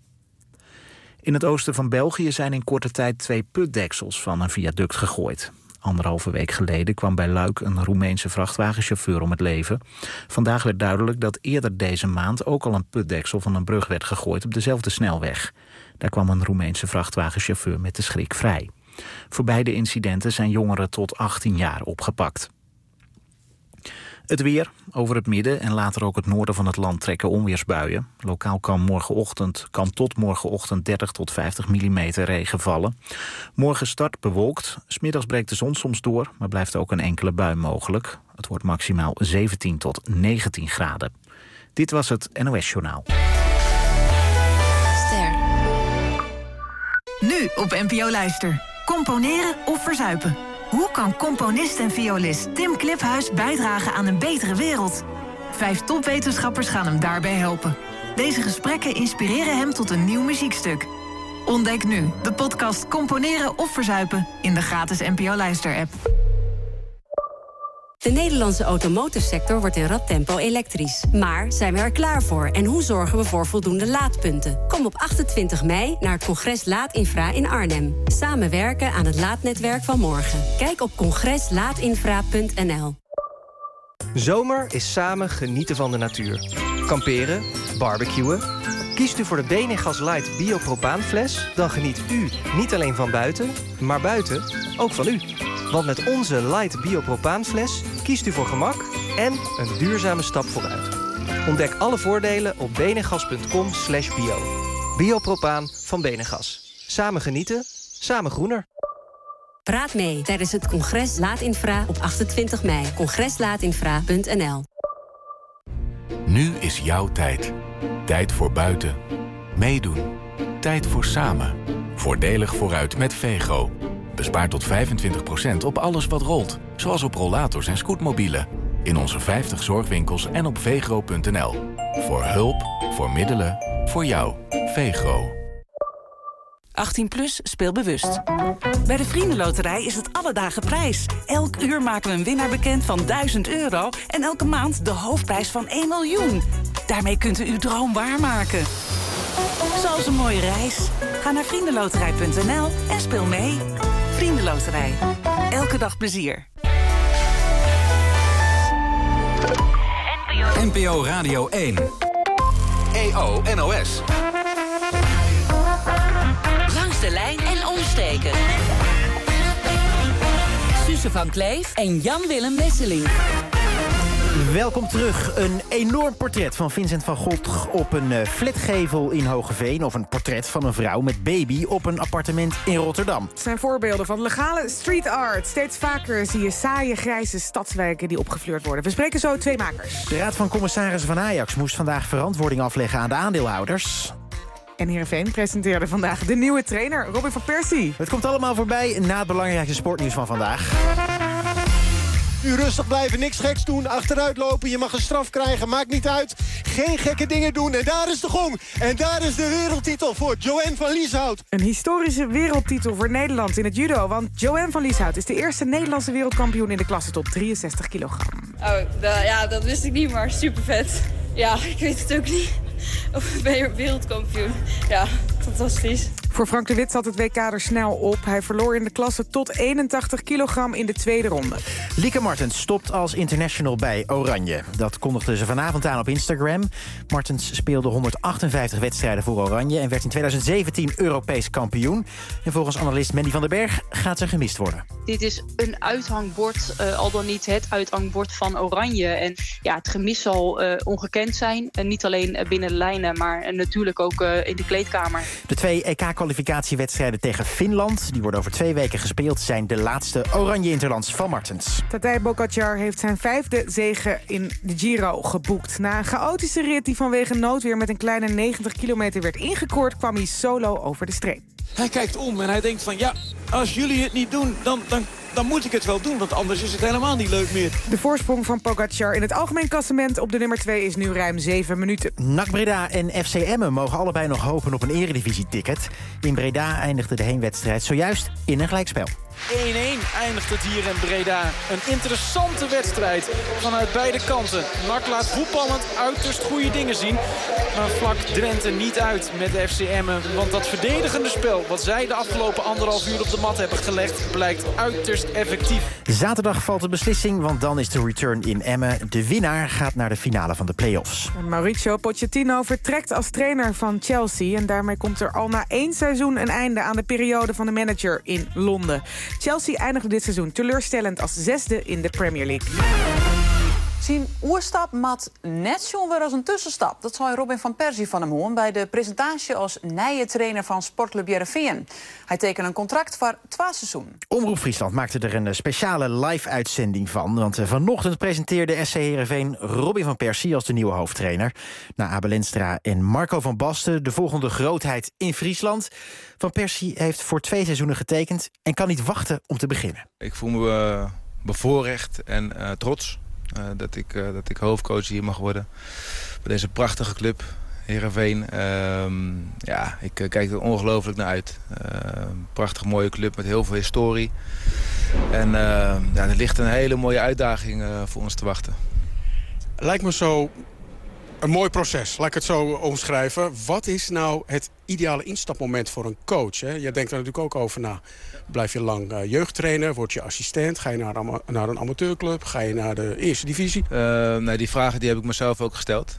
In het oosten van België zijn in korte tijd 2 putdeksels van een viaduct gegooid. 1,5 week geleden kwam bij Luik een Roemeense vrachtwagenchauffeur om het leven. Vandaag werd duidelijk dat eerder deze maand ook al een putdeksel van een brug werd gegooid op dezelfde snelweg. Daar kwam een Roemeense vrachtwagenchauffeur met de schrik vrij. Voor beide incidenten zijn jongeren tot 18 jaar opgepakt. Het weer. Over het midden en later ook het noorden van het land trekken onweersbuien. Lokaal kan tot morgenochtend 30 tot 50 mm regen vallen. Morgen start bewolkt. 's Middags breekt de zon soms door, maar blijft ook een enkele bui mogelijk. Het wordt maximaal 17 tot 19 graden. Dit was het NOS-journaal.
Ster. Nu op NPO Luister. Componeren of verzuipen? Hoe kan componist en violist Tim Kliphuis bijdragen aan een betere wereld? 5 topwetenschappers gaan hem daarbij helpen. Deze gesprekken inspireren hem tot een nieuw muziekstuk. Ontdek nu de podcast Componeren of Verzuipen in de gratis NPO Luister-app.
De Nederlandse automotive-sector wordt in rap tempo elektrisch. Maar zijn we er klaar voor? En hoe zorgen we voor voldoende laadpunten? Kom op 28 mei naar het congres Laadinfra in Arnhem. Samenwerken aan het laadnetwerk van morgen. Kijk op congreslaadinfra.nl.
Zomer is samen genieten van de natuur. Kamperen, barbecuen. Kiest u voor de Benegas Light Biopropaanfles, dan geniet u niet alleen van buiten, maar buiten ook van u. Want met onze Light Biopropaanfles kiest u voor gemak en een duurzame stap vooruit. Ontdek alle voordelen op benegas.com/bio. Biopropaan van Benegas. Samen genieten, samen groener.
Praat mee tijdens het congres Laadinfra op 28 mei. congreslaadinfra.nl.
Nu is jouw tijd. Tijd voor buiten. Meedoen. Tijd voor samen. Voordelig vooruit met Vego. Bespaar tot 25% op alles wat rolt. Zoals op rollators en scootmobielen. In onze 50 zorgwinkels en op vegro.nl. Voor hulp, voor middelen, voor jou. Vego.
18+ speel bewust. Bij de Vriendenloterij is het alle dagen prijs. Elk uur maken we een winnaar bekend van €1000 en elke maand de hoofdprijs van 1 miljoen. Daarmee kunt u uw droom waarmaken. Zoals een mooie reis. Ga naar vriendenloterij.nl en speel mee. Vriendenloterij. Elke dag plezier.
NPO Radio 1. EO NOS.
Langs de lijn en omstreken. Suze van Kleef en Jan-Willem Wesseling.
Welkom terug. Een enorm portret van Vincent van Gogh op een flatgevel in Hoogeveen. Of een portret van een vrouw met baby op een appartement in Rotterdam.
Het zijn voorbeelden van legale street art. Steeds vaker zie je saaie, grijze stadswijken die opgefleurd worden. We spreken zo 2 makers.
De Raad van Commissarissen van Ajax moest vandaag verantwoording afleggen aan de aandeelhouders.
En Heerenveen presenteerde vandaag de nieuwe trainer, Robin van Persie.
Het komt allemaal voorbij na het belangrijkste sportnieuws van vandaag.
Nu rustig blijven, niks geks doen, achteruit lopen. Je mag een straf krijgen, maakt niet uit. Geen gekke dingen doen. En daar is de gong. En daar is de wereldtitel voor Joanne van Lieshout.
Een historische wereldtitel voor Nederland in het judo. Want Joanne van Lieshout is de eerste Nederlandse wereldkampioen in de klasse tot 63 kilogram.
Ja, dat wist ik niet, maar super vet. Ja, ik weet het ook niet. Of ben je wereldkampioen? Ja, fantastisch.
Voor Frank de Wit zat het WK er snel op. Hij verloor in de klasse tot 81 kilogram in de tweede ronde.
Lieke Martens stopt als international bij Oranje. Dat kondigde ze vanavond aan op Instagram. Martens speelde 158 wedstrijden voor Oranje en werd in 2017 Europees kampioen. En volgens analist Mandy van den Berg gaat ze gemist worden.
Dit is een uithangbord, al dan niet het uithangbord van Oranje. En ja, het gemis zal ongekend zijn. Niet alleen binnen de lijnen, maar natuurlijk ook in de kleedkamer.
De 2 EK-kwalificatiewedstrijden tegen Finland, die worden over 2 weken gespeeld, zijn de laatste Oranje-interlands van Martens.
Tadej Pogacar heeft zijn 5e zege in de Giro geboekt. Na een chaotische rit die vanwege noodweer met een kleine 90 kilometer werd ingekort, kwam hij solo over de streep.
Hij kijkt om en hij denkt van ja, als jullie het niet doen, dan moet ik het wel doen, want anders is het helemaal niet leuk meer.
De voorsprong van Pogacar in het algemeen klassement op de nummer 2 is nu ruim 7 minuten.
NAC Breda en FC Emmen mogen allebei nog hopen op een eredivisie-ticket. In Breda eindigde de heenwedstrijd zojuist in een gelijkspel.
1-1 eindigt het hier in Breda. Een interessante wedstrijd vanuit beide kanten. NAC laat voetballend uiterst goede dingen zien. Maar vlak Drenthe niet uit met de FC Emmen. Want dat verdedigende spel wat zij de afgelopen 1,5 uur op de mat hebben gelegd, blijkt uiterst effectief.
Zaterdag valt de beslissing, want dan is de return in Emmen. De winnaar gaat naar de finale van de play-offs.
Mauricio Pochettino vertrekt als trainer van Chelsea. En daarmee komt er al na 1 seizoen een einde aan de periode van de manager in Londen. Chelsea eindigde dit seizoen teleurstellend als 6e in de Premier League.
Zijn oerstap mat net zo weer als een tussenstap. Dat zei Robin van Persie van hem hoorn bij de presentatie als nieuwe trainer van Sportclub Heerenveen. Hij tekende een contract voor 2 seizoenen.
Omroep Friesland maakte er een speciale live-uitzending van. Want vanochtend presenteerde SC Heerenveen Robin van Persie als de nieuwe hoofdtrainer. Na Abel Enstra en Marco van Basten, de volgende grootheid in Friesland. Van Persie heeft voor 2 seizoenen getekend en kan niet wachten om te beginnen.
Ik voel me bevoorrecht en trots. Dat ik hoofdcoach hier mag worden bij deze prachtige club, Heerenveen. Ik kijk er ongelooflijk naar uit. Prachtig mooie club met heel veel historie. En er ligt een hele mooie uitdaging voor ons te wachten.
Lijkt me zo een mooi proces, laat ik het zo omschrijven. Wat is nou het ideale instapmoment voor een coach? Hè? Jij denkt er natuurlijk ook over na. Blijf je lang jeugdtrainer, word je assistent? Ga je naar een amateurclub? Ga je naar de eerste divisie?
Die vragen die heb ik mezelf ook gesteld.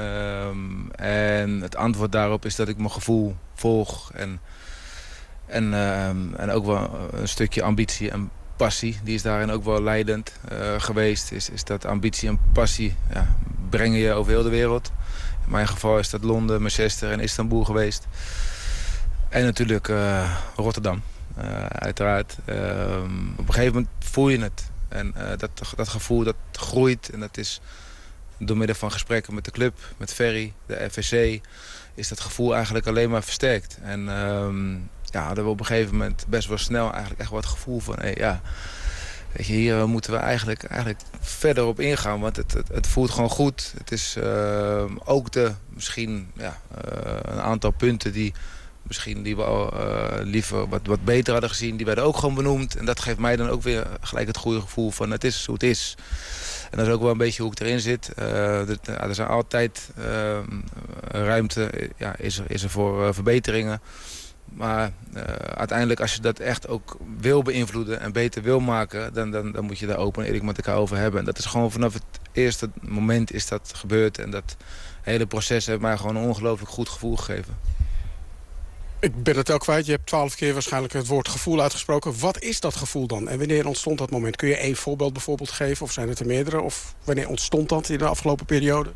En het antwoord daarop is dat ik mijn gevoel volg. En ook wel een stukje ambitie en passie. Die is daarin ook wel leidend geweest. Is dat ambitie en passie brengen je over heel de wereld. In mijn geval is dat Londen, Manchester en Istanbul geweest. En natuurlijk Rotterdam. Uiteraard. Op een gegeven moment voel je het. En dat gevoel dat groeit. En dat is door middel van gesprekken met de club, met Ferry, de FVC, is dat gevoel eigenlijk alleen maar versterkt. En hadden we op een gegeven moment best wel snel eigenlijk echt wat gevoel van, weet je, hier moeten we eigenlijk verder op ingaan. Want het voelt gewoon goed. Het is ook misschien een aantal punten die we al liever wat beter hadden gezien. Die werden ook gewoon benoemd. En dat geeft mij dan ook weer gelijk het goede gevoel van het is hoe het is. En dat is ook wel een beetje hoe ik erin zit. Er zijn altijd ruimte, is er voor verbeteringen. Maar uiteindelijk als je dat echt ook wil beïnvloeden en beter wil maken, dan moet je daar open en eerlijk met elkaar over hebben. En dat is gewoon vanaf het eerste moment is dat gebeurd. En dat hele proces heeft mij gewoon een ongelooflijk goed gevoel gegeven.
Ik ben het wel kwijt. Je hebt 12 keer waarschijnlijk het woord gevoel uitgesproken. Wat is dat gevoel dan? En wanneer ontstond dat moment? Kun je 1 voorbeeld bijvoorbeeld geven? Of zijn het er meerdere? Of wanneer ontstond dat in de afgelopen periode?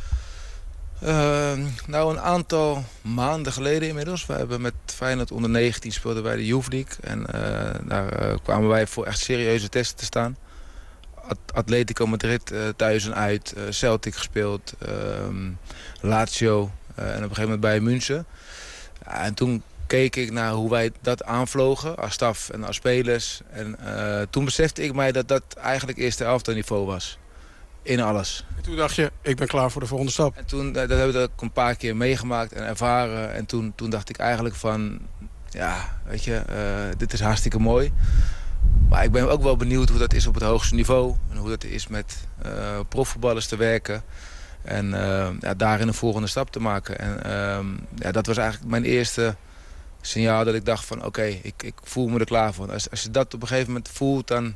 Een aantal maanden geleden inmiddels. We hebben met Feyenoord onder 19 speelden wij de Youth League. En daar kwamen wij voor echt serieuze testen te staan. Atletico Madrid thuis en uit. Celtic gespeeld. Lazio. En op een gegeven moment bij München. Ja, en toen keek ik naar hoe wij dat aanvlogen als staf en als spelers. En toen besefte ik mij dat eigenlijk eerste elftal niveau was. In alles.
En toen dacht je, ik ben klaar voor de volgende stap.
En toen, dat hebben we ook een paar keer meegemaakt en ervaren. En toen dacht ik eigenlijk van, ja, weet je, dit is hartstikke mooi. Maar ik ben ook wel benieuwd hoe dat is op het hoogste niveau. En hoe dat is met profvoetballers te werken. En daarin een volgende stap te maken. En dat was eigenlijk mijn eerste signaal dat ik dacht van oké, ik voel me er klaar voor. Als je dat op een gegeven moment voelt, dan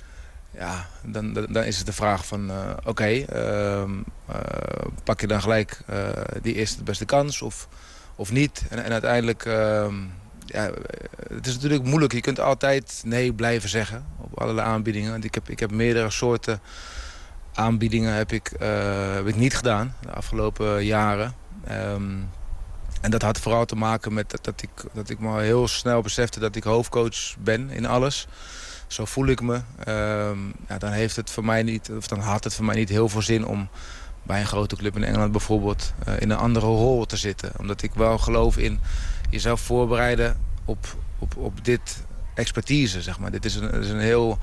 is het de vraag van pak je dan gelijk die eerste de beste kans of niet. En uiteindelijk, het is natuurlijk moeilijk. Je kunt altijd nee blijven zeggen op allerlei aanbiedingen. Want ik heb meerdere soorten aanbiedingen heb ik niet gedaan de afgelopen jaren. En dat had vooral te maken met dat ik me heel snel besefte dat ik hoofdcoach ben in alles. Zo voel ik me. Dan heeft het voor mij niet, of dan had het voor mij niet heel veel zin om bij een grote club in Engeland bijvoorbeeld in een andere rol te zitten. Omdat ik wel geloof in jezelf voorbereiden op dit expertise, zeg maar. Dit is een heel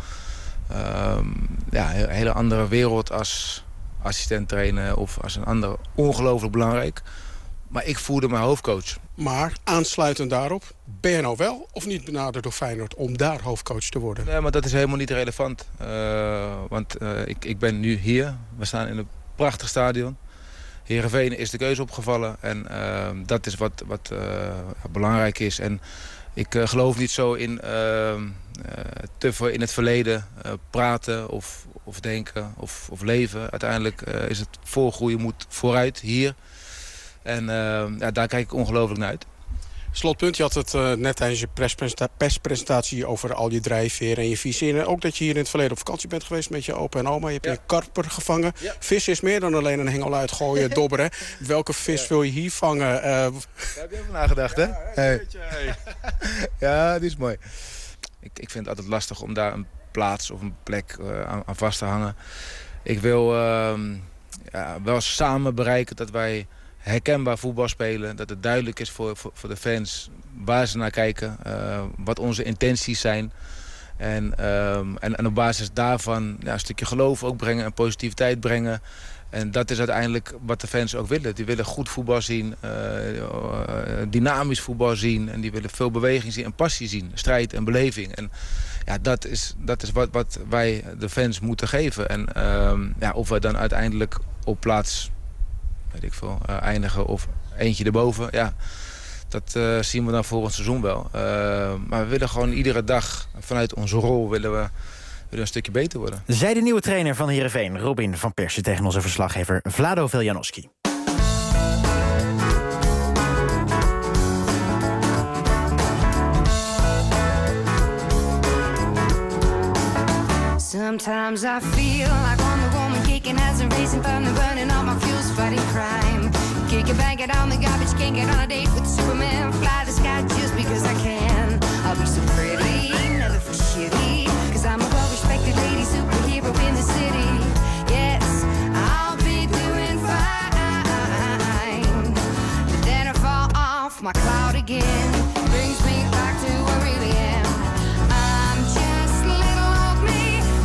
hele andere wereld als assistent trainen of als een ander. Ongelooflijk belangrijk. Maar ik voelde me hoofdcoach.
Maar aansluitend daarop, ben je nou wel of niet benaderd door Feyenoord om daar hoofdcoach te worden?
Nee, maar dat is helemaal niet relevant. Want ik ben nu hier. We staan in een prachtig stadion. Heerenveen is de keuze opgevallen. En dat is wat belangrijk is. En ik geloof niet zo in te veel in het verleden praten of denken of leven. Uiteindelijk is het voorgroeien moet vooruit hier. En daar kijk ik ongelooflijk naar uit.
Slotpunt, je had het net tijdens je perspresentatie over al je drijfveer en je visie. En ook dat je hier in het verleden op vakantie bent geweest met je opa en oma. Je hebt een karper gevangen. Ja. Vis is meer dan alleen een hengel uitgooien, dobberen. Welke vis wil je hier vangen?
Daar heb je over nagedacht, hè? Ja, die is mooi. Ik vind het altijd lastig om daar een plaats of een plek aan vast te hangen. Ik wil wel samen bereiken dat wij herkenbaar voetbal spelen. Dat het duidelijk is voor de fans waar ze naar kijken. Wat onze intenties zijn. En op basis daarvan een stukje geloof ook brengen en positiviteit brengen. En dat is uiteindelijk wat de fans ook willen. Die willen goed voetbal zien, dynamisch voetbal zien. En die willen veel beweging zien en passie zien. Strijd en beleving. En ja, dat is wat wij de fans moeten geven. En of we dan uiteindelijk op plaats eindigen of eentje erboven. Ja, dat zien we dan volgend seizoen wel. Maar we willen gewoon iedere dag vanuit onze rol willen we een stukje beter worden.
Zij de nieuwe trainer van Heerenveen, Robin van Persie, tegen onze verslaggever Vlado Veljanovski.
Sometimes I feel like Wonder Woman kicking as a racing thunder, burning all my fuels, fighting crime. Kick it, bang it on the garbage, can't get on a date with Superman. Fly the sky just because I can. I'll be so pretty, never for shitty, cause I'm a well-respected lady superhero in the city. Yes, I'll be doing fine. But then I fall off my cloud again. Brings me back to where I really am. I'm just little old me,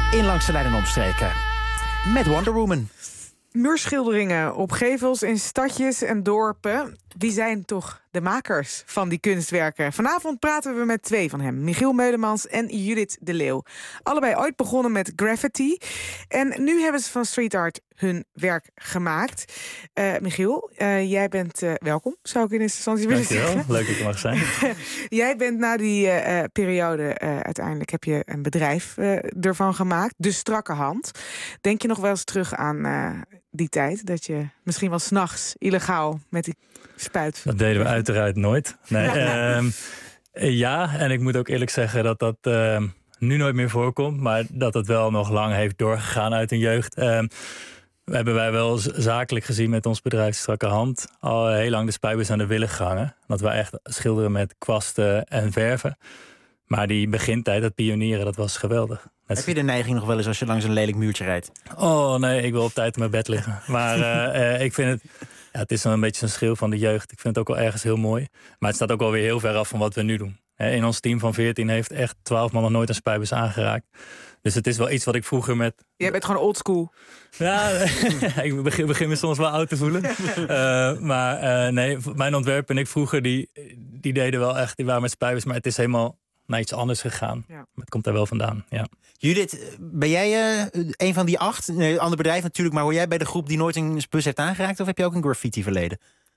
in Langs de Lijn en Omstreken. Met Wonder Woman.
Muurschilderingen op gevels in stadjes en dorpen. Wie zijn toch de makers van die kunstwerken? Vanavond praten we met 2 van hem. Michiel Meulemans en Judith de Leeuw. Allebei ooit begonnen met graffiti. En nu hebben ze van street art hun werk gemaakt. Michiel, jij bent welkom, zou ik in eerste instantie willen zeggen.
Dankjewel, leuk dat je mag zijn.
Jij bent na die periode, uiteindelijk heb je een bedrijf ervan gemaakt. De Strakke Hand. Denk je nog wel eens terug aan die tijd? Dat je misschien wel 's nachts illegaal met die spuit...
Dat deden we uiteraard nooit. Nee, ja, en ik moet ook eerlijk zeggen dat dat nu nooit meer voorkomt. Maar dat het wel nog lang heeft doorgegaan uit een jeugd. Hebben wij wel zakelijk gezien met ons bedrijf Strakke Hand al heel lang de spuitbus aan de willen gehangen. Dat we echt schilderen met kwasten en verven. Maar die begintijd, dat pionieren, dat was geweldig.
Heb je de neiging nog wel eens als je langs een lelijk muurtje rijdt?
Oh nee, ik wil op tijd in mijn bed liggen. Maar ik vind het... Ja, het is dan een beetje een schil van de jeugd. Ik vind het ook wel ergens heel mooi. Maar het staat ook wel weer heel ver af van wat we nu doen. In ons team van 14 heeft echt 12 man nog nooit een spuitbus aangeraakt. Dus het is wel iets wat ik vroeger met...
Jij bent gewoon oldschool.
Ja, ik begin me soms wel oud te voelen. Maar nee, mijn ontwerper en ik vroeger, die deden wel echt... Die waren met spuitbus, maar het is helemaal naar iets anders gegaan. Ja. Het komt daar wel vandaan, ja.
Judith, ben jij een van die 8? Nee, een ander bedrijf natuurlijk, maar hoor jij bij de groep die nooit een bus heeft aangeraakt? Of heb je ook een graffiti verleden?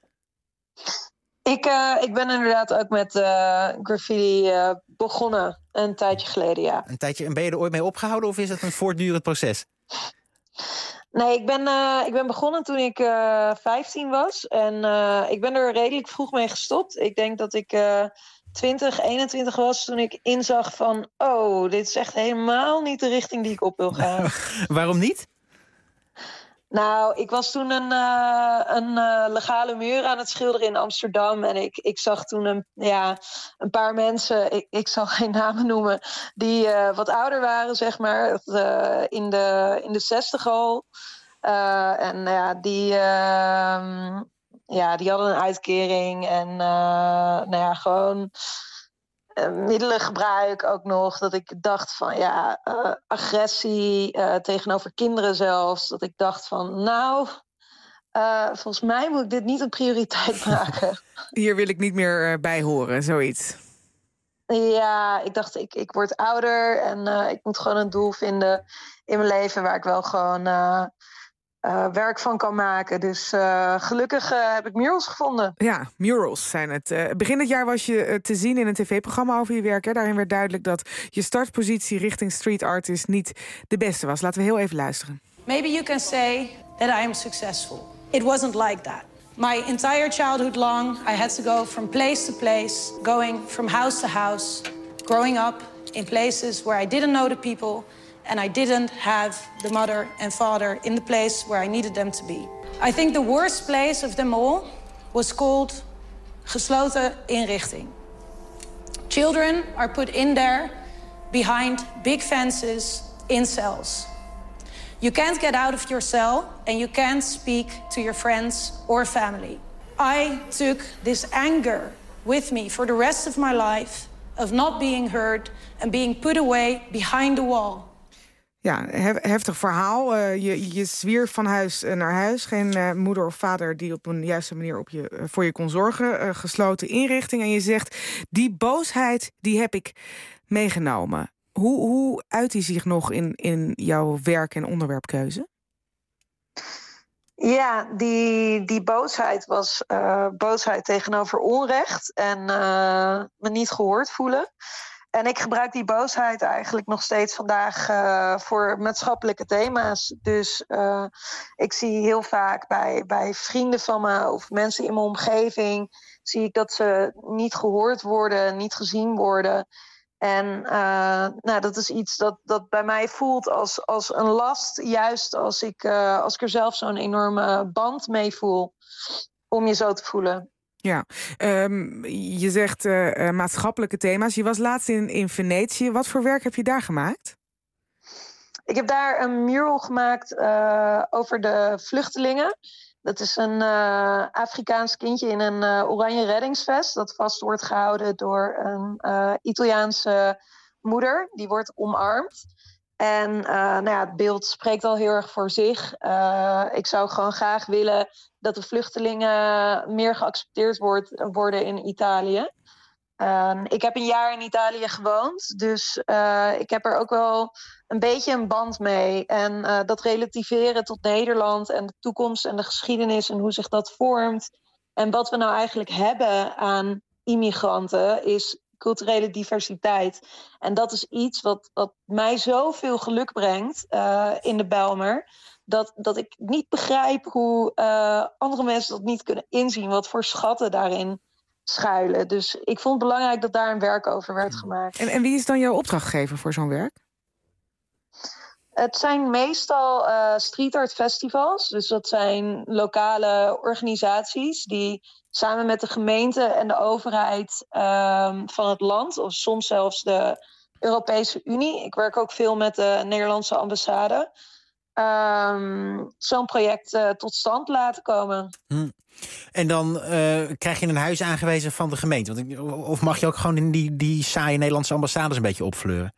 Ik ben inderdaad ook met graffiti begonnen een tijdje geleden, ja.
Een tijdje, en ben je er ooit mee opgehouden of is het een voortdurend proces?
Nee, ik ben begonnen toen ik 15 was. En ik ben er redelijk vroeg mee gestopt. Ik denk dat ik 20, 21 was toen ik inzag van... oh, dit is echt helemaal niet de richting die ik op wil gaan.
Waarom niet?
Nou, ik was toen een legale muur aan het schilderen in Amsterdam. En ik zag toen een paar mensen, ik zal geen namen noemen... die wat ouder waren, zeg maar, in de 60 al. Die hadden een uitkering en gewoon... middelengebruik ook nog. Dat ik dacht van agressie tegenover kinderen zelfs. Dat ik dacht van volgens mij moet ik dit niet een prioriteit maken.
Hier wil ik niet meer bij horen, zoiets.
Ja, ik dacht ik word ouder en ik moet gewoon een doel vinden in mijn leven waar ik wel gewoon werk van kan maken. Dus gelukkig heb ik murals gevonden.
Ja, murals zijn het. Begin dit jaar was je te zien in een tv-programma over je werk. Hè? Daarin werd duidelijk dat je startpositie richting street artist niet de beste was. Laten we heel even luisteren.
Maybe you can say that I am successful. It wasn't like that. My entire childhood long, I had to go from place to place, going from house to house, growing up in places where I didn't know the people... and I didn't have the mother and father in the place where I needed them to be. I think the worst place of them all was called gesloten inrichting. Children are put in there behind big fences in cells. You can't get out of your cell and you can't speak to your friends or family. I took this anger with me for the rest of my life of not being heard and being put away behind the wall.
Ja, heftig verhaal. Je zwierf van huis naar huis. Geen moeder of vader die op een juiste manier voor je kon zorgen. Gesloten inrichting. En je zegt, die boosheid die heb ik meegenomen. Hoe uit die zich nog in jouw werk- en onderwerpkeuze?
Ja, die boosheid was boosheid tegenover onrecht. En me niet gehoord voelen. En ik gebruik die boosheid eigenlijk nog steeds vandaag voor maatschappelijke thema's. Dus ik zie heel vaak bij vrienden van me of mensen in mijn omgeving... zie ik dat ze niet gehoord worden, niet gezien worden. En dat is iets dat bij mij voelt als een last. Juist als ik er zelf zo'n enorme band mee voel om je zo te voelen.
Ja, je zegt maatschappelijke thema's. Je was laatst in Venetië. Wat voor werk heb je daar gemaakt?
Ik heb daar een mural gemaakt over de vluchtelingen. Dat is een Afrikaans kindje in een oranje reddingsvest... dat vast wordt gehouden door een Italiaanse moeder. Die wordt omarmd. En het beeld spreekt al heel erg voor zich. Ik zou gewoon graag willen dat de vluchtelingen meer geaccepteerd worden in Italië. Ik heb een jaar in Italië gewoond, dus ik heb er ook wel een beetje een band mee. En dat relativeren tot Nederland en de toekomst en de geschiedenis en hoe zich dat vormt. En wat we nou eigenlijk hebben aan immigranten is culturele diversiteit. En dat is iets wat mij zoveel geluk brengt in de Bijlmer. Dat ik niet begrijp hoe andere mensen dat niet kunnen inzien. Wat voor schatten daarin schuilen. Dus ik vond het belangrijk dat daar een werk over werd gemaakt.
En wie is dan jouw opdrachtgever voor zo'n werk?
Het zijn meestal street art festivals. Dus dat zijn lokale organisaties die samen met de gemeente en de overheid van het land, of soms zelfs de Europese Unie. Ik werk ook veel met de Nederlandse ambassade. Zo'n project tot stand laten komen.
En dan krijg je een huis aangewezen van de gemeente. Of mag je ook gewoon in die saaie Nederlandse ambassades een beetje opfleuren?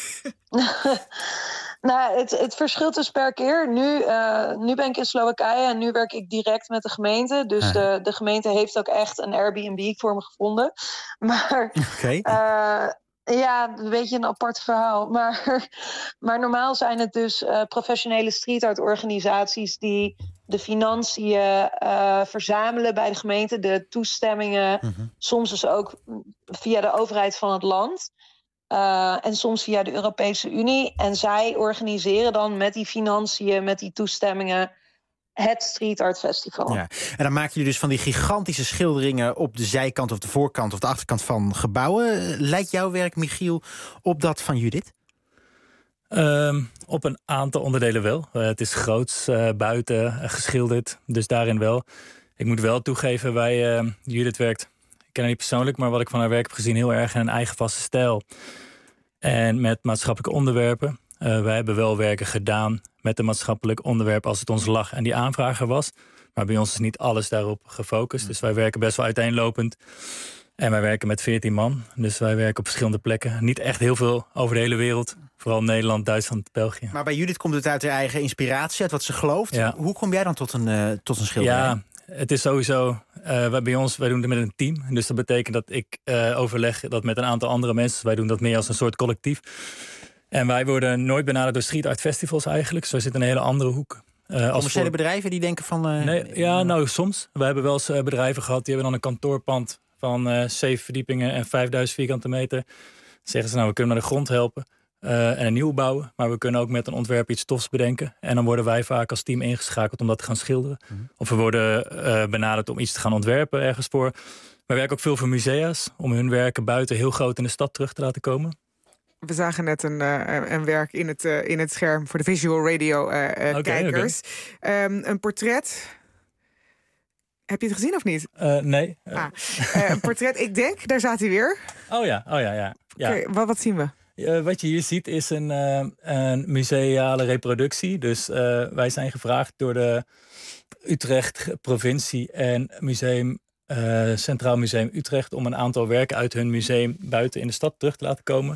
Nou, het verschilt dus per keer. Nu ben ik in Slowakije en nu werk ik direct met de gemeente. Dus de gemeente heeft ook echt een Airbnb voor me gevonden. Maar een beetje een apart verhaal. Maar normaal zijn het dus professionele street art organisaties die de financiën verzamelen bij de gemeente, de toestemmingen. Soms dus ook via de overheid van het land. En soms via de Europese Unie. En zij organiseren dan met die financiën, met die toestemmingen, het Street Art Festival.
Ja. En dan maak je dus van die gigantische schilderingen op de zijkant of de voorkant of de achterkant van gebouwen. Lijkt jouw werk, Michiel, op dat van Judith?
Op een aantal onderdelen wel. Het is groots, buiten, geschilderd, dus daarin wel. Ik moet wel toegeven, Judith werkt, ik ken haar niet persoonlijk, maar wat ik van haar werk heb gezien, heel erg in een eigen vaste stijl. En met maatschappelijke onderwerpen. Wij hebben wel werken gedaan met een maatschappelijk onderwerp als het ons lag en die aanvrager was. Maar bij ons is niet alles daarop gefocust. Dus wij werken best wel uiteenlopend. En wij werken met 14 man. Dus wij werken op verschillende plekken. Niet echt heel veel over de hele wereld. Vooral Nederland, Duitsland, België.
Maar bij Judith komt het uit haar eigen inspiratie, uit wat ze gelooft. Ja. Hoe kom jij dan tot een schilderij?
Ja, het is sowieso, wij doen het met een team. Dus dat betekent dat ik overleg dat met een aantal andere mensen. Wij doen dat meer als een soort collectief. En wij worden nooit benaderd door street art festivals eigenlijk. Dus wij zitten in een hele andere hoek.
Commerciële bedrijven die denken van...
Nee, soms. We hebben wel eens bedrijven gehad, die hebben dan een kantoorpand van 7 verdiepingen en 5000 vierkante meter. Dan zeggen ze, we kunnen naar de grond helpen en een nieuw bouwen. Maar we kunnen ook met een ontwerp iets tofs bedenken. En dan worden wij vaak als team ingeschakeld om dat te gaan schilderen. Of we worden benaderd om iets te gaan ontwerpen ergens voor. Wij werken ook veel voor musea's, om hun werken buiten heel groot in de stad terug te laten komen.
We zagen net een werk in het scherm voor de Visual Radio kijkers. Een portret. Heb je het gezien of niet?
Nee.
Een portret, ik denk, daar staat hij weer.
Oh ja.
Okay, wat zien we?
Wat je hier ziet is een museale reproductie. Dus wij zijn gevraagd door de Utrecht provincie en Centraal Museum Utrecht om een aantal werken uit hun museum buiten in de stad terug te laten komen.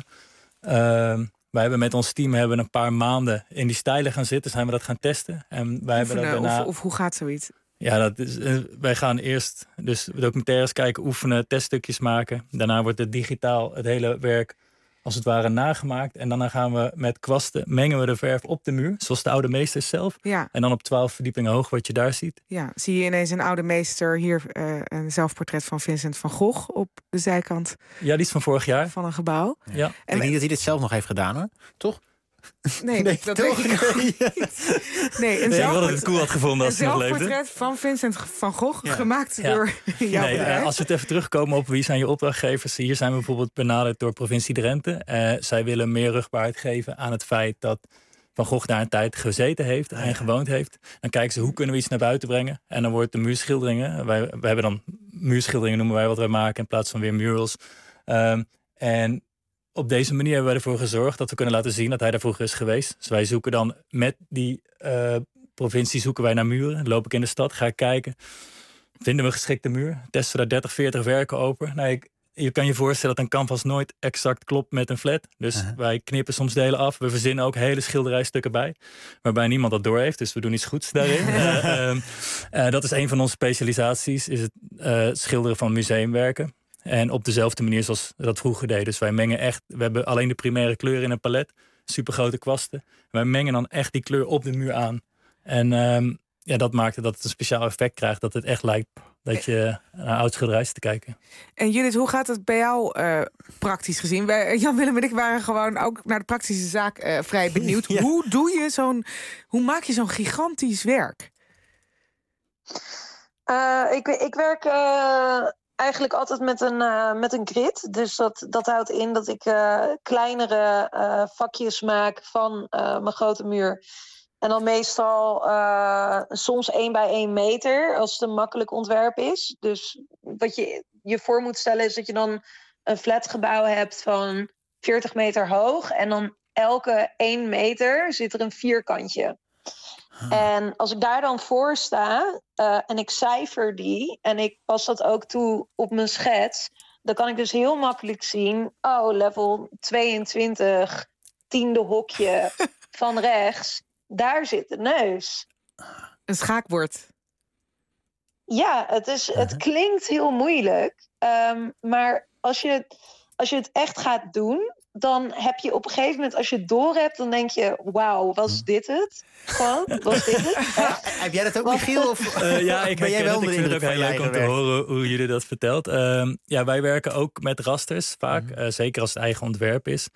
Wij hebben met ons team een paar maanden in die stijlen gaan zitten, zijn we dat gaan testen. En wij hebben dat daarna...
of hoe gaat zoiets?
Ja, wij gaan eerst dus documentaires kijken, oefenen, teststukjes maken. Daarna wordt het digitaal het hele werk als het ware nagemaakt. En daarna gaan we met kwasten, mengen we de verf op de muur, zoals de oude meesters zelf.
Ja.
En dan op 12 verdiepingen hoog wat je daar ziet.
Ja, zie je ineens een oude meester, hier een zelfportret van Vincent van Gogh op de zijkant.
Ja, die is van vorig jaar.
Van een gebouw.
Ja.
Ik denk niet dat hij dit zelf nog heeft gedaan, hoor. Toch?
Nee, dat weet ik ook niet. Nee,
ik had het cool had gevonden als hij nog leefde.
Een zelfportret van Vincent van Gogh, gemaakt door jouw bedrijf.
Als we het even terugkomen op wie zijn je opdrachtgevers. Hier zijn we bijvoorbeeld benaderd door provincie Drenthe. Zij willen meer rugbaarheid geven aan het feit dat Van Gogh daar een tijd gezeten heeft en gewoond heeft. Dan kijken ze, hoe kunnen we iets naar buiten brengen? En dan wordt de muurschilderingen. Wij hebben dan muurschilderingen, noemen wij wat wij maken, in plaats van weer murals. En op deze manier hebben wij ervoor gezorgd dat we kunnen laten zien dat hij daar vroeger is geweest. Dus wij zoeken dan met die provincie zoeken wij naar muren. Dan loop ik in de stad, ga ik kijken. Vinden we een geschikte muur? Testen we daar 30, 40 werken open? je kan je voorstellen dat een canvas nooit exact klopt met een flat. Dus wij knippen soms delen af. We verzinnen ook hele schilderijstukken bij. Waarbij niemand dat door heeft. Dus we doen iets goeds daarin. Dat is een van onze specialisaties. Is het schilderen van museumwerken. En op dezelfde manier zoals we dat vroeger deden. Dus wij mengen echt. We hebben alleen de primaire kleur in een palet. Supergrote kwasten. Wij mengen dan echt die kleur op de muur aan. En dat maakt dat het een speciaal effect krijgt. Dat het echt lijkt dat je naar oud schilderij zit te kijken.
En Judith, hoe gaat het bij jou praktisch gezien? Jan Willem en ik waren gewoon ook naar de praktische zaak vrij benieuwd. Ja. Hoe maak je zo'n gigantisch werk?
Ik werk eigenlijk altijd met een grid. Dus dat houdt in dat ik kleinere vakjes maak van mijn grote muur. En dan meestal soms 1 bij 1 meter, als het een makkelijk ontwerp is. Dus wat je voor moet stellen is dat je dan een flatgebouw hebt van 40 meter hoog. En dan elke 1 meter zit er een vierkantje. En als ik daar dan voor sta en ik cijfer die en ik pas dat ook toe op mijn schets, dan kan ik dus heel makkelijk zien, level 22, 10e hokje van rechts, daar zit de neus.
Een schaakbord.
Ja, het klinkt heel moeilijk, maar als je het echt gaat doen, dan heb je op een gegeven moment, als je het door hebt, dan denk je, wauw, was dit het? Gewoon, was dit het?
Heb jij dat ook, Michiel? Of
ja, ik vind het ook heel leuk om te horen hoe jullie dat vertelt. Wij werken ook met rasters vaak, zeker als het eigen ontwerp is.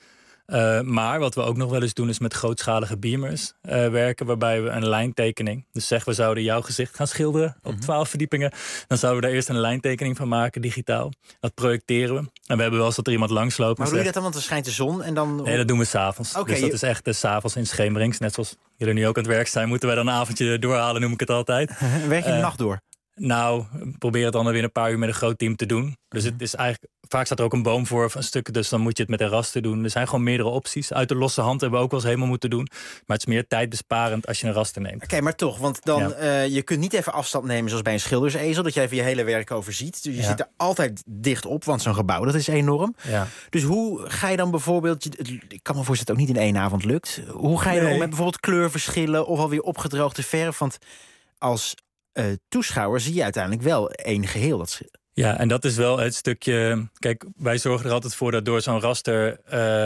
Maar wat we ook nog wel eens doen is met grootschalige beamers werken, waarbij we een lijntekening, dus zeg we zouden jouw gezicht gaan schilderen op 12 verdiepingen, dan zouden we daar eerst een lijntekening van maken, digitaal. Dat projecteren we. En we hebben wel eens dat er iemand langsloopt. Maar
hoe doe je dat dan? Want er schijnt de zon en dan...
Nee, dat doen we 's avonds. Okay, dus dat is echt 's avonds in schemerings. Net zoals jullie nu ook aan het werk zijn, moeten wij dan een avondje doorhalen, noem ik het altijd.
Werk je de nacht door?
Nou, probeer het dan weer een paar uur met een groot team te doen. Dus het is eigenlijk, vaak staat er ook een boom voor of een stuk, dus dan moet je het met een raster doen. Er zijn gewoon meerdere opties. Uit de losse hand hebben we ook wel eens helemaal moeten doen. Maar het is meer tijdbesparend als je een raster neemt.
Oké, maar toch, want dan je kunt niet even afstand nemen zoals bij een schildersezel, dat je even je hele werk overziet. Dus je zit er altijd dicht op, want zo'n gebouw, dat is enorm. Ja. Dus hoe ga je dan bijvoorbeeld, ik kan me voorstellen dat het ook niet in 1 avond lukt. Hoe ga je dan met bijvoorbeeld kleurverschillen of alweer opgedroogde verf? Want als toeschouwer zie je uiteindelijk wel één geheel.
Ja, en dat is wel het stukje. Kijk, wij zorgen er altijd voor dat door zo'n raster.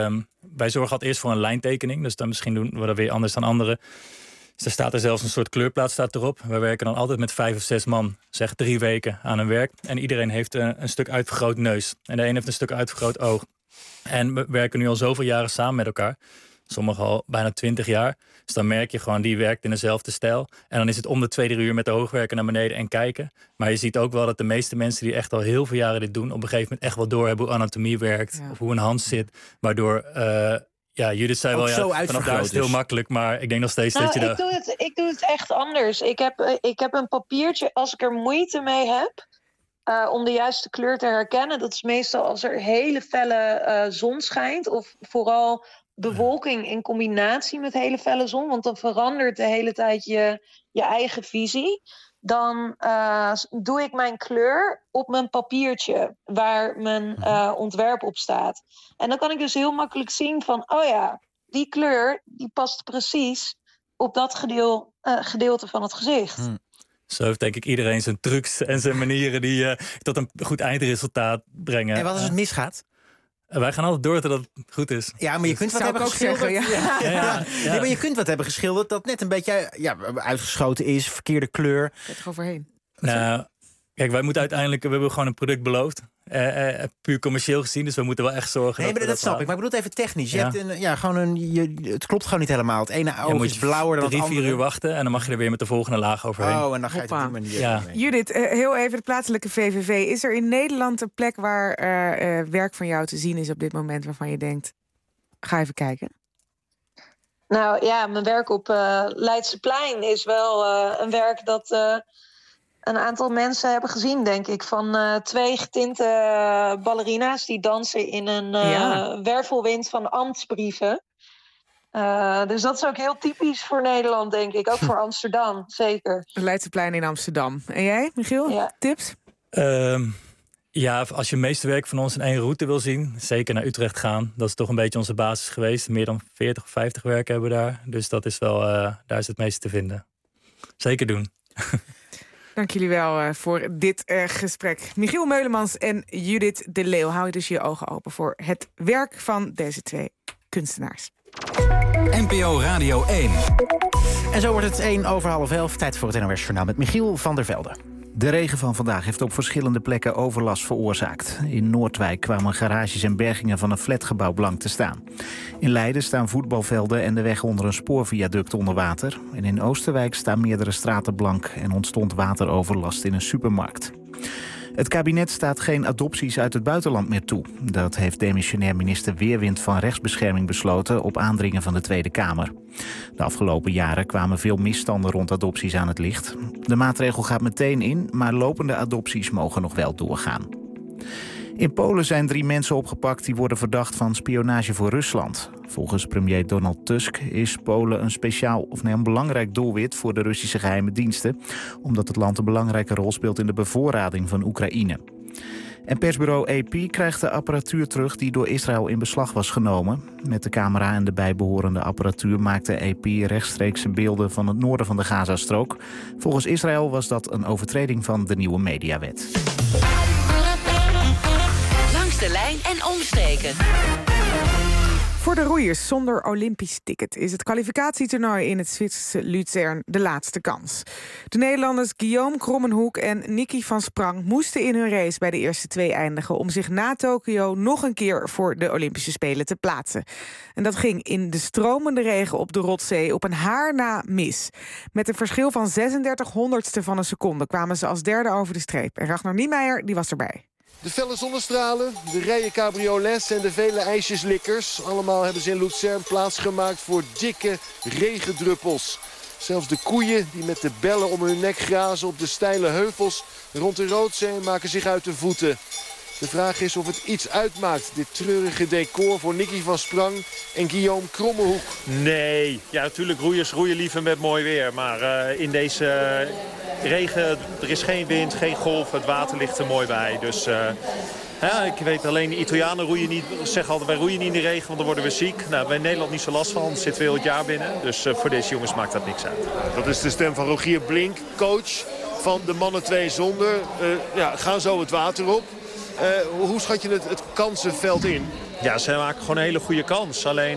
Wij zorgen altijd eerst voor een lijntekening. Dus dan misschien doen we dat weer anders dan anderen. Dus er staat er zelfs een soort kleurplaat staat erop. Wij werken dan altijd met 5 of 6 man, zeg 3 weken aan een werk. En iedereen heeft een stuk uitvergroot neus. En de een heeft een stuk uitvergroot oog. En we werken nu al zoveel jaren samen met elkaar. Sommigen al bijna 20 jaar. Dus dan merk je gewoon, die werkt in dezelfde stijl. En dan is het om de 2-3 uur met de hoogwerker naar beneden en kijken. Maar je ziet ook wel dat de meeste mensen die echt al heel veel jaren dit doen, op een gegeven moment echt wel doorhebben hoe anatomie werkt. Ja. Of hoe een hand zit. Waardoor, Judith zei ook wel, vanaf daar is het heel makkelijk. Maar ik denk nog steeds dat je
ik doe het echt anders. Ik heb een papiertje, als ik er moeite mee heb, om de juiste kleur te herkennen. Dat is meestal als er hele felle zon schijnt. Of vooral bewolking in combinatie met hele felle zon. Want dan verandert de hele tijd je eigen visie. Dan doe ik mijn kleur op mijn papiertje waar mijn ontwerp op staat. En dan kan ik dus heel makkelijk zien van, die kleur die past precies op dat gedeelte van het gezicht.
Zo heeft denk ik iedereen zijn trucs en zijn manieren die tot een goed eindresultaat brengen.
En wat als het misgaat?
Wij gaan altijd door tot het goed is.
Ja, maar je kunt wat hebben geschilderd. Nee, maar je kunt wat hebben geschilderd dat net een beetje uitgeschoten is, verkeerde kleur.
Zet er overheen.
Nou, kijk, wij moeten uiteindelijk, we hebben gewoon een product beloofd. Puur commercieel gezien, dus we moeten wel echt zorgen.
Nee, maar dat snap ik. Maar ik bedoel het even technisch. Je hebt het klopt gewoon niet helemaal. Het ene oog is blauwer dan het andere.
3-4 uur wachten en dan mag je er weer met de volgende laag overheen.
Oh, en dan ga je het op die manier mee.
Judith, heel even de plaatselijke VVV. Is er in Nederland een plek waar werk van jou te zien is op dit moment, waarvan je denkt, ga even kijken?
Nou ja, mijn werk op Leidseplein is wel een werk dat een aantal mensen hebben gezien, denk ik. Van 2 getinte ballerina's die dansen in een wervelwind van ambtsbrieven. Dus dat is ook heel typisch voor Nederland, denk ik. Ook voor Amsterdam, zeker.
Leidseplein in Amsterdam. En jij, Michiel? Ja. Tips?
Ja, als je het meeste werk van ons in 1 route wil zien, zeker naar Utrecht gaan. Dat is toch een beetje onze basis geweest. Meer dan 40 of 50 werken hebben we daar. Dus dat is wel, daar is het meeste te vinden. Zeker doen.
Dank jullie wel voor dit gesprek. Michiel Meulemans en Judith de Leeuw. Hou je dus je ogen open voor het werk van deze 2 kunstenaars.
NPO Radio 1.
En zo wordt het 11:01. Tijd voor het NOS-journaal met Michiel van der Velde.
De regen van vandaag heeft op verschillende plekken overlast veroorzaakt. In Noordwijk kwamen garages en bergingen van een flatgebouw blank te staan. In Leiden staan voetbalvelden en de weg onder een spoorviaduct onder water. En in Oosterwijk staan meerdere straten blank en ontstond wateroverlast in een supermarkt. Het kabinet staat geen adopties uit het buitenland meer toe. Dat heeft demissionair minister Weerwind van Rechtsbescherming besloten op aandringen van de Tweede Kamer. De afgelopen jaren kwamen veel misstanden rond adopties aan het licht. De maatregel gaat meteen in, maar lopende adopties mogen nog wel doorgaan. In Polen zijn 3 mensen opgepakt die worden verdacht van spionage voor Rusland. Volgens premier Donald Tusk is Polen een belangrijk doelwit voor de Russische geheime diensten, omdat het land een belangrijke rol speelt in de bevoorrading van Oekraïne. En persbureau AP krijgt de apparatuur terug die door Israël in beslag was genomen. Met de camera en de bijbehorende apparatuur maakte AP rechtstreekse beelden van het noorden van de Gazastrook. Volgens Israël was dat een overtreding van de nieuwe mediawet.
Langs de lijn en omstreken.
Voor de roeiers zonder Olympisch ticket is het kwalificatietoernooi in het Zwitserse Luzern de laatste kans. De Nederlanders Guillaume Krommenhoek en Nicky van Sprang moesten in hun race bij de eerste 2 eindigen om zich na Tokio nog een keer voor de Olympische Spelen te plaatsen. En dat ging in de stromende regen op de Rothsee op een haar na mis. Met een verschil van 3600ste van een seconde kwamen ze als derde over de streep. En Ragnar Niemeyer die was erbij.
De felle zonnestralen, de rijen cabriolets en de vele ijsjeslikkers. Allemaal hebben ze in Luzern plaatsgemaakt voor dikke regendruppels. Zelfs de koeien die met de bellen om hun nek grazen op de steile heuvels rond de Rothsee maken zich uit de voeten. De vraag is of het iets uitmaakt, dit treurige decor voor Nicky van Sprang en Guillaume Krommenhoek.
Nee, ja natuurlijk roeiers roeien liever met mooi weer. Maar in deze regen, er is geen wind, geen golf, het water ligt er mooi bij. Dus ik weet alleen, de Italianen roeien niet, zeggen altijd wij roeien niet in de regen, want dan worden we ziek. Nou, wij in Nederland niet zo last van, dan zitten we heel het jaar binnen. Dus voor deze jongens maakt dat niks uit.
Dat is de stem van Rogier Blink, coach van de mannen 2 zonder. Gaan zo het water op. Hoe schat je het kansenveld in?
Ja, ze maken gewoon een hele goede kans. Alleen,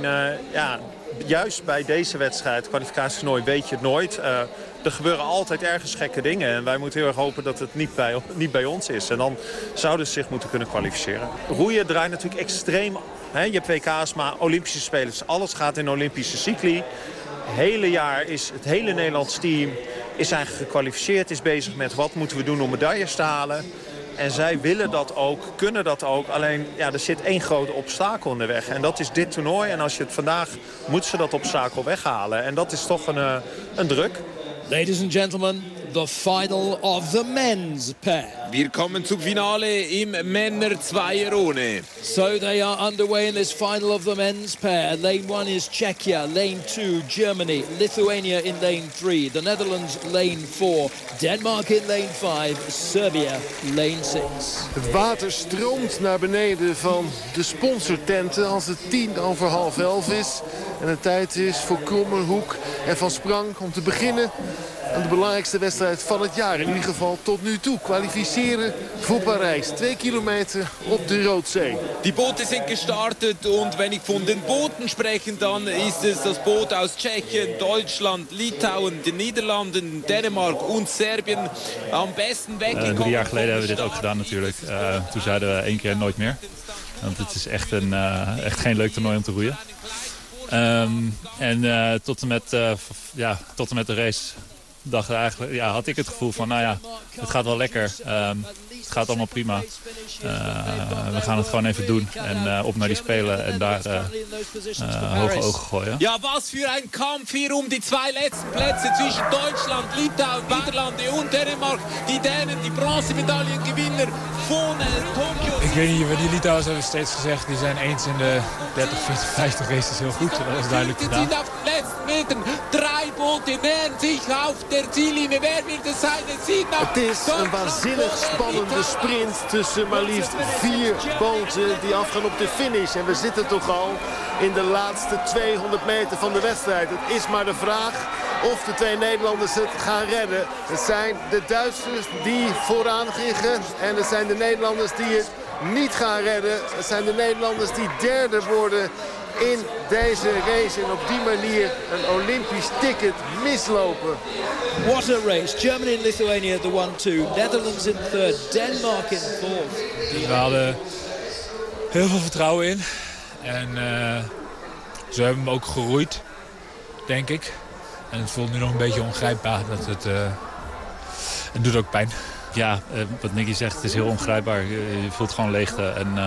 juist bij deze wedstrijd, kwalificatietoernooi, weet je het nooit. Er gebeuren altijd ergens gekke dingen. En wij moeten heel erg hopen dat het niet bij ons is. En dan zouden ze zich moeten kunnen kwalificeren. Roeien draait natuurlijk extreem. Je hebt WK's, maar Olympische Spelen. Alles gaat in Olympische cycli. Hele jaar is het hele Nederlands team is eigenlijk gekwalificeerd. Is bezig met wat moeten we doen om medailles te halen. En zij willen dat ook, kunnen dat ook. Alleen, er zit 1 grote obstakel in de weg. En dat is dit toernooi. En als je het vandaag, moeten ze dat obstakel weghalen. En dat is toch een druk.
Ladies and gentlemen, the final of the men's pair.
Wir kommen zum Finale im Männer-Zweierrunde.
So they are underway in this final of the men's pair. Lane 1 is Czechia, lane 2 Germany, Lithuania in lane 3, the Netherlands lane 4, Denmark in lane 5, Serbia lane 6.
Het water stroomt naar beneden van de sponsortenten als het 11:10 is. En het tijd is voor Krommenhoek en Van Sprang om te beginnen aan de belangrijkste wedstrijd van het jaar. In ieder geval tot nu toe. Kwalificeren voor Parijs. 2 kilometer op de Rothsee.
Die Boote sind gestartet und wenn ich von den Booten spreche, dann ist es das Boot aus Tschechien, Deutschland, Litauen, de Niederlanden, Denemark und Serbien. Am besten weggekomen.
3 jaar geleden hebben we dit ook gedaan natuurlijk. Toen zeiden we 1 keer nooit meer. Want het is echt geen leuk toernooi om te roeien. Tot en met de race had ik het gevoel van, het gaat wel lekker. Het gaat allemaal prima. We gaan het gewoon even doen. En op naar die Spelen en daar hoge ogen gooien.
Ja, was für ein Kampf hier um die 2 letzten Plätze zwischen Deutschland, Litauen, Niederlande und Dänemark. Die Dänen, die Bronzemedaillengewinner von Tokio.
Ik weet niet, die Litouwers hebben steeds gezegd, die zijn eens in de 30, 40, 50 races heel goed. Dat is duidelijk gedaan.
Metern. 3 Boote nähern sich auf der Ziellinie. Wer wird es zijn?
Het is een waanzinnig spannende sprint tussen maar liefst 4 boten die afgaan op de finish. En we zitten toch al in de laatste 200 meter van de wedstrijd. Het is maar de vraag of de 2 Nederlanders het gaan redden. Het zijn de Duitsers die vooraan liggen en het zijn de Nederlanders die het niet gaan redden. Het zijn de Nederlanders die derde worden in deze race en op die manier een Olympisch ticket mislopen.
What a race. Germany and Lithuania the 1-2. Netherlands in third. Denmark in fourth.
We hadden heel veel vertrouwen in. En ze hebben hem ook geroeid, denk ik. En het voelt nu nog een beetje ongrijpbaar. Het doet ook pijn. Ja, wat Nicky zegt, het is heel ongrijpbaar. Je voelt gewoon leegte. En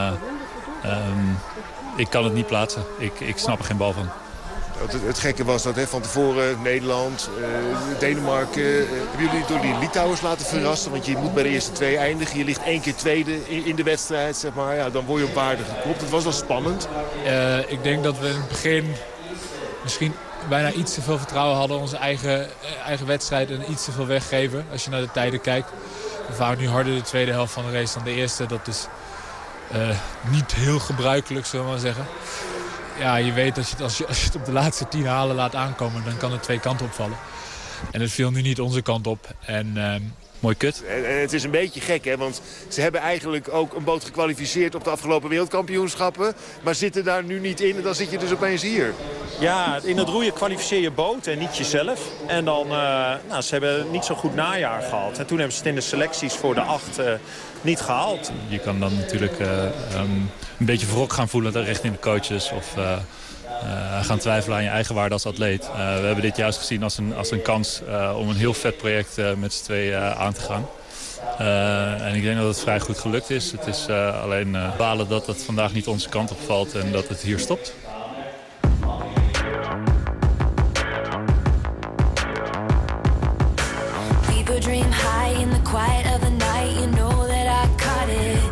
ik kan het niet plaatsen. Ik snap er geen bal van.
Het gekke was dat van tevoren Nederland, Denemarken... hebben jullie door die Litouwers laten verrassen? Want je moet bij de eerste 2 eindigen. Je ligt 1 keer tweede in de wedstrijd, zeg maar. Ja, dan word je op waarde geklopt. Het was wel spannend.
Ik denk dat we in het begin misschien bijna iets te veel vertrouwen hadden. Onze eigen wedstrijd en iets te veel weggeven. Als je naar de tijden kijkt. We varen nu harder de tweede helft van de race dan de eerste. Dat is niet heel gebruikelijk, zullen we maar zeggen. Ja, je weet dat als je het op de laatste 10 halen laat aankomen, dan kan het 2 kanten opvallen. En het viel nu niet onze kant op. En mooi kut.
En het is een beetje gek, hè, want ze hebben eigenlijk ook een boot gekwalificeerd op de afgelopen wereldkampioenschappen. Maar zitten daar nu niet in en dan zit je dus opeens hier.
Ja, in het roeien kwalificeer je boot en niet jezelf. En dan, ze hebben niet zo'n goed najaar gehad. En toen hebben ze het in de selecties voor de 8 niet gehaald.
Je kan dan natuurlijk een beetje wrok gaan voelen richting de coaches. Of gaan twijfelen aan je eigen waarde als atleet. We hebben dit juist gezien als een kans om een heel vet project met z'n tweeën aan te gaan. En ik denk dat het vrij goed gelukt is. Het is alleen balen dat het vandaag niet onze kant op valt en dat het hier stopt.
People dream high in the quiet of the night. You know that I caught it.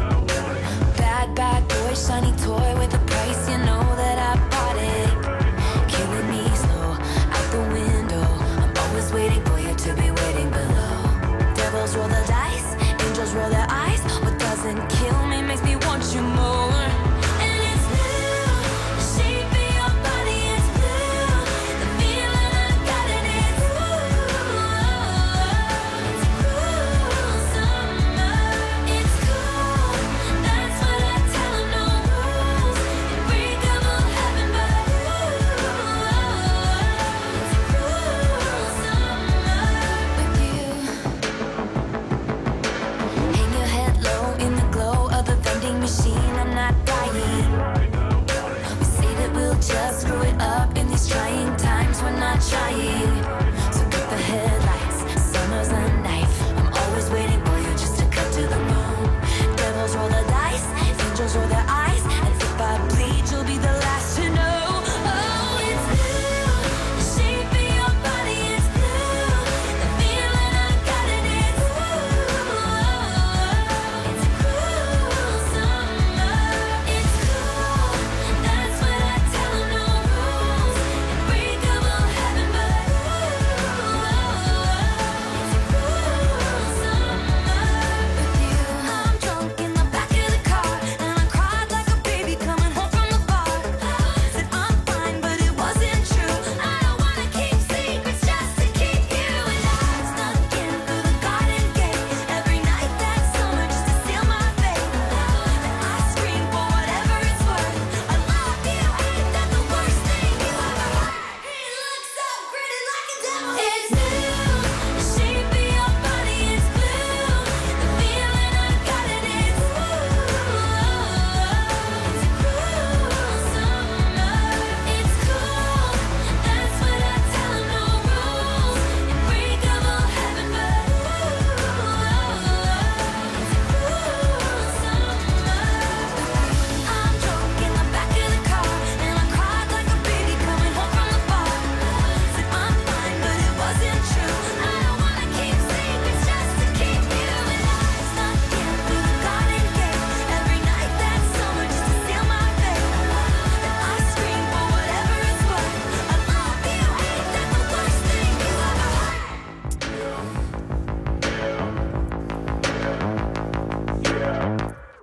Bad boy, shiny toy with a price. You know that I bought it. Killing me slow, out the window. I'm always waiting for you to be waiting below. Devils roll the dice, angels roll their eyes. What doesn't kill me makes me want you more. And it's blue, the shape of your body is blue. The feeling I got in it, it's cruel summer. It's cool, that's what I tell 'em, no rules. Unbreakable heaven, but it's cruel summer with you. Hang your head low in the glow of the vending machine. I'm not dying. We say that we'll just screw it up in these trying times. We're not trying. So cut the headlights. Summer's a knife. I'm always waiting for you just to cut to the moon. Devils roll the dice. Angels roll their eyes. And if I bleed, you'll be the last to know. Oh, it's blue. The shape of your body is blue. The feeling I got in it, it's cruel summer. It's cool, that's what I tell 'em, no rules. Unbreakable heaven, but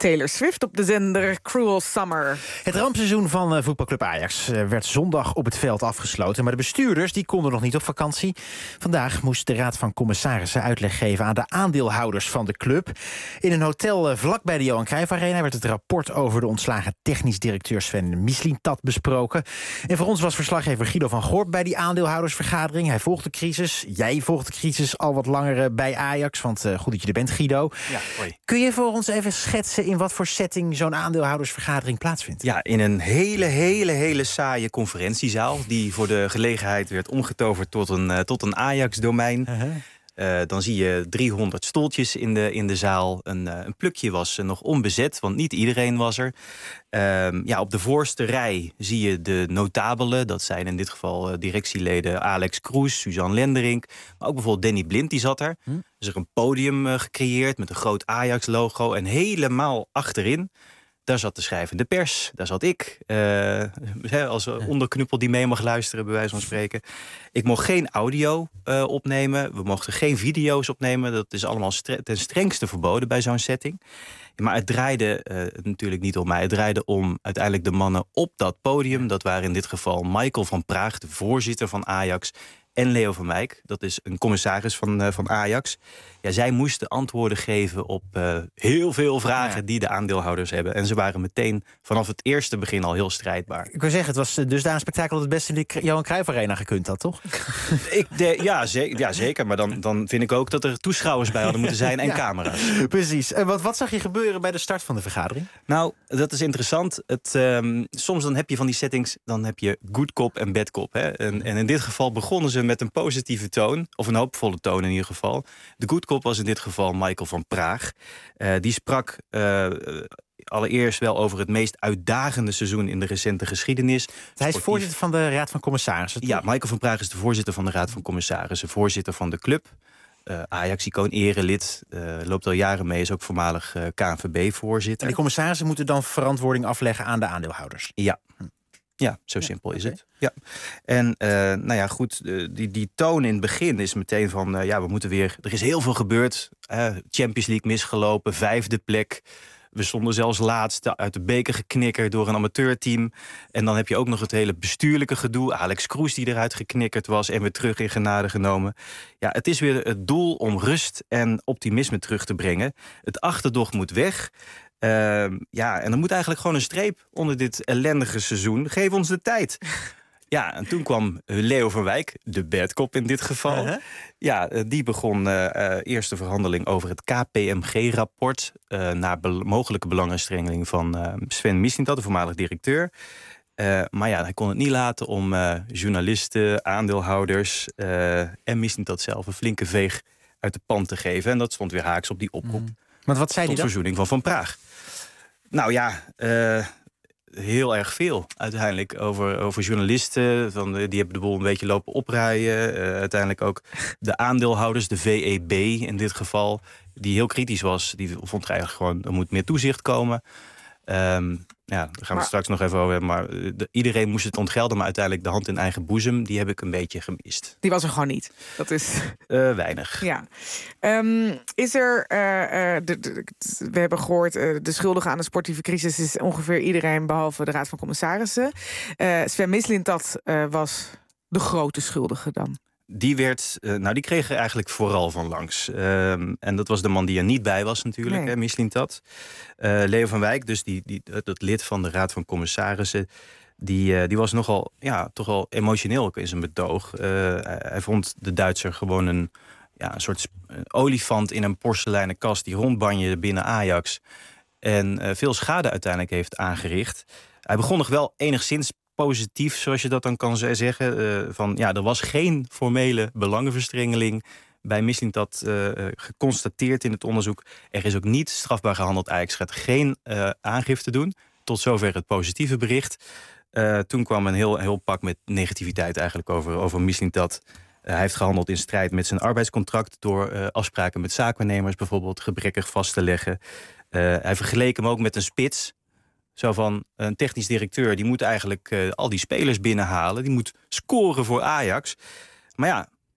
Taylor Swift op de zender Cruel Summer.
Het rampseizoen van voetbalclub Ajax werd zondag op het veld afgesloten. Maar de bestuurders die konden nog niet op vakantie. Vandaag moest de Raad van Commissarissen uitleg geven aan de aandeelhouders van de club. In een hotel vlakbij de Johan Cruijff Arena werd het rapport over de ontslagen technisch directeur Sven Mislintat besproken. En voor ons was verslaggever Guido van Gorp bij die aandeelhoudersvergadering. Hij volgt de crisis. Jij volgt de crisis al wat langer bij Ajax. Want goed dat je er bent, Guido.
Ja, hoi.
Kun je voor ons even schetsen in wat voor setting zo'n aandeelhoudersvergadering plaatsvindt?
Ja, in een hele saaie conferentiezaal die voor de gelegenheid werd omgetoverd tot een Ajax-domein. Dan zie je 300 stoeltjes in de zaal. Een plukje was nog onbezet, want niet iedereen was er. Op de voorste rij zie je de notabelen. Dat zijn in dit geval directieleden Alex Kroes, Suzanne Lenderink. Maar ook bijvoorbeeld Danny Blind, die zat er. Er is er een podium gecreëerd met een groot Ajax-logo. En helemaal achterin, daar zat de schrijvende pers. Daar zat ik, als onderknuppel die mee mag luisteren, bij wijze van spreken. Ik mocht geen audio opnemen. We mochten geen video's opnemen. Dat is allemaal ten strengste verboden bij zo'n setting. Maar het draaide natuurlijk niet om mij. Het draaide om uiteindelijk de mannen op dat podium. Dat waren in dit geval Michael van Praag, de voorzitter van Ajax, en Leo van Wijk, dat is een commissaris van Ajax. Ja, zij moesten antwoorden geven op heel veel vragen die de aandeelhouders hebben. En ze waren meteen vanaf het eerste begin al heel strijdbaar.
Ik wil zeggen, het was dus daar een spektakel dat het best in de Johan Cruijff Arena gekund had, toch?
Zeker. Maar dan vind ik ook dat er toeschouwers bij hadden moeten zijn en camera's.
Precies. En wat zag je gebeuren bij de start van de vergadering?
Nou, dat is interessant. Soms dan heb je van die settings, dan heb je good cop en bad cop. Hè? En in dit geval begonnen ze met een positieve toon, of een hoopvolle toon in ieder geval. De good cop was in dit geval Michael van Praag. Die sprak allereerst wel over het meest uitdagende seizoen in de recente geschiedenis.
Hij is voorzitter van de Raad van Commissarissen.
Ja, Michael van Praag is de voorzitter van de Raad van Commissarissen, voorzitter van de club. Ajax-icoon, erelid, loopt al jaren mee, is ook voormalig KNVB-voorzitter.
En die commissarissen moeten dan verantwoording afleggen aan de aandeelhouders?
Ja. Ja, zo simpel is het. Ja. En die toon in het begin is meteen van, we moeten weer. Er is heel veel gebeurd. Champions League misgelopen, 5e plek. We stonden zelfs laatste, uit de beker geknikkerd door een amateurteam. En dan heb je ook nog het hele bestuurlijke gedoe. Alex Kroes die eruit geknikkerd was en weer terug in genade genomen. Ja, het is weer het doel om rust en optimisme terug te brengen. Het achterdocht moet weg. En er moet eigenlijk gewoon een streep onder dit ellendige seizoen. Geef ons de tijd. Ja, en toen kwam Leo van Wijk, de bad cop in dit geval. Ja, die begon eerste verhandeling over het KPMG-rapport... naar mogelijke belangenstrengeling van Sven Mislintat, de voormalig directeur. Maar ja, hij kon het niet laten om journalisten, aandeelhouders... en Mislintat zelf een flinke veeg uit de pan te geven. En dat stond weer haaks op die oproep.
Maar wat zei hij dan?
Tot verzoening van Praag. Nou ja, heel erg veel uiteindelijk over journalisten. Die hebben de boel een beetje lopen opruien. Uiteindelijk ook de aandeelhouders, de VEB in dit geval, die heel kritisch was. Die vond eigenlijk gewoon, er moet meer toezicht komen. Daar gaan we het straks nog even over hebben. Maar iedereen moest het ontgelden, maar uiteindelijk de hand in eigen boezem, die heb ik een beetje gemist.
Die was er gewoon niet. Dat is
weinig.
Ja. Is er, we hebben gehoord, de schuldige aan de sportieve crisis is ongeveer iedereen behalve de Raad van Commissarissen. Sven Mislintat was de grote schuldige dan.
Die kreeg er eigenlijk vooral van langs. En dat was de man die er niet bij was natuurlijk, nee. Mislintat. Leo van Wijk, dus dat lid van de Raad van Commissarissen... Die was nogal, toch wel emotioneel in zijn betoog. Hij vond de Duitser gewoon een soort olifant in een porseleinen kast... die rondbanjerde binnen Ajax. En veel schade uiteindelijk heeft aangericht. Hij begon nog wel enigszins positief, zoals je dat dan kan zeggen. Er was geen formele belangenverstrengeling bij Mislintat geconstateerd in het onderzoek. Er is ook niet strafbaar gehandeld. Ajax gaat geen aangifte doen. Tot zover het positieve bericht. Toen kwam een heel pak met negativiteit eigenlijk over Mislintat. Hij heeft gehandeld in strijd met zijn arbeidscontract... door afspraken met zaakwaarnemers bijvoorbeeld gebrekkig vast te leggen. Hij vergeleek hem ook met een spits. Zo van, een technisch directeur, die moet eigenlijk al die spelers binnenhalen. Die moet scoren voor Ajax. Maar ja,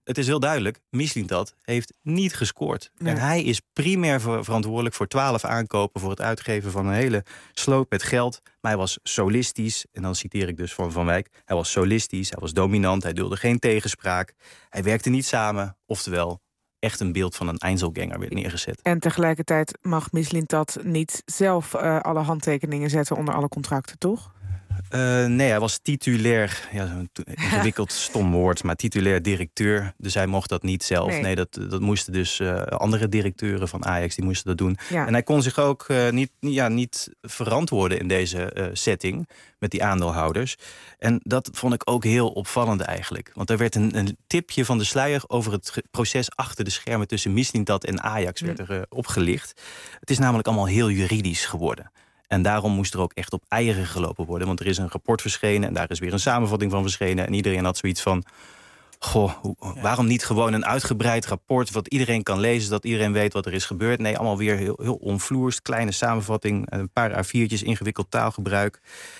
het is heel duidelijk, Mislintat heeft niet gescoord.
Nee.
En hij is primair verantwoordelijk voor 12 aankopen... voor het uitgeven van een hele sloot met geld. Maar hij was solistisch, en dan citeer ik dus Van Wijk... hij was solistisch, hij was dominant, hij dulde geen tegenspraak. Hij werkte niet samen, oftewel... echt een beeld van een Einzelganger werd neergezet.
En tegelijkertijd mag Mislintat niet zelf alle handtekeningen zetten onder alle contracten, toch?
Nee, hij was titulair, zo'n ingewikkeld stom woord, maar titulair directeur. Dus hij mocht dat niet zelf. Nee, dat moesten dus andere directeuren van Ajax, die moesten dat doen. Ja. En hij kon zich ook niet verantwoorden in deze setting met die aandeelhouders. En dat vond ik ook heel opvallend eigenlijk. Want er werd een tipje van de sluier over het proces achter de schermen tussen Mislintat en Ajax werd er opgelicht. Het is namelijk allemaal heel juridisch geworden. En daarom moest er ook echt op eieren gelopen worden. Want er is een rapport verschenen en daar is weer een samenvatting van verschenen. En iedereen had zoiets van... waarom niet gewoon een uitgebreid rapport... wat iedereen kan lezen, zodat iedereen weet wat er is gebeurd? Nee, allemaal weer heel onvloers. Kleine samenvatting, een paar A4'tjes, ingewikkeld taalgebruik.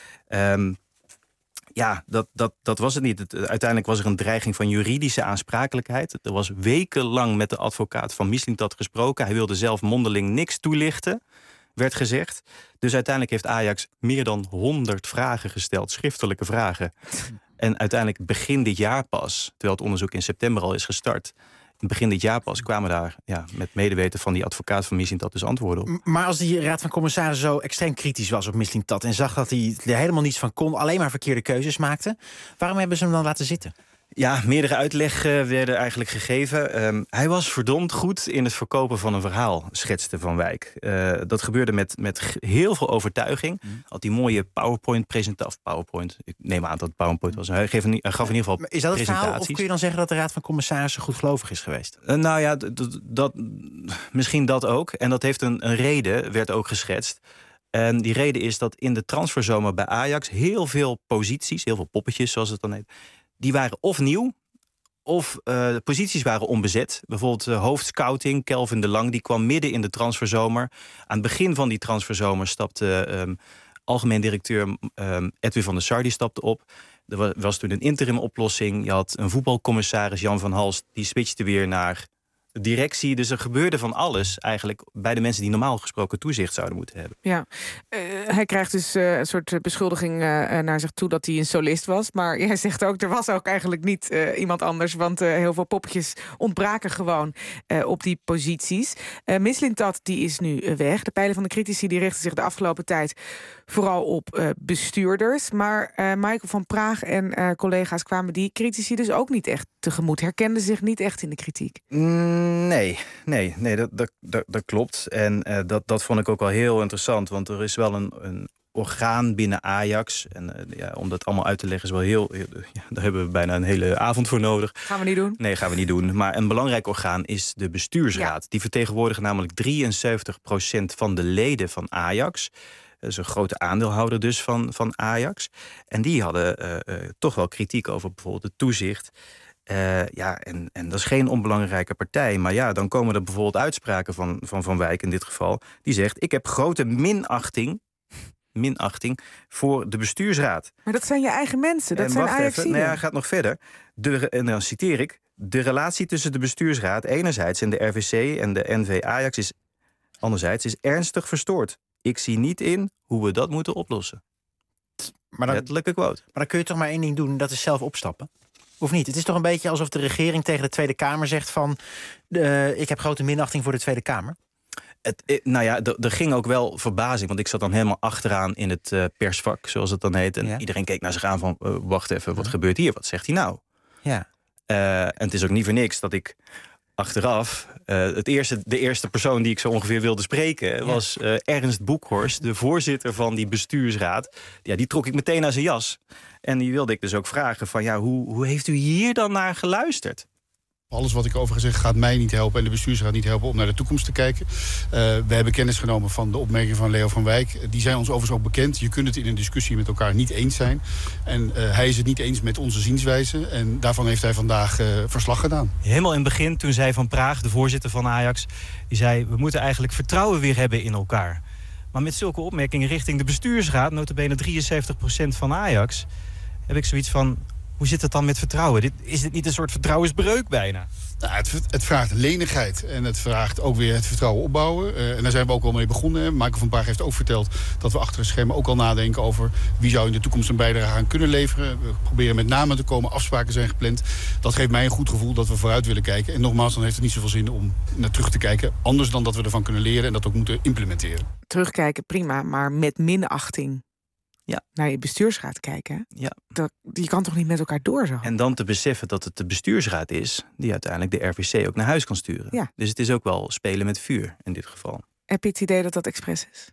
Dat was het niet. Uiteindelijk was er een dreiging van juridische aansprakelijkheid. Er was wekenlang met de advocaat van Mislintat gesproken. Hij wilde zelf mondeling niks toelichten, werd gezegd. Dus uiteindelijk heeft Ajax meer dan 100 vragen gesteld, schriftelijke vragen. En uiteindelijk begin dit jaar pas, terwijl het onderzoek in september al is gestart... begin dit jaar pas kwamen daar met medeweten van die advocaat van Mislintat dus antwoorden op.
Maar als die raad van commissarissen zo extreem kritisch was op Mislintat... en zag dat hij er helemaal niets van kon, alleen maar verkeerde keuzes maakte... waarom hebben ze hem dan laten zitten?
Ja, meerdere uitleggen werden eigenlijk gegeven. Hij was verdomd goed in het verkopen van een verhaal, schetste Van Wijk. Dat gebeurde met heel veel overtuiging. Had die mooie PowerPoint-presentatie. Ik neem aan dat het PowerPoint was. Hij gaf in ieder geval
is dat het verhaal, of kun je dan zeggen dat de Raad van Commissarissen goedgelovig is geweest?
Misschien dat ook. En dat heeft een reden, werd ook geschetst. En die reden is dat in de transferzomer bij Ajax heel veel posities, heel veel poppetjes zoals het dan heet, die waren of nieuw, of de posities waren onbezet. Bijvoorbeeld hoofdscouting, Kelvin de Lang, die kwam midden in de transferzomer. Aan het begin van die transferzomer stapte algemeen directeur Edwin van der Sar, die stapte op. Er was toen een interim oplossing. Je had een voetbalcommissaris, Jan van Halst, die switchte weer naar directie. Dus er gebeurde van alles eigenlijk bij de mensen die normaal gesproken toezicht zouden moeten hebben.
Ja, hij krijgt dus een soort beschuldiging naar zich toe dat hij een solist was. Maar jij zegt ook, er was ook eigenlijk niet iemand anders, want heel veel poppetjes ontbraken gewoon op die posities. Mislintat, die is nu weg. De pijlen van de critici die richten zich de afgelopen tijd vooral op bestuurders. Maar Michael van Praag en collega's kwamen die critici dus ook niet echt tegemoet. Herkenden zich niet echt in de kritiek.
Nee, dat klopt. En dat vond ik ook wel heel interessant. Want er is wel een orgaan binnen Ajax. En om dat allemaal uit te leggen is wel heel... daar hebben we bijna een hele avond voor nodig.
Gaan we niet doen?
Nee, gaan we niet doen. Maar een belangrijk orgaan is de bestuursraad. Ja. Die vertegenwoordigen namelijk 73% van de leden van Ajax. Dat is een grote aandeelhouder dus van Ajax. En die hadden toch wel kritiek over bijvoorbeeld het toezicht. En dat is geen onbelangrijke partij. Maar ja, dan komen er bijvoorbeeld uitspraken van Wijk in dit geval. Die zegt, ik heb grote minachting voor de bestuursraad.
Maar dat zijn je eigen mensen, dat zijn Ajaxiden.
Hij gaat nog verder. En dan citeer ik, de relatie tussen de bestuursraad enerzijds en de RVC en de NV Ajax is anderzijds is ernstig verstoord. Ik zie niet in hoe we dat moeten oplossen. Letterlijke quote.
Maar dan kun je toch maar één ding doen, dat is zelf opstappen? Of niet? Het is toch een beetje alsof de regering tegen de Tweede Kamer zegt van... ik heb grote minachting voor de Tweede Kamer.
Er ging ook wel verbazing, want ik zat dan helemaal achteraan in het persvak, zoals het dan heet. En iedereen keek naar zich aan van, wacht even, wat gebeurt hier? Wat zegt hij nou?
Ja.
En het is ook niet voor niks dat ik achteraf... de eerste persoon die ik zo ongeveer wilde spreken was Ernst Boekhorst, de voorzitter van die bestuursraad. Ja, die trok ik meteen naar zijn jas. En die wilde ik dus ook vragen van, hoe heeft u hier dan naar geluisterd?
Alles wat ik over gezegd gaat mij niet helpen en de bestuursraad niet helpen om naar de toekomst te kijken. We hebben kennis genomen van de opmerkingen van Leo van Wijk. Die zijn ons overigens ook bekend. Je kunt het in een discussie met elkaar niet eens zijn. En hij is het niet eens met onze zienswijze. En daarvan heeft hij vandaag verslag gedaan.
Helemaal in het begin, toen zei Van Praag, de voorzitter van Ajax, die zei, we moeten eigenlijk vertrouwen weer hebben in elkaar. Maar met zulke opmerkingen richting de bestuursraad, nota bene 73% van Ajax, heb ik zoiets van, Hoe zit het dan met vertrouwen? Is dit niet een soort vertrouwensbreuk bijna?
Nou, het vraagt lenigheid en het vraagt ook weer het vertrouwen opbouwen. En daar zijn we ook al mee begonnen. Michael van Praag heeft ook verteld dat we achter het scherm ook al nadenken over wie zou in de toekomst een bijdrage aan kunnen leveren. We proberen met name te komen, afspraken zijn gepland. Dat geeft mij een goed gevoel dat we vooruit willen kijken. En nogmaals, dan heeft het niet zoveel zin om naar terug te kijken. Anders dan dat we ervan kunnen leren en dat ook moeten implementeren.
Terugkijken, prima, maar met minachting.
Ja.
Naar je bestuursraad kijken.
Ja.
Je kan toch niet met elkaar door zo?
En dan te beseffen dat het de bestuursraad is die uiteindelijk de RVC ook naar huis kan sturen.
Ja.
Dus het is ook wel spelen met vuur in dit geval.
Heb je het idee dat dat expres is?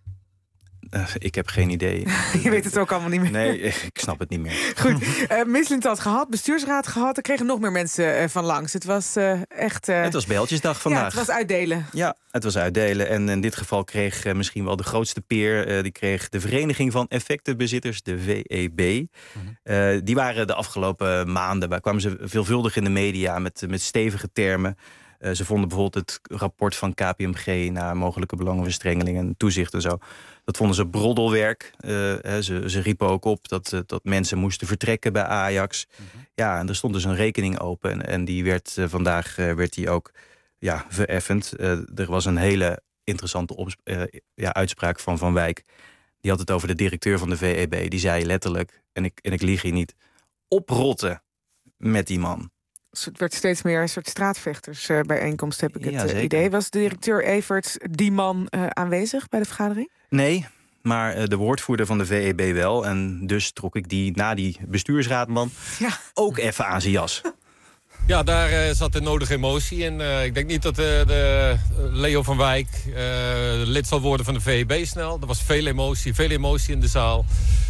Ik heb geen idee.
Je weet het ook allemaal niet meer.
Nee, ik snap het niet meer.
Goed, Misselint had gehad, bestuursraad gehad. Er kregen nog meer mensen van langs. Het was echt...
Het was Bijltjesdag vandaag.
Ja, het was uitdelen.
Ja, het was uitdelen. En in dit geval kreeg misschien wel de grootste peer... die kreeg de Vereniging van Effectenbezitters, de VEB. Die waren de afgelopen maanden... waar kwamen ze veelvuldig in de media met stevige termen. Ze vonden bijvoorbeeld het rapport van KPMG... naar mogelijke belangenverstrengelingen, toezicht en zo... Dat vonden ze broddelwerk. Ze riepen ook op dat mensen moesten vertrekken bij Ajax. Ja, en er stond dus een rekening open. En die werd vandaag ook vereffend. Er was een hele interessante uitspraak van Van Wijk. Die had het over de directeur van de VEB. Die zei letterlijk, en ik lieg hier niet... oprotten met die man.
Het werd steeds meer een soort straatvechtersbijeenkomst, heb ik het
zeker.
idee. Was de directeur Everts die man aanwezig bij de vergadering?
Nee, maar de woordvoerder van de VEB wel. En dus trok ik die na die bestuursraadman ook even aan zijn jas.
Ja, daar zat de nodige emotie in. Ik denk niet dat de Leo van Wijk lid zal worden van de VEB snel. Er was veel emotie in de zaal.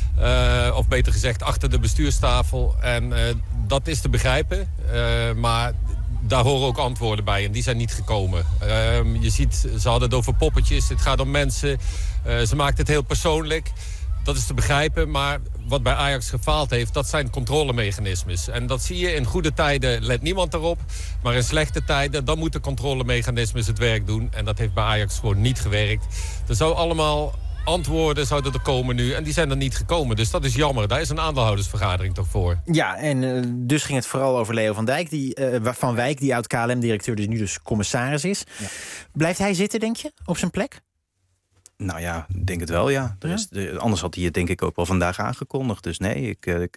Of beter gezegd, achter de bestuurstafel. En dat is te begrijpen. Maar daar horen ook antwoorden bij en die zijn niet gekomen. Je ziet, ze hadden het over poppetjes, het gaat om mensen. Ze maakt het heel persoonlijk. Dat is te begrijpen, maar wat bij Ajax gefaald heeft... dat zijn controlemechanismes. En dat zie je in goede tijden, let niemand erop. Maar in slechte tijden, dan moeten controlemechanismes het werk doen. En dat heeft bij Ajax gewoon niet gewerkt. Er zou allemaal antwoorden zouden er komen nu. En die zijn er niet gekomen. Dus dat is jammer. Daar is een aandeelhoudersvergadering toch voor.
Ja, en dus ging het vooral over Leo van Dijk. Van Wijk, die oud-KLM-directeur, die nu dus commissaris is. Ja. Blijft hij zitten, denk je, op zijn plek?
Nou ja, ik denk het wel, ja. Anders had hij het denk ik ook wel vandaag aangekondigd. Dus nee,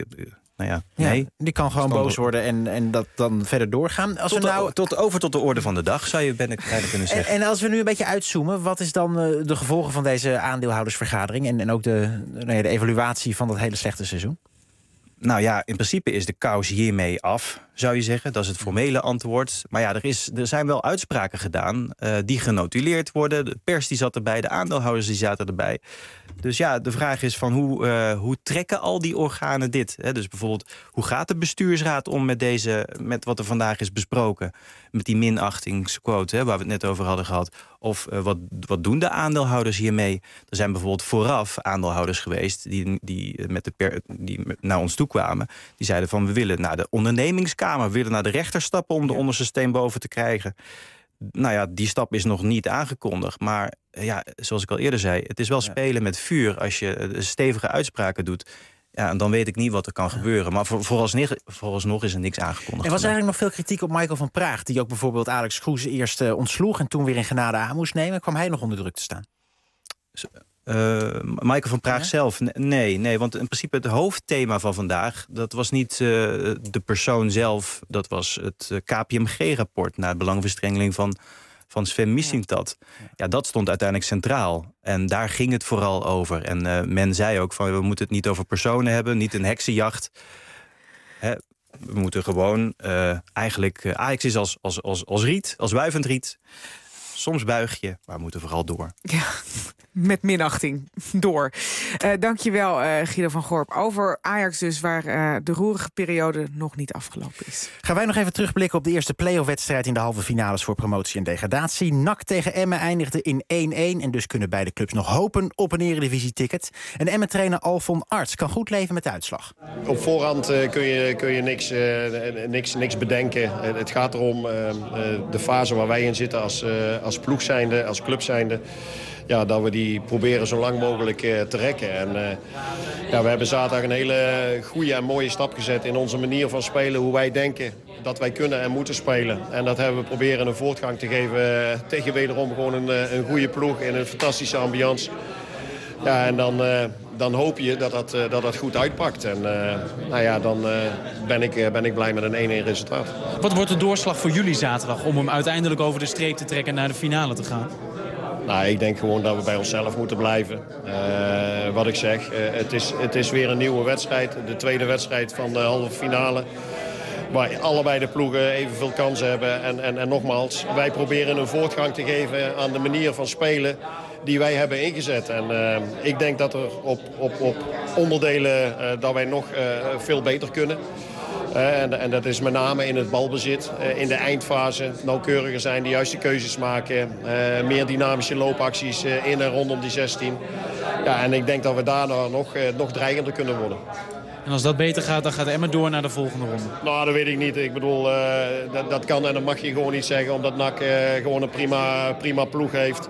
nee.
Die kan gewoon boos worden en dat dan verder doorgaan. Als
tot de orde van de dag, zou je bijna kunnen zeggen.
En als we nu een beetje uitzoomen, wat is dan de gevolgen van deze aandeelhoudersvergadering... en ook de evaluatie van dat hele slechte seizoen?
Nou ja, in principe is de kous hiermee af, zou je zeggen. Dat is het formele antwoord. Maar ja, er zijn wel uitspraken gedaan die genotuleerd worden. De pers die zat erbij, de aandeelhouders die zaten erbij. Dus ja, de vraag is van hoe trekken al die organen dit? Hè? Dus bijvoorbeeld, hoe gaat de bestuursraad om met wat er vandaag is besproken? Met die minachtingsquote, waar we het net over hadden gehad. Of wat doen de aandeelhouders hiermee? Er zijn bijvoorbeeld vooraf aandeelhouders geweest die naar ons toe kwamen. Die zeiden van, we willen naar de ondernemingskamer, we willen naar de rechter stappen om de onderste steen boven te krijgen. Nou ja, die stap is nog niet aangekondigd. Maar ja, zoals ik al eerder zei, het is wel spelen met vuur als je stevige uitspraken doet. Ja, en dan weet ik niet wat er kan gebeuren. Maar vooralsnog is er niks aangekondigd.
Er was eigenlijk nog veel kritiek op Michael van Praag, die ook bijvoorbeeld Alex Kroes eerst ontsloeg en toen weer in genade aan moest nemen. Kwam hij nog onder druk te staan?
Michael van Praag zelf? Nee, want in principe het hoofdthema van vandaag... dat was niet de persoon zelf, dat was het KPMG-rapport... naar belangenverstrengeling van Sven Mislintat. Ja, dat stond uiteindelijk centraal. En daar ging het vooral over. En men zei ook van, we moeten het niet over personen hebben... niet een heksenjacht. We moeten gewoon eigenlijk... Ajax is als riet, als wuivend riet... Soms buig je, maar we moeten vooral door.
Ja, met minachting door. Dankjewel, Guido van Gorp. Over Ajax dus, waar de roerige periode nog niet afgelopen is.
Gaan wij nog even terugblikken op de eerste play-off-wedstrijd... in de halve finales voor promotie en degradatie. NAC tegen Emmen eindigde in 1-1... en dus kunnen beide clubs nog hopen op een eredivisie-ticket. En Emmen-trainer Alfon Arts kan goed leven met de uitslag.
Op voorhand kun je niks bedenken. Het gaat erom de fase waar wij in zitten
als ploeg zijnde, als club zijnde... Ja, dat we die proberen zo lang mogelijk te rekken. En we hebben zaterdag een hele goede en mooie stap gezet in onze manier van spelen. Hoe wij denken dat wij kunnen en moeten spelen. En dat hebben we proberen een voortgang te geven tegen wederom gewoon een goede ploeg in een fantastische ambiance. Ja, en dan hoop je dat dat goed uitpakt. En dan ben ik blij met een 1-1 resultaat.
Wat wordt de doorslag voor jullie zaterdag om hem uiteindelijk over de streep te trekken en naar de finale te gaan?
Nou, ik denk gewoon dat we bij onszelf moeten blijven. Wat ik zeg, het is weer een nieuwe wedstrijd. De tweede wedstrijd van de halve finale. Waar allebei de ploegen evenveel kansen hebben. En nogmaals, wij proberen een voortgang te geven aan de manier van spelen die wij hebben ingezet. En ik denk dat er op onderdelen dat wij nog veel beter kunnen. En dat is met name in het balbezit, in de eindfase nauwkeuriger zijn, de juiste keuzes maken. Meer dynamische loopacties in en rondom die 16. Ja, en ik denk dat we daarna nog dreigender kunnen worden.
En als dat beter gaat, dan gaat Emmen door naar de volgende ronde?
Nou, dat weet ik niet. Ik bedoel, dat kan en dat mag je gewoon niet zeggen, omdat NAC gewoon een prima ploeg heeft.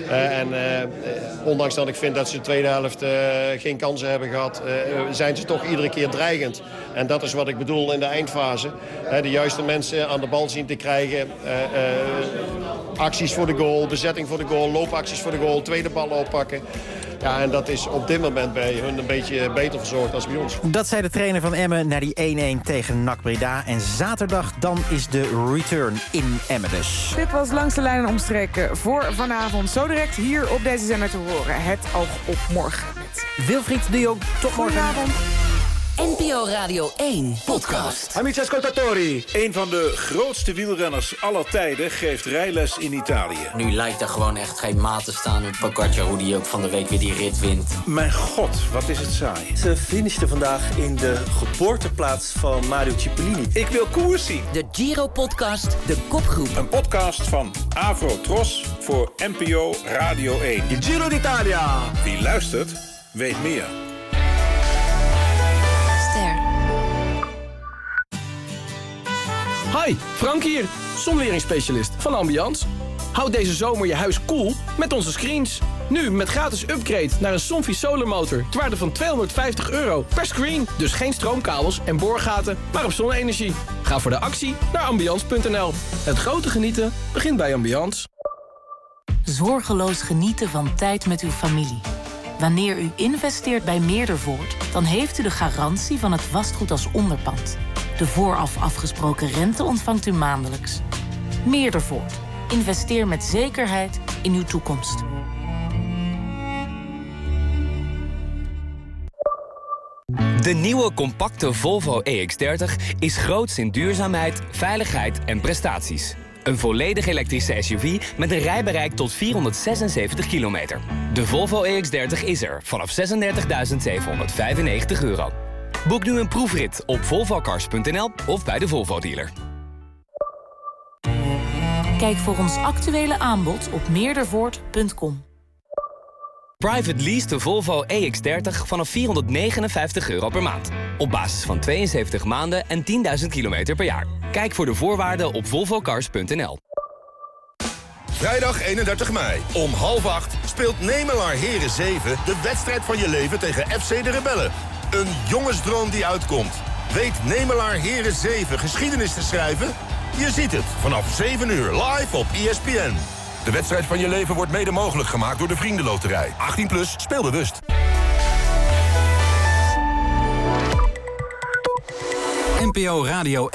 Ondanks dat ik vind dat ze de tweede helft geen kansen hebben gehad, zijn ze toch iedere keer dreigend. En dat is wat ik bedoel in de eindfase. De juiste mensen aan de bal zien te krijgen. Acties voor de goal, bezetting voor de goal, loopacties voor de goal, tweede bal oppakken. Ja, en dat is op dit moment bij hun een beetje beter verzorgd dan bij ons.
Dat zei de trainer van Emmen naar die 1-1 tegen NAC Breda. En zaterdag dan is de return in Emmen dus.
Dit was Langs de Lijn en Omstreken voor vanavond. Zo direct hier op deze zender te horen. Het oog op morgen. Met
Wilfried de Jong, tot morgen.
Goedenavond.
NPO Radio 1 podcast.
Amici ascoltatori. Een van de grootste wielrenners aller tijden geeft rijles in Italië.
Nu lijkt er gewoon echt geen maat te staan met Pogacar, hoe die ook van de week weer die rit wint.
Mijn god, wat is het saai.
Ze finishte vandaag in de geboorteplaats van Mario Cipollini.
Ik wil koers zien.
De Giro-podcast De Kopgroep.
Een podcast van Avro Tros voor NPO Radio 1.
De Giro d'Italia.
Wie luistert, weet meer.
Hi, Frank hier, zonweringsspecialist van Ambiance. Houd deze zomer je huis koel met onze screens. Nu met gratis upgrade naar een Somfy Solar motor ter waarde van €250 per screen. Dus geen stroomkabels en boorgaten, maar op zonne-energie. Ga voor de actie naar ambiance.nl. Het grote genieten begint bij Ambiance.
Zorgeloos genieten van tijd met uw familie. Wanneer u investeert bij Meerdervoort, dan heeft u de garantie van het vastgoed als onderpand. De vooraf afgesproken rente ontvangt u maandelijks. Meerdervoort. Investeer met zekerheid in uw toekomst.
De nieuwe compacte Volvo EX30 is groots in duurzaamheid, veiligheid en prestaties. Een volledig elektrische SUV met een rijbereik tot 476 kilometer. De Volvo EX30 is er vanaf €36.795. Boek nu een proefrit op volvocars.nl of bij de Volvo-dealer.
Kijk voor ons actuele aanbod op meerdervoort.com.
Private lease de Volvo EX30 vanaf €459 per maand. Op basis van 72 maanden en 10.000 kilometer per jaar. Kijk voor de voorwaarden op volvocars.nl.
Vrijdag 31 mei om 7:30 speelt Nemelaar Heren 7 de wedstrijd van je leven tegen FC de Rebellen. Een jongensdroom die uitkomt. Weet Nemelaar Heren 7 geschiedenis te schrijven? Je ziet het vanaf 7 uur live op ESPN. De wedstrijd van je leven wordt mede mogelijk gemaakt door de Vriendenloterij. 18+, speel bewust.
NPO Radio